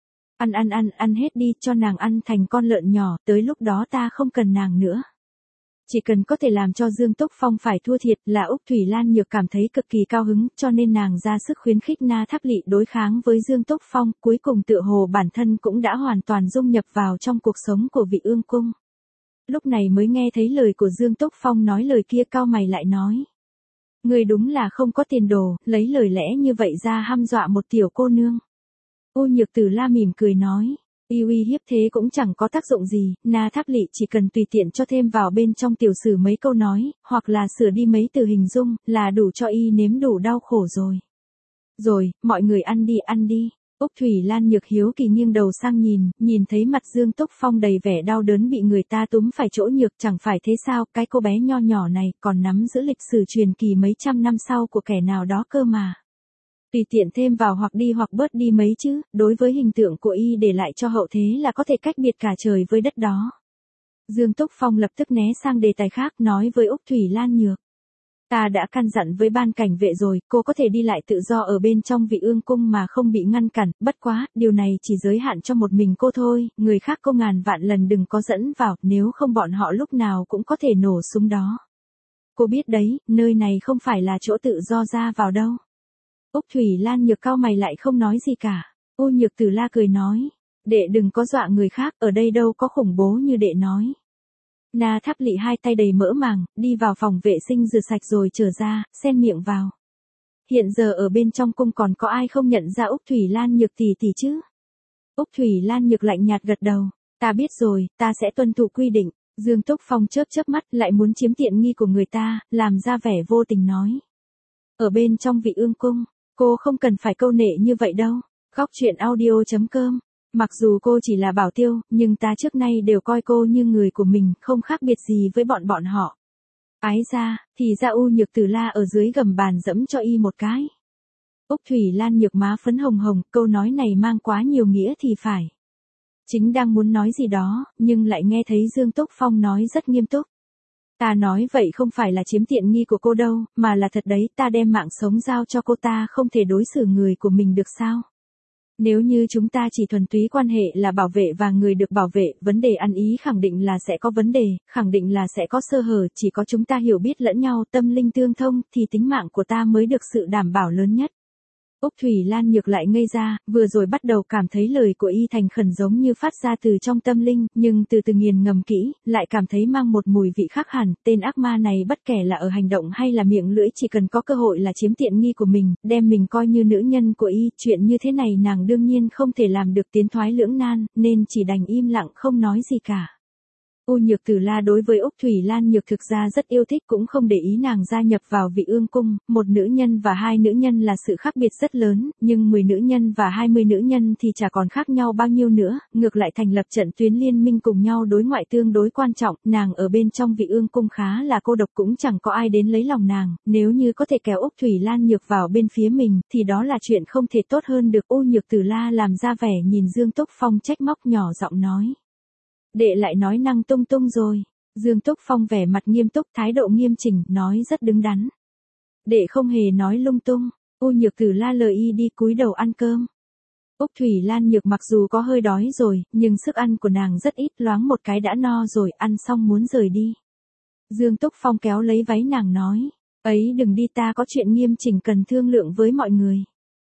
Ăn ăn ăn, ăn hết đi, cho nàng ăn thành con lợn nhỏ, tới lúc đó ta không cần nàng nữa. Chỉ cần có thể làm cho Dương Túc Phong phải thua thiệt là Úc Thủy Lan Nhược cảm thấy cực kỳ cao hứng, cho nên nàng ra sức khuyến khích Na Tháp Lị đối kháng với Dương Túc Phong, cuối cùng tựa hồ bản thân cũng đã hoàn toàn dung nhập vào trong cuộc sống của Vị Ương cung. Lúc này mới nghe thấy lời của Dương Túc Phong nói lời kia, cau mày lại nói. Người đúng là không có tiền đồ, lấy lời lẽ như vậy ra hăm dọa một tiểu cô nương. U Nhược Tử La mỉm cười nói. Y uy hiếp thế cũng chẳng có tác dụng gì, Na Tháp Lị chỉ cần tùy tiện cho thêm vào bên trong tiểu sử mấy câu nói, hoặc là sửa đi mấy từ hình dung, là đủ cho y nếm đủ đau khổ rồi. Rồi, mọi người ăn đi ăn đi. Úc Thủy Lan Nhược hiếu kỳ nghiêng đầu sang nhìn, nhìn thấy mặt Dương Túc Phong đầy vẻ đau đớn bị người ta túm phải chỗ nhược, chẳng phải thế sao, cái cô bé nho nhỏ này còn nắm giữ lịch sử truyền kỳ mấy trăm năm sau của kẻ nào đó cơ mà. Tùy tiện thêm vào hoặc đi hoặc bớt đi mấy chứ, đối với hình tượng của y để lại cho hậu thế là có thể cách biệt cả trời với đất đó. Dương Túc Phong lập tức né sang đề tài khác, nói với Úc Thủy Lan Nhược. Ta đã căn dặn với ban cảnh vệ rồi, cô có thể đi lại tự do ở bên trong Vị Ương cung mà không bị ngăn cản, bất quá, điều này chỉ giới hạn cho một mình cô thôi, người khác cô ngàn vạn lần đừng có dẫn vào, nếu không bọn họ lúc nào cũng có thể nổ súng đó. Cô biết đấy, nơi này không phải là chỗ tự do ra vào đâu. Úc Thủy Lan Nhược cau mày lại không nói gì cả. U Nhược Tử La cười nói. Đệ đừng có dọa người khác, ở đây đâu có khủng bố như đệ nói. Na Tháp Lị hai tay đầy mỡ màng, đi vào phòng vệ sinh rửa sạch rồi trở ra, xen miệng vào. Hiện giờ ở bên trong cung còn có ai không nhận ra Úc Thủy Lan Nhược tỷ tỷ chứ? Úc Thủy Lan Nhược lạnh nhạt gật đầu. Ta biết rồi, ta sẽ tuân thủ quy định. Dương Túc Phong chớp chớp mắt lại muốn chiếm tiện nghi của người ta, làm ra vẻ vô tình nói. Ở bên trong Vị Ương cung. Cô không cần phải câu nệ như vậy đâu. Góc truyện audio chấm com. Mặc dù cô chỉ là bảo tiêu, nhưng ta trước nay đều coi cô như người của mình, không khác biệt gì với bọn bọn họ. Ái ra, thì ra U Nhược Tử La ở dưới gầm bàn dẫm cho y một cái. Úc Thủy Lan Nhược má phấn hồng hồng, câu nói này mang quá nhiều nghĩa thì phải. Chính đang muốn nói gì đó, nhưng lại nghe thấy Dương Túc Phong nói rất nghiêm túc. Ta nói vậy không phải là chiếm tiện nghi của cô đâu, mà là thật đấy, ta đem mạng sống giao cho cô, ta không thể đối xử người của mình được sao? Nếu như chúng ta chỉ thuần túy quan hệ là bảo vệ và người được bảo vệ, vấn đề ăn ý khẳng định là sẽ có vấn đề, khẳng định là sẽ có sơ hở, chỉ có chúng ta hiểu biết lẫn nhau, tâm linh tương thông, thì tính mạng của ta mới được sự đảm bảo lớn nhất. Úc Thủy Lan Nhược lại ngây ra, vừa rồi bắt đầu cảm thấy lời của y thành khẩn giống như phát ra từ trong tâm linh, nhưng từ từ nghiền ngầm kỹ, lại cảm thấy mang một mùi vị khác hẳn, tên ác ma này bất kể là ở hành động hay là miệng lưỡi chỉ cần có cơ hội là chiếm tiện nghi của mình, đem mình coi như nữ nhân của y, chuyện như thế này nàng đương nhiên không thể làm được, tiến thoái lưỡng nan, nên chỉ đành im lặng không nói gì cả. U Nhược Tử La đối với Úc Thủy Lan Nhược thực ra rất yêu thích, cũng không để ý nàng gia nhập vào Vị Ương cung, một nữ nhân và hai nữ nhân là sự khác biệt rất lớn, nhưng mười nữ nhân và hai mươi nữ nhân thì chả còn khác nhau bao nhiêu nữa, ngược lại thành lập trận tuyến liên minh cùng nhau đối ngoại tương đối quan trọng, nàng ở bên trong Vị Ương cung khá là cô độc, cũng chẳng có ai đến lấy lòng nàng, nếu như có thể kéo Úc Thủy Lan Nhược vào bên phía mình, thì đó là chuyện không thể tốt hơn được. U Nhược Tử La làm ra vẻ nhìn Dương Túc Phong trách móc, nhỏ giọng nói. Đệ lại nói năng tung tung rồi. Dương Túc Phong vẻ mặt nghiêm túc, thái độ nghiêm chỉnh, nói rất đứng đắn. Đệ không hề nói lung tung. U Nhược Tử La lời y đi cúi đầu ăn cơm. Úc Thủy Lan Nhược mặc dù có hơi đói rồi, nhưng sức ăn của nàng rất ít, loáng một cái đã no rồi, ăn xong muốn rời đi. Dương Túc Phong kéo lấy váy nàng nói. Ấy đừng đi, ta có chuyện nghiêm chỉnh cần thương lượng với mọi người.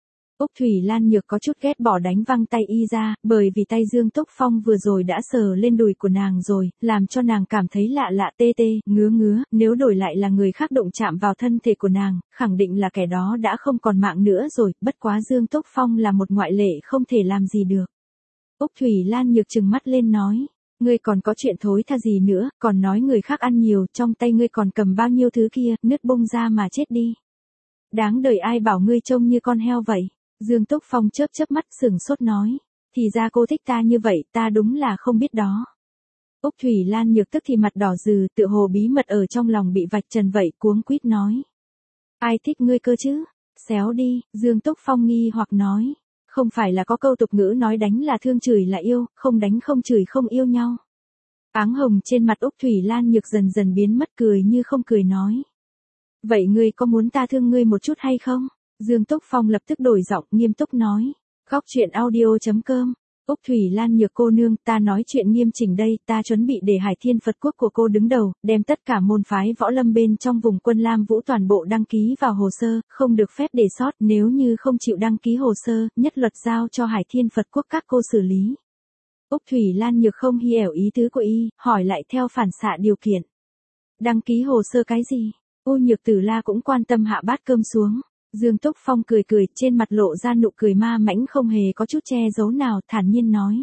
Úc Thủy Lan Nhược có chút ghét bỏ đánh văng tay y ra, bởi vì tay Dương Túc Phong vừa rồi đã sờ lên đùi của nàng rồi, làm cho nàng cảm thấy lạ lạ tê tê, ngứa ngứa, nếu đổi lại là người khác động chạm vào thân thể của nàng, khẳng định là kẻ đó đã không còn mạng nữa rồi, bất quá Dương Túc Phong là một ngoại lệ không thể làm gì được. Úc Thủy Lan Nhược trừng mắt lên nói, Ngươi còn có chuyện thối tha gì nữa, còn nói người khác ăn nhiều, trong tay ngươi còn cầm bao nhiêu thứ kia, nứt bung ra mà chết đi. Đáng đời ai bảo ngươi trông như con heo vậy. Dương Túc Phong chớp chớp mắt sừng sốt nói. Thì ra cô thích ta như vậy, ta đúng là không biết đó. Úc Thủy Lan Nhược tức thì mặt đỏ rừ, tựa hồ bí mật ở trong lòng bị vạch trần vậy, cuống quýt nói. Ai thích ngươi cơ chứ? Xéo đi, Dương Túc Phong nghi hoặc nói. Không phải là có câu tục ngữ nói đánh là thương chửi là yêu, không đánh không chửi không yêu nhau. Áng hồng trên mặt Úc Thủy Lan Nhược dần dần biến mất, cười như không cười nói. Vậy ngươi có muốn ta thương ngươi một chút hay không? Dương Túc Phong lập tức đổi giọng, nghiêm túc nói. Góc chuyện audio chấm com. Úc Thủy Lan Nhược cô nương, ta nói chuyện nghiêm chỉnh đây, ta chuẩn bị để Hải Thiên Phật Quốc của cô đứng đầu, đem tất cả môn phái võ lâm bên trong vùng Quân Lam Vũ toàn bộ đăng ký vào hồ sơ, không được phép để sót, nếu như không chịu đăng ký hồ sơ, nhất luật giao cho Hải Thiên Phật Quốc các cô xử lý. Úc Thủy Lan Nhược không hiểu ý tứ của y, hỏi lại theo phản xạ điều kiện. Đăng ký hồ sơ cái gì? U Nhược Tử La cũng quan tâm hạ bát cơm xuống. Dương Túc Phong cười cười, trên mặt lộ ra nụ cười ma mãnh không hề có chút che giấu nào, thản nhiên nói.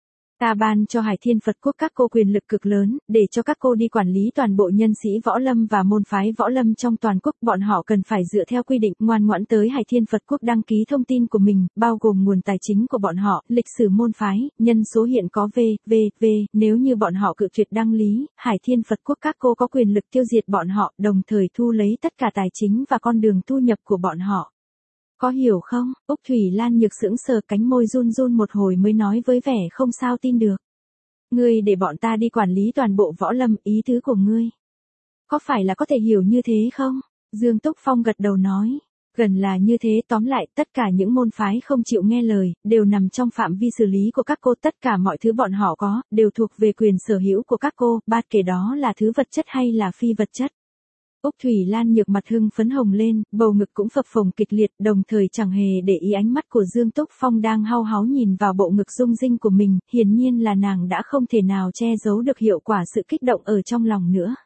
Ta ban cho Hải Thiên Phật Quốc các cô quyền lực cực lớn, để cho các cô đi quản lý toàn bộ nhân sĩ võ lâm và môn phái võ lâm trong toàn quốc. Bọn họ cần phải dựa theo quy định, ngoan ngoãn tới Hải Thiên Phật Quốc đăng ký thông tin của mình, bao gồm nguồn tài chính của bọn họ, lịch sử môn phái, nhân số hiện có v, v, v. Nếu như bọn họ cự tuyệt đăng lý, Hải Thiên Phật Quốc các cô có quyền lực tiêu diệt bọn họ, đồng thời thu lấy tất cả tài chính và con đường thu nhập của bọn họ. Có hiểu không? Úc Thủy Lan Nhược sững sờ, cánh môi run run một hồi mới nói với vẻ không sao tin được. Ngươi để bọn ta đi quản lý toàn bộ võ lâm, ý tứ của ngươi. Có phải là có thể hiểu như thế không? Dương Túc Phong gật đầu nói. Gần là như thế, tóm lại, tất cả những môn phái không chịu nghe lời, đều nằm trong phạm vi xử lý của các cô, tất cả mọi thứ bọn họ có, đều thuộc về quyền sở hữu của các cô, bất kể đó là thứ vật chất hay là phi vật chất. Úc Thủy Lan Nhược mặt hưng phấn hồng lên, bầu ngực cũng phập phồng kịch liệt, đồng thời chẳng hề để ý ánh mắt của Dương Túc Phong đang hau háu nhìn vào bộ ngực rung rinh của mình, hiển nhiên là nàng đã không thể nào che giấu được hiệu quả sự kích động ở trong lòng nữa.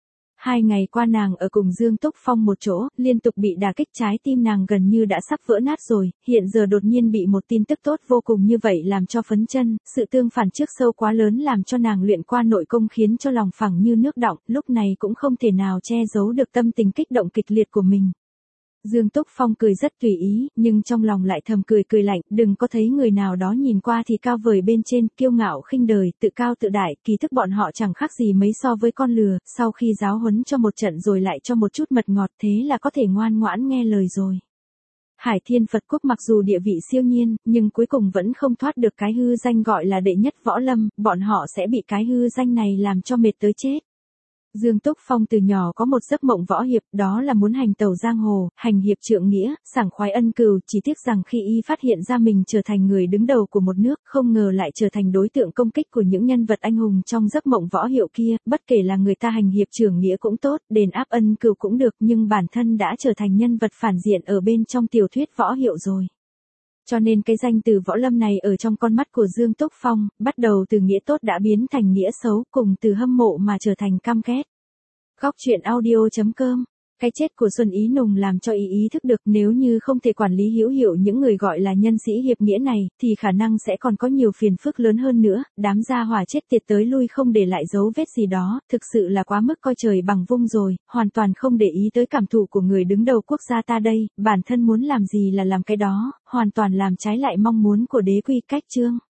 Hai ngày qua nàng ở cùng Dương Túc Phong một chỗ, liên tục bị đả kích, trái tim nàng gần như đã sắp vỡ nát rồi, hiện giờ đột nhiên bị một tin tức tốt vô cùng như vậy làm cho phấn chân, sự tương phản trước sâu quá lớn làm cho nàng luyện qua nội công khiến cho lòng phẳng như nước đọng, lúc này cũng không thể nào che giấu được tâm tình kích động kịch liệt của mình. Dương Túc Phong cười rất tùy ý, nhưng trong lòng lại thầm cười cười lạnh, đừng có thấy người nào đó nhìn qua thì cao vời bên trên, kiêu ngạo khinh đời, tự cao tự đại, kỳ thực bọn họ chẳng khác gì mấy so với con lừa, sau khi giáo huấn cho một trận rồi lại cho một chút mật ngọt, thế là có thể ngoan ngoãn nghe lời rồi. Hải Thiên Phật Quốc mặc dù địa vị siêu nhiên, nhưng cuối cùng vẫn không thoát được cái hư danh gọi là đệ nhất võ lâm, bọn họ sẽ bị cái hư danh này làm cho mệt tới chết. Dương Túc Phong từ nhỏ có một giấc mộng võ hiệp, đó là muốn hành tẩu giang hồ, hành hiệp trượng nghĩa, sảng khoái ân cừu, chỉ tiếc rằng khi y phát hiện ra mình trở thành người đứng đầu của một nước, không ngờ lại trở thành đối tượng công kích của những nhân vật anh hùng trong giấc mộng võ hiệu kia, bất kể là người ta hành hiệp trượng nghĩa cũng tốt, đền áp ân cừu cũng được, nhưng bản thân đã trở thành nhân vật phản diện ở bên trong tiểu thuyết võ hiệu rồi. Cho nên cái danh từ võ lâm này ở trong con mắt của Dương Túc Phong, bắt đầu từ nghĩa tốt đã biến thành nghĩa xấu, cùng từ hâm mộ mà trở thành căm ghét. Góc chuyện audio chấm com. Cái chết của Xuân Ý Nùng làm cho y ý thức được nếu như không thể quản lý hữu hiệu những người gọi là nhân sĩ hiệp nghĩa này, thì khả năng sẽ còn có nhiều phiền phức lớn hơn nữa, đám gia hỏa chết tiệt tới lui không để lại dấu vết gì đó, thực sự là quá mức coi trời bằng vung rồi, hoàn toàn không để ý tới cảm thụ của người đứng đầu quốc gia ta đây, bản thân muốn làm gì là làm cái đó, hoàn toàn làm trái lại mong muốn của đế quy cách chương.